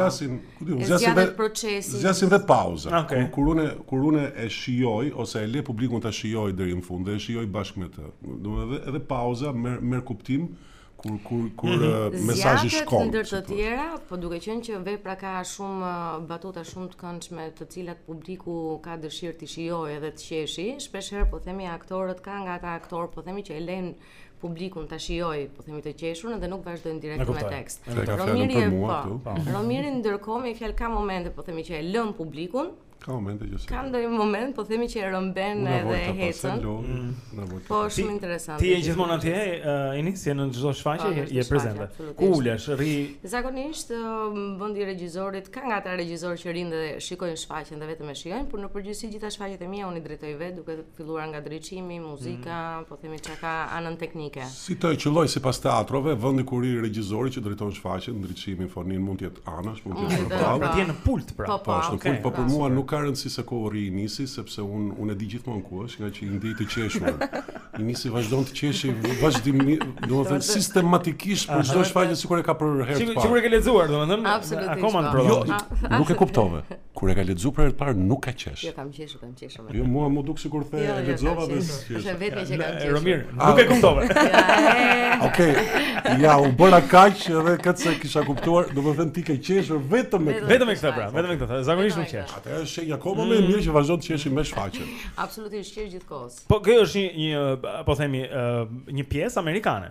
Zgjasin vetë pauza. Kur unë e shijoj ose e le publikun ta shijoj deri në fund dhe e shijoj bashkë me të. Domethënë edhe pauza merr kuptim kur mesazhi shkon. Ndër të tjera, po duke qenë që vepra ka shumë batuta shumë të këndshme, të cilat publiku ka dëshirë të shijojë edhe të qeshi, shpesh herë po themi aktorët ka nga ata aktorë po themi që e lejnë publikun ta shijojë, po themi të qeshurën dhe nuk vazhdojnë direkt me tekst. Romiri ndërkohë me fjalë ka momente po themi që e lën publikun. Ka momente që ka ndonjë moment po themi që e rëmben edhe e hecën. Po shumë interesante. Ti je gjithmonë atje, Inisje në çdo shfaqje je prezente. Ku ulesh, rri? Zakonisht vendi i regjisorit, ka nga ata regjisorë që rinë dhe shikojnë shfaqjen dhe vetëm e shijojnë, por në përgjithësi gjitha shfaqjet e mia unë i drejtoj vetë, duke filluar nga drejtimi, muzika, po themi çka ka anën teknike. Si të qelloj sipas teatrove, vendi kur i regjisorit që drejton shfaqjen, ndriçimin, fonin mund të jetë anash, mund të jetë përballë. Atje në pult pra. Po, në pult, po për mua nuk ka rëndësi se ku rri Nisi, sepse unë e di gjithmonë ku është, nga që i ndej të qeshur. Nisi vazhdon të qeshi vazhdimisht, domethënë sistematikisht për çdo shfaqje sikur e ka për herë të parë. Sikur e ke lexuar, domethënë akoma në prodhim. Nuk e kuptove. Kur e ka lexuar për herë të parë nuk ka qesh. Jo, kam qeshur. Jo, mua më duk sikur the e lexova dhe është vetë që kam qeshur. Romir, nuk e kuptove. Okej. Ja, u bëra kaq edhe këtë se kisha kuptuar, domethënë ti ke qeshur vetëm me këtë pra, vetëm me këtë. Zakonisht nuk qesh. Atë është shenja akoma më e mirë që vazhdon të qeshim me shfaqjen. Absolutisht qesh gjithkohës. Po kjo është një po themi një pjesë amerikane.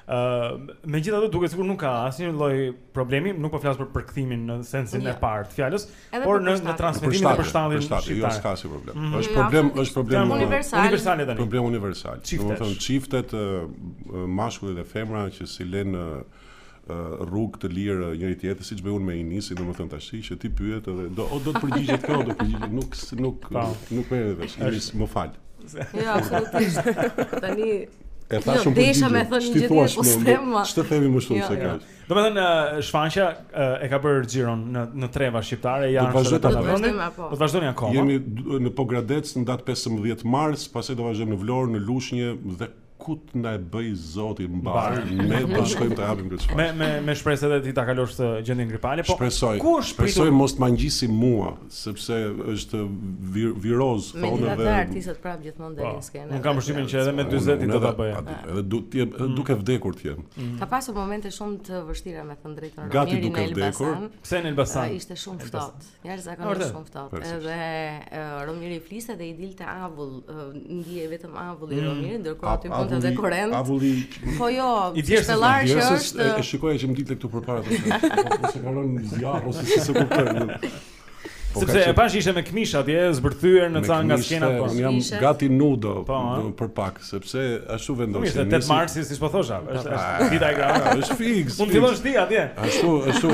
Megjithatë duket sikur nuk ka asnjë lloj problemi, nuk po flas për përkthimin në sensin e parë të fjalës, por në transmetimin e përshtatjes shqiptare. Jo, s'ka si problem. Është problem universal tani. Problem universal. Domethënë çiftet mashkulli dhe femra që si lën rrugë të lirë njëri tjetrit, siç bëj unë me Inisi, domethënë tash që ti pyet edhe do të përgjigjet kjo, do të përgjigjet nuk merret vesh. Inis, më fal. Jo, absolutisht. Tani e thashëm për desha me thënë një gjë tjetër, ç'të themi më shumë se kaq. Domethënë shfaqja e ka bërë xhiron në treva shqiptare, janë do të vazhdoni akoma. Jemi në Pogradec në datë 15 mars, pastaj do vazhdojmë në Vlorë, në Lushnjë dhe kut na e bëj Zoti mbar, ne do shkojmë të hapim këtë shfaqje. Me shpresë edhe ti ta kalosh të gjendjen gripale, po shpresoj mos ma ngjisi mua, sepse është viroz thonë dhe artistët prap gjithmonë dalin skenë. Unë kam përshtypjen që edhe me 40 do ta bëja. Edhe duke vdekur ti jem. Ka pasur momente shumë të vështira me thënë drejtën. Gati duke vdekur. Pse në Elbasan? Ishte shumë ftohtë. Jashtëzakonisht shumë ftohtë. Edhe Romiri fliste dhe i dilte avull, ndihej vetëm avulli i Romirit, ndërkohë aty dhe korrent. Avulli. Po jo, stellar që është. E shikoja që më dilte këtu përpara të. Ose kalon zjarr ose si se kuptoj. Sepse e pash ishte me këmish atje, zbërthyer në ca nga skenat po. Unë jam gati nudo për pak, sepse ashtu vendosi. Ishte 8 marsi, siç po thosha, është dita e grave. Është fiks. Mund fillosh ti atje. Ashtu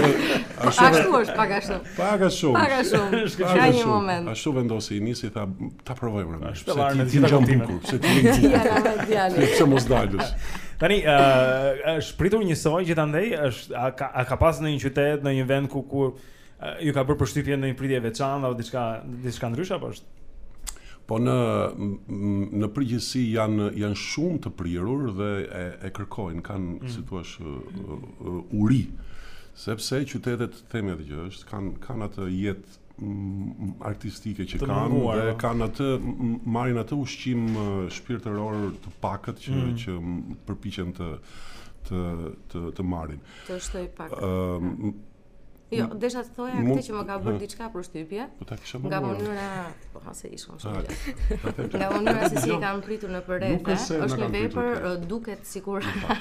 është pak ashtu. Pak ashtu. Ka një moment. Ashtu vendosi Inisi, tha ta provojmë rëmë. Shpellar në gjitha kontimet. Pse ti pse mos dalësh. Tani është pritur një soi gjithandej, është ka pas në një qytet, në një vend ku ju ka bërë përshtypje në një pritje veçantë apo diçka ndryshe apo është? Po në përgjithësi janë shumë të prirur dhe e kërkojnë, kanë si thua uri, sepse qytetet themi atë gjë është kanë atë jetë artistike që kanë dhe kanë atë marrin atë ushqim shpirtëror të pakët që përpiqen të marrin. Të shtoj pak. Jo, desha të thoja këtë që më ka bërë diçka përshtypje. Nga mënyra, po hase ishom shumë. Nga mënyra se si e kanë pritur në përreth, është një vepër duket sikur.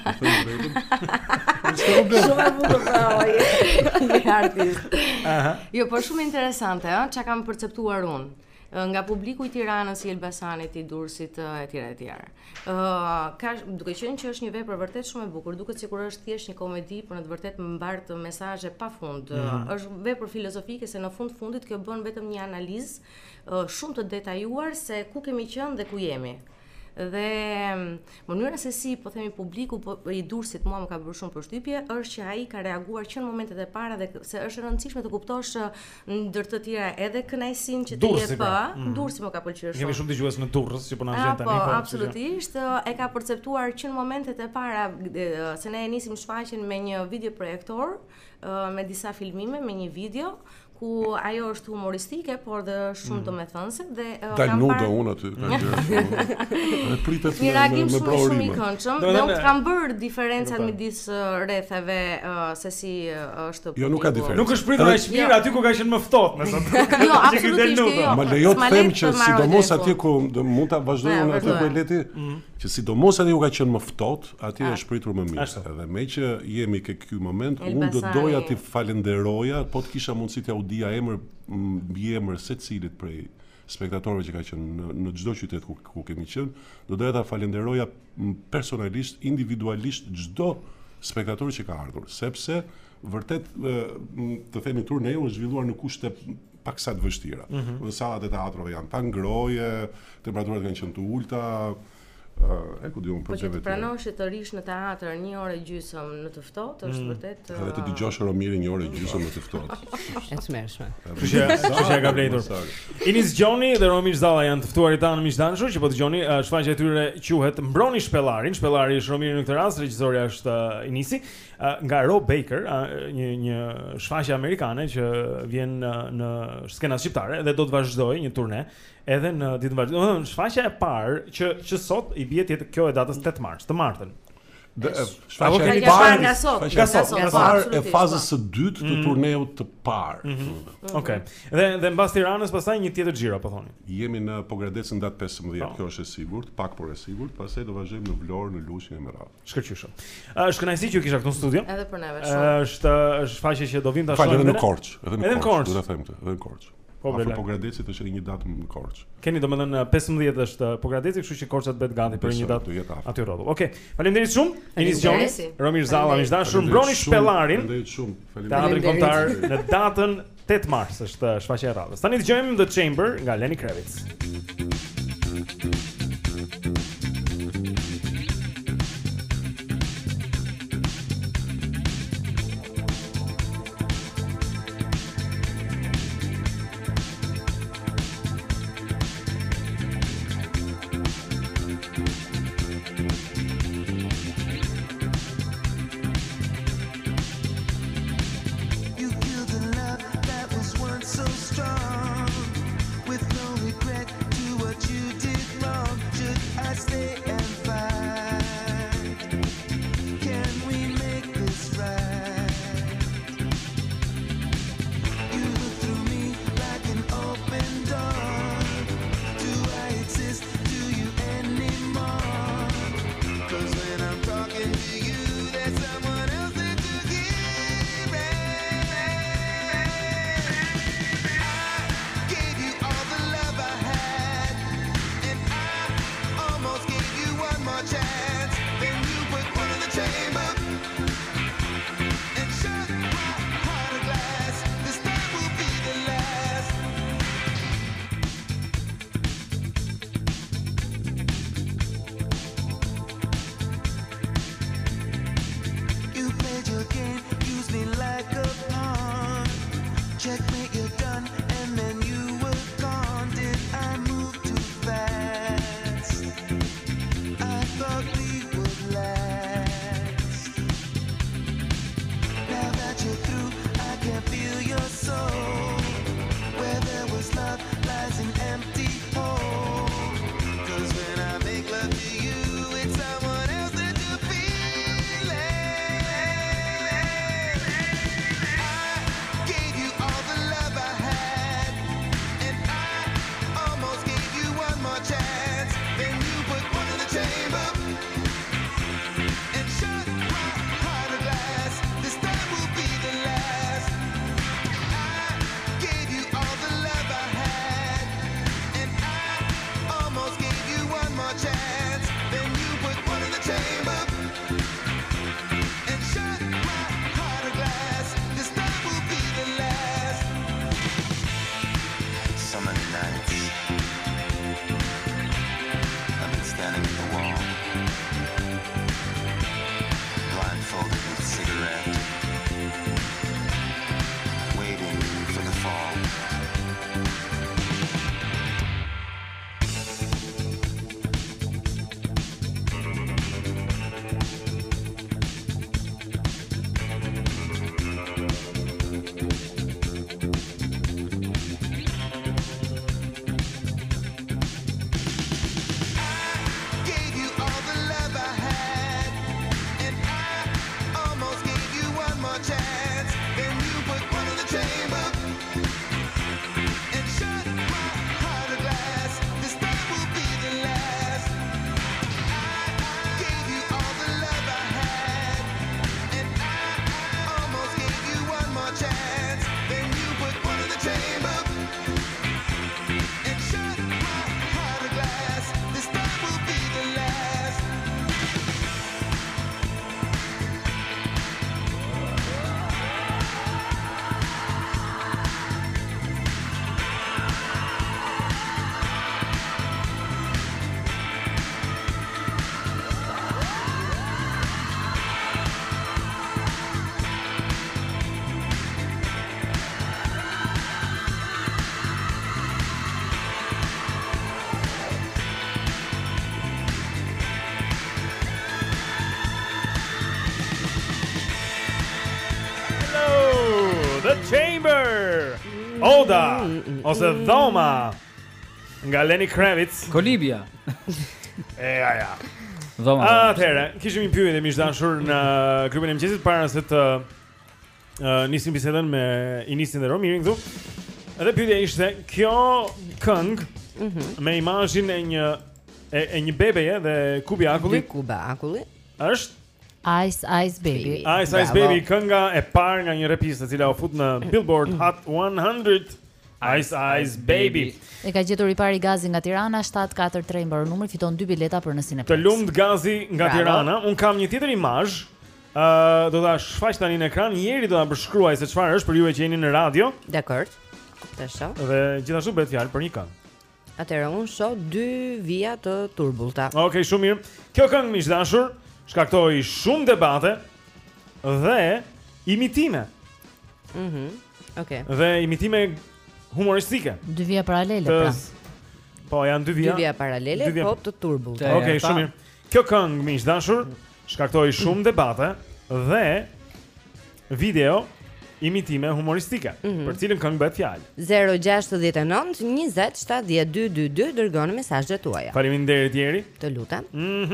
Shumë e bukur një artist. Jo, po shumë interesante, çka kam perceptuar unë. Nga publiku i Tiranës, i Elbasanit, i Durrësit etj. Duke qenë që është një vepër vërtet shumë e bukur, duket sikur është thjesht një komedi, por në të vërtetë mbart mesazhe pafund. Është vepër filozofike se në fundit kjo bën vetëm një analizë shumë të detajuar se ku kemi qenë dhe ku jemi. Dhe mënyra se si po themi publiku i Durrësit mua më ka bërë shumë përshtypje është që ai ka reaguar që në momentet e para dhe se është e rëndësishme të kuptosh ndër të tjera edhe kënaqësinë që të jep. Durrësi më ka pëlqyer shumë. Kemi shumë dëgjues në Durrës që po na vjen tani. Po, absolutisht, e ka perceptuar që në momentet e para se ne nisim shfaqjen me një videoprojektor me disa filmime, me një video ku ajo është humoristike, por dhe shumë domethënëse dhe kam parë unë aty kanë pritet me shumë i këndshëm. Dhe unë kam bërë diferencat midis rrethave se si është. Jo, nuk ka diferencë. Nuk është pritur aq mirë aty ku ka qenë më ftohtë, më thonë. Jo, absolutisht jo. Ma lejo të them që sidomos aty ku mund ta vazhdojmë aty ku leti, që sidomos aty ku ka qenë më ftohtë, aty është pritur më mirë. Edhe me që jemi ke ky moment, unë do doja ti falenderoja, po të kisha mundësi të dia mbi emër secilit prej spektatorëve që ka qenë në çdo qytet ku kemi qenë, do doja ta falenderoja personalisht, individualisht çdo spektator që ka ardhur, sepse vërtet të themi turneu është zhvilluar në kushte paksa të vështira. Sallat e teatrove janë pa ngroje, temperaturat kanë qenë të ulta. Po që të pranosh të rish në teatr 1 orë gjysmë në të ftohtë është vërtet. Edhe të dëgjosh Romirin 1 orë gjysmë në të ftohtë. E tmerrshme. Kështu ka vlerëtur. Inis Gjoni dhe Romir Zalla janë të ftuarit tanë miqdashur që po dëgjoni. Shfaqja e tyre quhet Mbroni Shpellarin. Shpellari është Romiri në këtë rast, regjisorja është Inisi. Nga Rob Baker, një shfaqje amerikane që vjen në skenat shqiptare dhe do të vazhdojë një turne edhe në ditën e vazhdueshme. Shfaqja e parë që sot i bie kjo e datës 8 mars, të martën. Shfaqja e parë e fazës së dytë të turneut të parë. Okej. Dhe mbas Tiranës pastaj një tjetër xhiro, po thoni. Jemi në Pogradecën datë 15, kjo është e sigurt, pak por e sigurt, pastaj do vazhdojmë në Vlorë, në Lushnjë e Merat. Shkëlqyshëm. Është kënaqësi që ju kisha këtu në studio. Edhe për neve shumë. Është shfaqje që do vim ta shohim edhe në Korçë, edhe në Korçë, do ta them këtë, edhe në Korçë. Pogradecit është një datë në Korçë. Keni domethënë 15 është Pogradeci, kështu që Korça bëhet gati për një datë aty rrotull. Okej. Faleminderit shumë. Enis Gjoni, Romir Zalla, miq dashur, mbroni Shpellarin. Faleminderit shumë. Teatri Kombëtar në datën 8 mars është shfaqja e radhës. Tani dëgjojmë The Chamber nga Lenny Kravitz. Chamber. Oda ose Dhoma nga Lenny Kravitz. Kolibja. Ja. Atëherë, kishim një pyetje miq dashur në grupin e mëngjesit para se të nisim bisedën me Inisin dhe Romirin këtu. Edhe pyetja ishte, kjo këngë me imazhin e një bebeje dhe kubi akulli. Kuba akulli. Është Ice Ice Baby. Ice Ice Baby, kënga e parë nga një repistë e cila u fut në Billboard Hot 100. Ice Ice Baby. E ka gjetur i pari Gazi nga Tirana, 743 mbaron numri, fiton 2 bileta për në Cineplex. Të lumt Gazi nga Tirana. Un kam një tjetër imazh. Do ta shfaq tani në ekran. Njeri do ta përshkruaj se çfarë është për ju që jeni në radio. Dakor. Të shoh. Dhe gjithashtu bëhet fjalë për një këngë. Atëherë un shoh 2 vija të turbullta. Okej, shumë mirë. Kjo këngë miq dashur shkaktoi shumë debate dhe imitime. Okej. Dhe imitime humoristike. 2 vija paralele pra. Po, janë 2 vija. 2 vija paralele, po të turbullta. Okej, shumë mirë. Kjo këngë miq dashur shkaktoi shumë debate dhe video imitime humoristike. Për cilën këngë bëhet fjalë? 069 20 7222 dërgoni mesazhet tuaja. Faleminderit Jeri. Të lutem.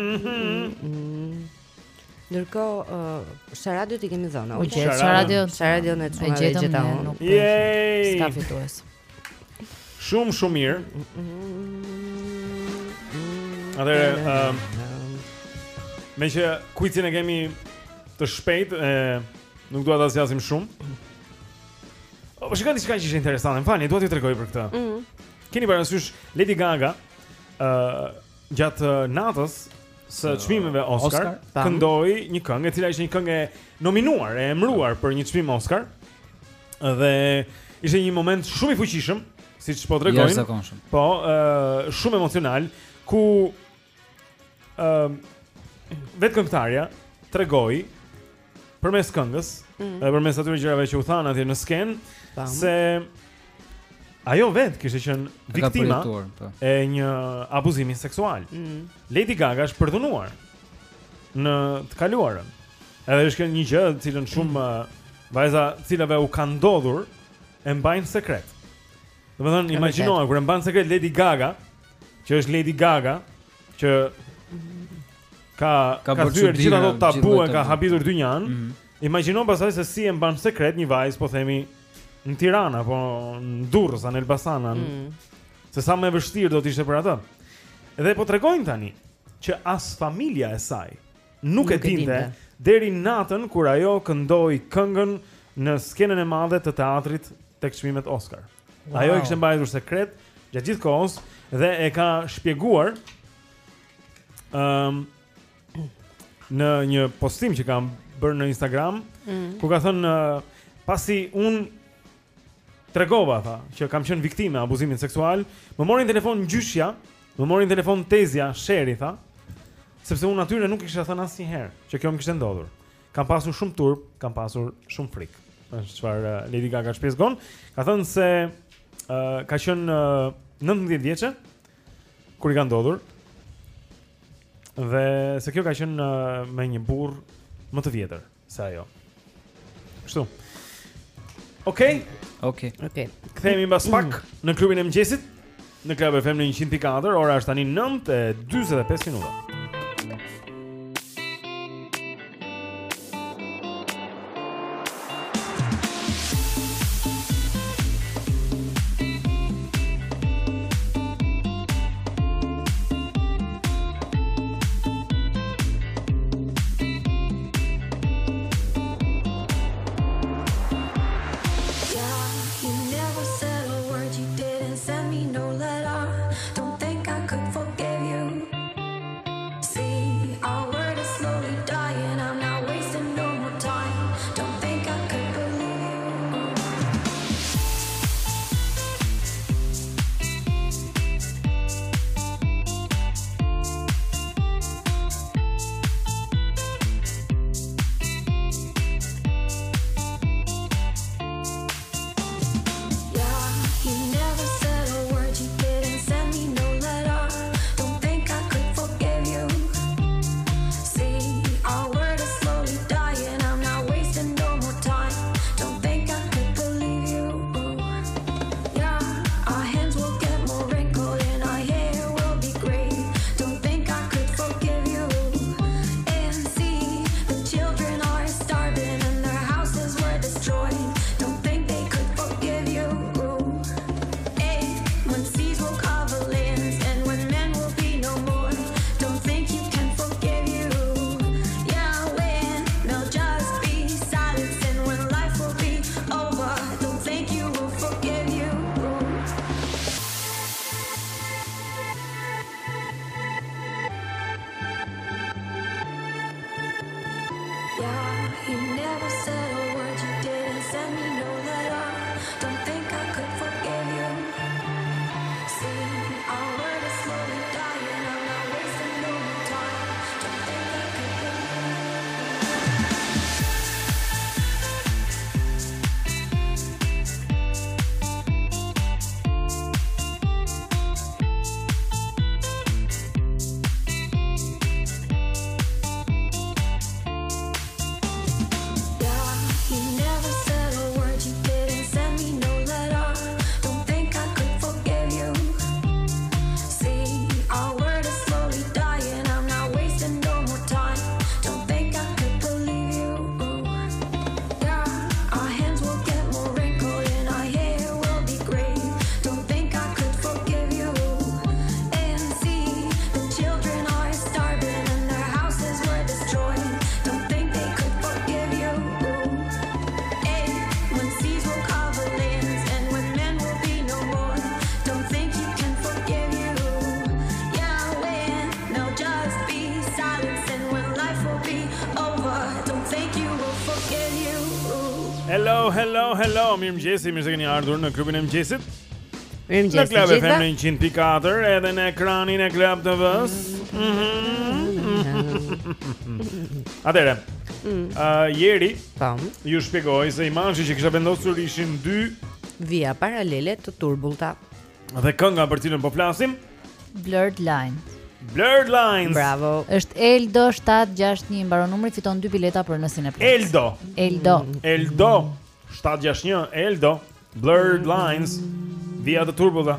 Ndërkohë, Sharadio ti kemi dhënë. Sharadio në çfarë gjeta unë. Jej! Ska fitues. Shumë mirë. Atëherë, me që kuicin e kemi të shpejt, nuk dua ta zgjasim shumë. Po shikoni diçka që ishte interesante. M'falni, dua t'ju tregoj për këtë. Keni parasysh Lady Gaga gjatë natës së çmimeve Oscar këndoi një këngë e cila ishte një këngë e nominuar, e emëruar për një çmim Oscar. Dhe ishte një moment shumë i fuqishëm, siç po tregojnë. Po, shumë emocional ku vetë këngëtarja tregoi përmes këngës, përmes atyre gjërave që u thanë atje në sken, se ajo vetë kishte qenë viktima e një abuzimi seksual. Lady Gaga është përdhunuar në të kaluarën. Edhe është një gjë të cilën shumë vajza të cilave u ka ndodhur e mbajnë sekret. Domethënë, imagjinoa kur e mban sekret Lady Gaga, që është Lady Gaga, që ka thyer gjithë ato tabu e ka habitur dynjan. Imagjino pastaj se si e mban sekret një vajzë, po themi në Tiranë apo në Durrës, në Elbasan, se sa më e vështirë do të ishte për atë. Edhe po tregojnë tani që as familja e saj nuk e dinte deri natën kur ajo këndoi këngën në skenën e madhe të teatrit tek çmimet Oscar. Ajo e kishte mbajtur sekret gjatë gjithë kohës dhe e ka shpjeguar në një postim që kam bërë në Instagram, ku ka thënë pasi un tregova tha që kam qenë viktime e abuzimit seksual, më morin telefon gjyshja, më morin telefon tezja, sheri tha, sepse unë atyre nuk kisha thënë asnjëherë që kjo më kishte ndodhur. Kam pasur shumë turp, kam pasur shumë frikë. Është çfarë Lady Gaga shpjegon. Ka thënë se ka qenë 19 vjeçë kur i ka ndodhur. Dhe se kjo ka qenë me një burr më të vjetër se ajo. Kështu. Okej. Kthehemi mbas pak në klubin e mëngjesit në Club e Fem në 104. Ora është tani 9:45 minuta. think you will forget you. Hello, mirëmëngjes, mirë se keni ardhur në klubin e mëngjesit. Mirëmëngjes. Në Club FM në 100.4 edhe në ekranin e Club TV-s. Atëre. Jeri, ju shpjegoj se imazhi që kisha vendosur ishin 2 vija paralele të turbullta. Dhe kënga për cilën po flasim, Blurred Lines. Blurred Lines. Bravo. Është Eldo 761, mbaron numri, fiton 2 bileta për në Cineplex. Eldo 761, Eldo, Blurred Lines, vija të turbullta.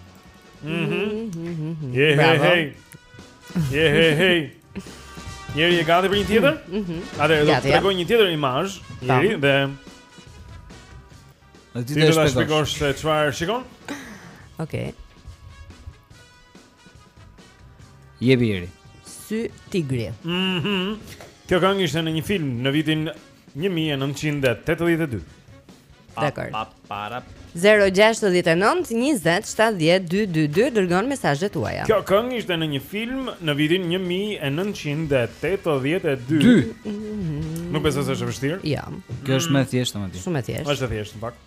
Hey. Jeri e gati për një tjetër? Atëherë do të tregoj një tjetër imazh, Jeri, dhe ti do ta shpjegosh se çfarë shikon? Okej. Jepi Jeri. Sy tigri. Kjo këngë ishte në një film në vitin 1982. Dakor. 069 20 70 222 dërgon mesazhet tuaja. Kjo këngë ishte në një film në vitin 1982. Nuk besoj se është vështirë? Ja. Kjo është më e thjeshtë domethënë. Shumë e thjeshtë. Është e thjeshtë në fakt.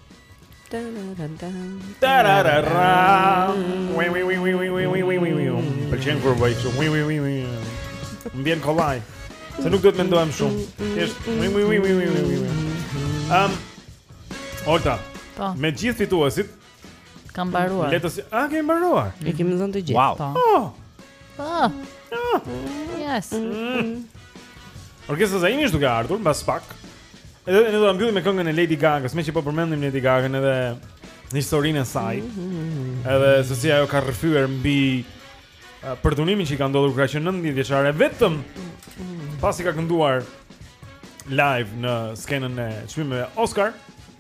Pëlqen kur bëj kështu. Më vjen kollaj. Se nuk do të mendohem shumë. Thjesht. Olta. Me gjithë fituesit kam mbaruar. Kemi mbaruar. Ne kemi dhënë të gjithë. Yes. Orkestra Zaimi është duke ardhur mbas pak. Edhe ne do ta mbyllim me këngën e Lady Gaga-s, me që po përmendim Lady Gaga-n edhe në historinë e saj. Edhe se si ajo ka rrëfyer mbi përdunimin që i ka ndodhur kur ka qenë 19 vjeçare, vetëm pasi ka kënduar live në skenën e çmimeve Oscar.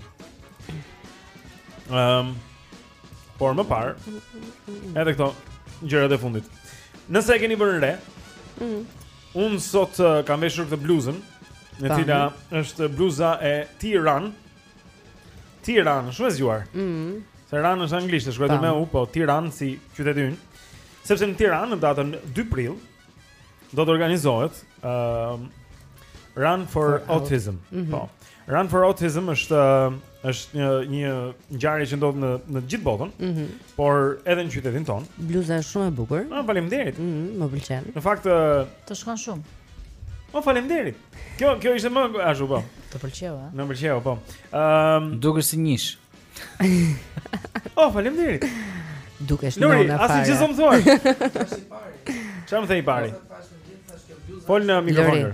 Por më parë edhe këto gjërat e fundit. Nëse e keni vënë re, unë sot kam veshur këtë bluzën, në cila është bluza e Tiran, shumë e zgjuar. Se Ran është anglisht, e shkruar me u, po Tiran si qyteti ynë. Sepse në Tiranë në datën 2 prill do të organizohet Run for Autism. Po. Run for Autism është një ngjarje që ndodh në gjithë botën, por edhe në qytetin ton. Bluza është shumë e bukur. Faleminderit. Më pëlqen. Në fakt të shkon shumë. Faleminderit. Kjo ishte më ashtu po. Të pëlqeu, a? Më pëlqeu, po. Dukesh si njish. Faleminderit. Dukesh nëna fare. Asi ç'som thua? Çfarë më thej pari? Fol në mikrofon.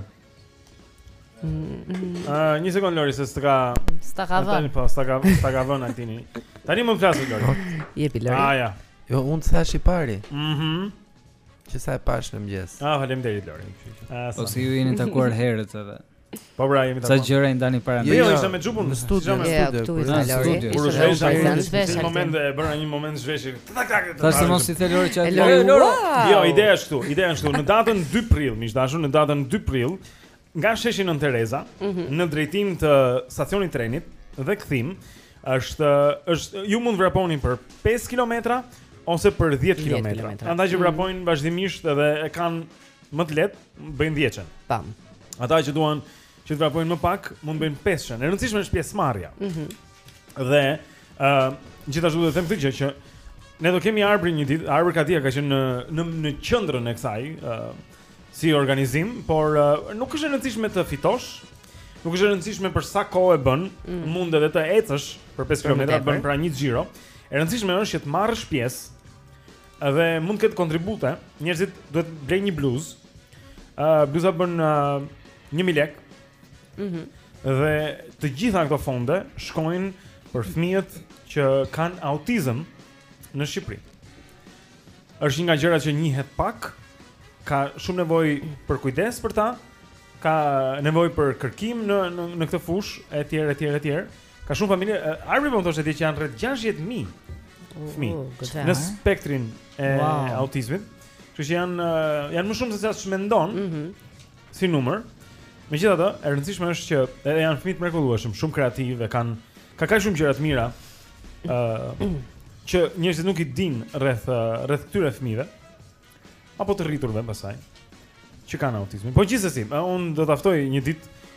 Një sekond Lori, se s'ta ka vënë. Po, s'ta ka vënë Altini. Tani më flasë Lori. Jepi Lori. Ja. Jo, unë thash i pari. Që sa e pash në mëngjes. Faleminderit Lori. Po si ju jeni takuar herët edhe. Po pra, jemi takuar. Sa gjëra i ndani para ne. Jo, ishte me xhupun në studio. Kur në moment e bëra një moment zhveshje. Tash mos i the Lori që Jo, ideja është këtu. Në datën 2 prill, miq dashur, në datën 2 prill, nga sheshi Nën Tereza, në drejtim të stacionit trenit dhe kthim, është ju mund vraponi për 5 kilometra ose për 10 kilometra. Andaj që vrapojnë vazhdimisht edhe e kanë më të lehtë, bëjnë 10-ën. Tam. Ata që duan që të vrapojnë më pak, mund bëjnë 5-ën. E rëndësishme është pjesëmarrja. Dhe gjithashtu do të them këtë gjë që ne do kemi Arbër një ditë. Arbër Katia ka qenë në qendrën e kësaj si organizim, por nuk është e rëndësishme të fitosh, nuk është e rëndësishme për sa kohë e bën, mund edhe të ecësh për 5 kilometra, bën pra një xhiro. E rëndësishme është që të marrësh pjesë dhe mund të ketë kontribute. Njerëzit duhet të blejnë një bluzë. Bluza bën 1000 lekë. Dhe të gjitha këto fonde shkojnë për fëmijët që kanë autizëm në Shqipëri. Është një nga gjërat që njihet pak, ka shumë nevojë për kujdes për ta, ka nevojë për kërkim në këtë fushë etj. Ka shumë familje, Arbi po thoshte që janë rreth 60000 fëmijë në spektrin e autizmit. Kështu që janë më shumë se sa ç'mendon si numër. Megjithatë, e rëndësishme është që edhe janë fëmijë të mrekullueshëm, shumë kreativ, ka kaq shumë gjëra të mira që njerëzit nuk i dinë rreth këtyre fëmijëve apo të rriturve pasaj që kanë autizmin. Po gjithsesi, unë do ta ftoj një ditë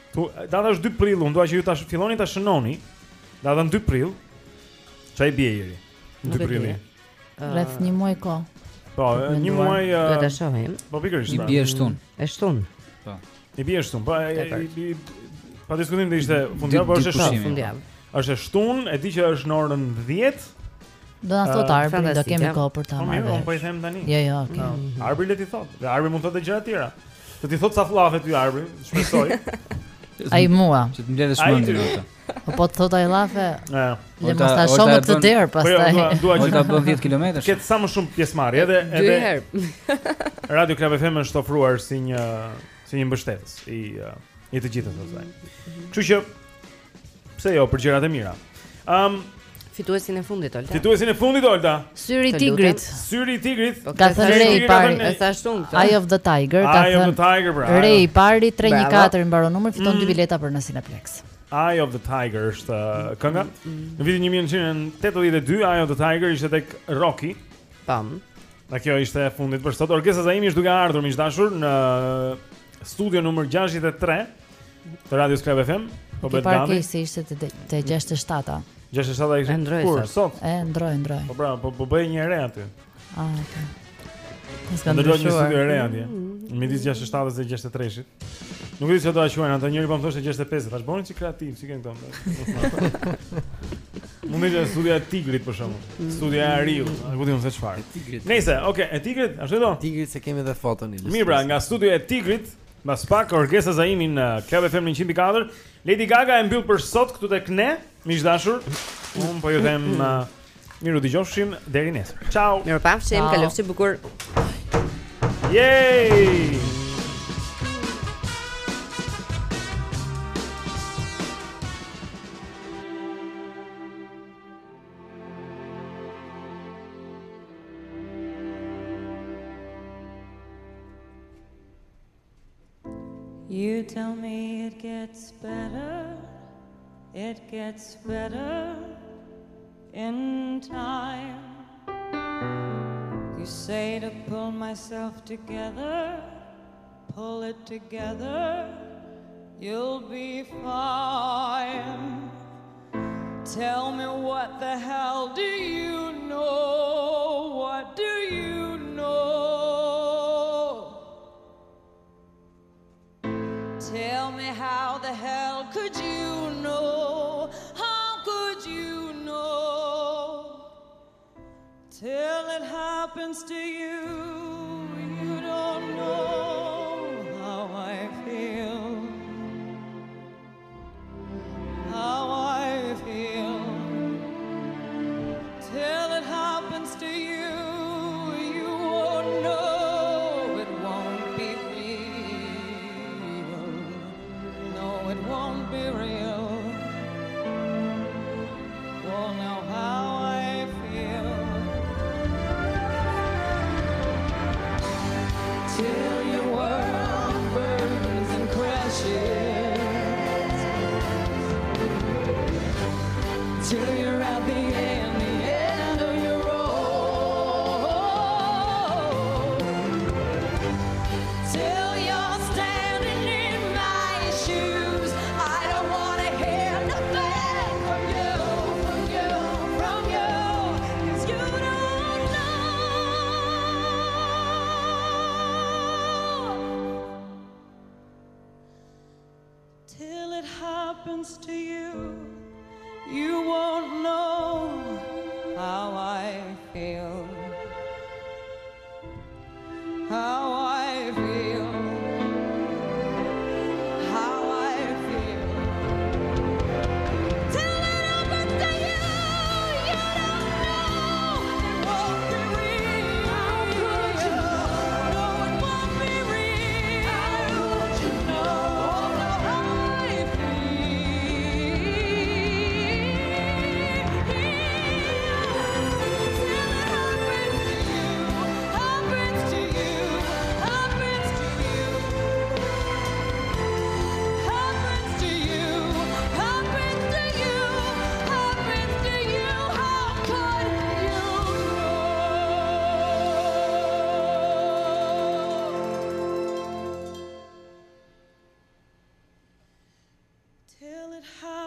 Data është 2 prill, unë dua që ju ta filloni ta shënoni. Datën 2 prill. Çfarë bie ieri? 2 prilli. Rreth një muaj kohë. Po, një muaj duhet ta shohim. Po pikërisht. I bie shtunë. E shtunë. Po. I bie shtunë. Po pa diskutim të ishte fundjavë, po është fundjavë. Është shtunë, e di që është në orën 10. Do na thot Arbri, do kemi kohë për ta marrë. Po, po i them tani. Jo, okay. Arbri le ti thot. Arbri mund të thotë gjëra të tjera. Do ti thot sa fllafe ty Arbri, shpresoj. Ai mua. Që të mbledhësh mendin atë. Po të thot ai llafe. Le mos ta Olta shohë këtë bën- derë pastaj. Dua që Olta bën 10 kilometrash. Ket sa më shumë pjesëmarrje edhe Dy herë. Radio Club FM është ofruar si një mbështetës i të gjithë asaj. Kështu që pse jo për gjërat e mira. Fituesin e fundit Olta. Fituesin e fundit Olta. Syri i tigrit. Syri i tigrit. Ka thënë Rei i pari. E thashun këtë. Eye of the Tiger, ka Eye of the thënë Tiger, bra. Rei i pari 314 i mbaron numër, fiton 2 bileta për në Cineplex. Eye of the Tiger është kënga. Në vitin 1982 Eye of the Tiger ishte tek Rocky. Pam. Dhe kjo ishte e fundit për sot. Orkestra Zaimi është duke ardhur miq dashur në studio numër 63 të Radios Club FM. Po Ti bëhet parë gati. se ishte te 67-a. 67 ishte kur sot. E ndroj. Po bra, po bëj një re aty. Ah, okay. Mos ka Ndërroj një ndryshuar. studio e re atje. Midis 67-s dhe 63-shit. Nuk e di se do ta quajnë ato, njëri po më thoshte 65, thash bëni si kreativ, si kënë këto. Mund të jetë studia e Tigrit për shembull. Studia e Ariut, ku di unë se çfarë. Nëse, okay, e Tigrit, ashtu do. Tigrit se kemi edhe foton i. Mirë, pra, nga studia e Tigrit, mbas pak Orkestra Zaimi në Club FM 104, Lady Gaga e mbyll për sot këtu tek ne, miq dashur. Un po ju them miru dëgjofshim deri nesër. Ciao. Mirupafshim, kalofshi bukur. Yay! You tell me it gets better in time. You say to pull myself together, pull it together, you'll be fine. Tell me what the hell do you know? What do you know? Tell me how the hell could you know? How could you know? Till it happens to you, you don't know how I feel. How I feel. Till it happens to you, you won't know. It won't be real. No, it won't be real. Won't know how I feel. Till your world burns and crashes. Till you're at the end of your road. Till you're standing in my shoes. I don't wanna hear nothing from you, from you, from you. 'Cause you don't know. Till it happens to you, you won't know how I feel. How I feel. How I feel. Till it happens to you, you don't know. It won't be real. How could you know? No, it won't be real. How could you know? How I feel.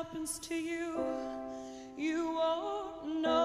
happens to you, you won't know.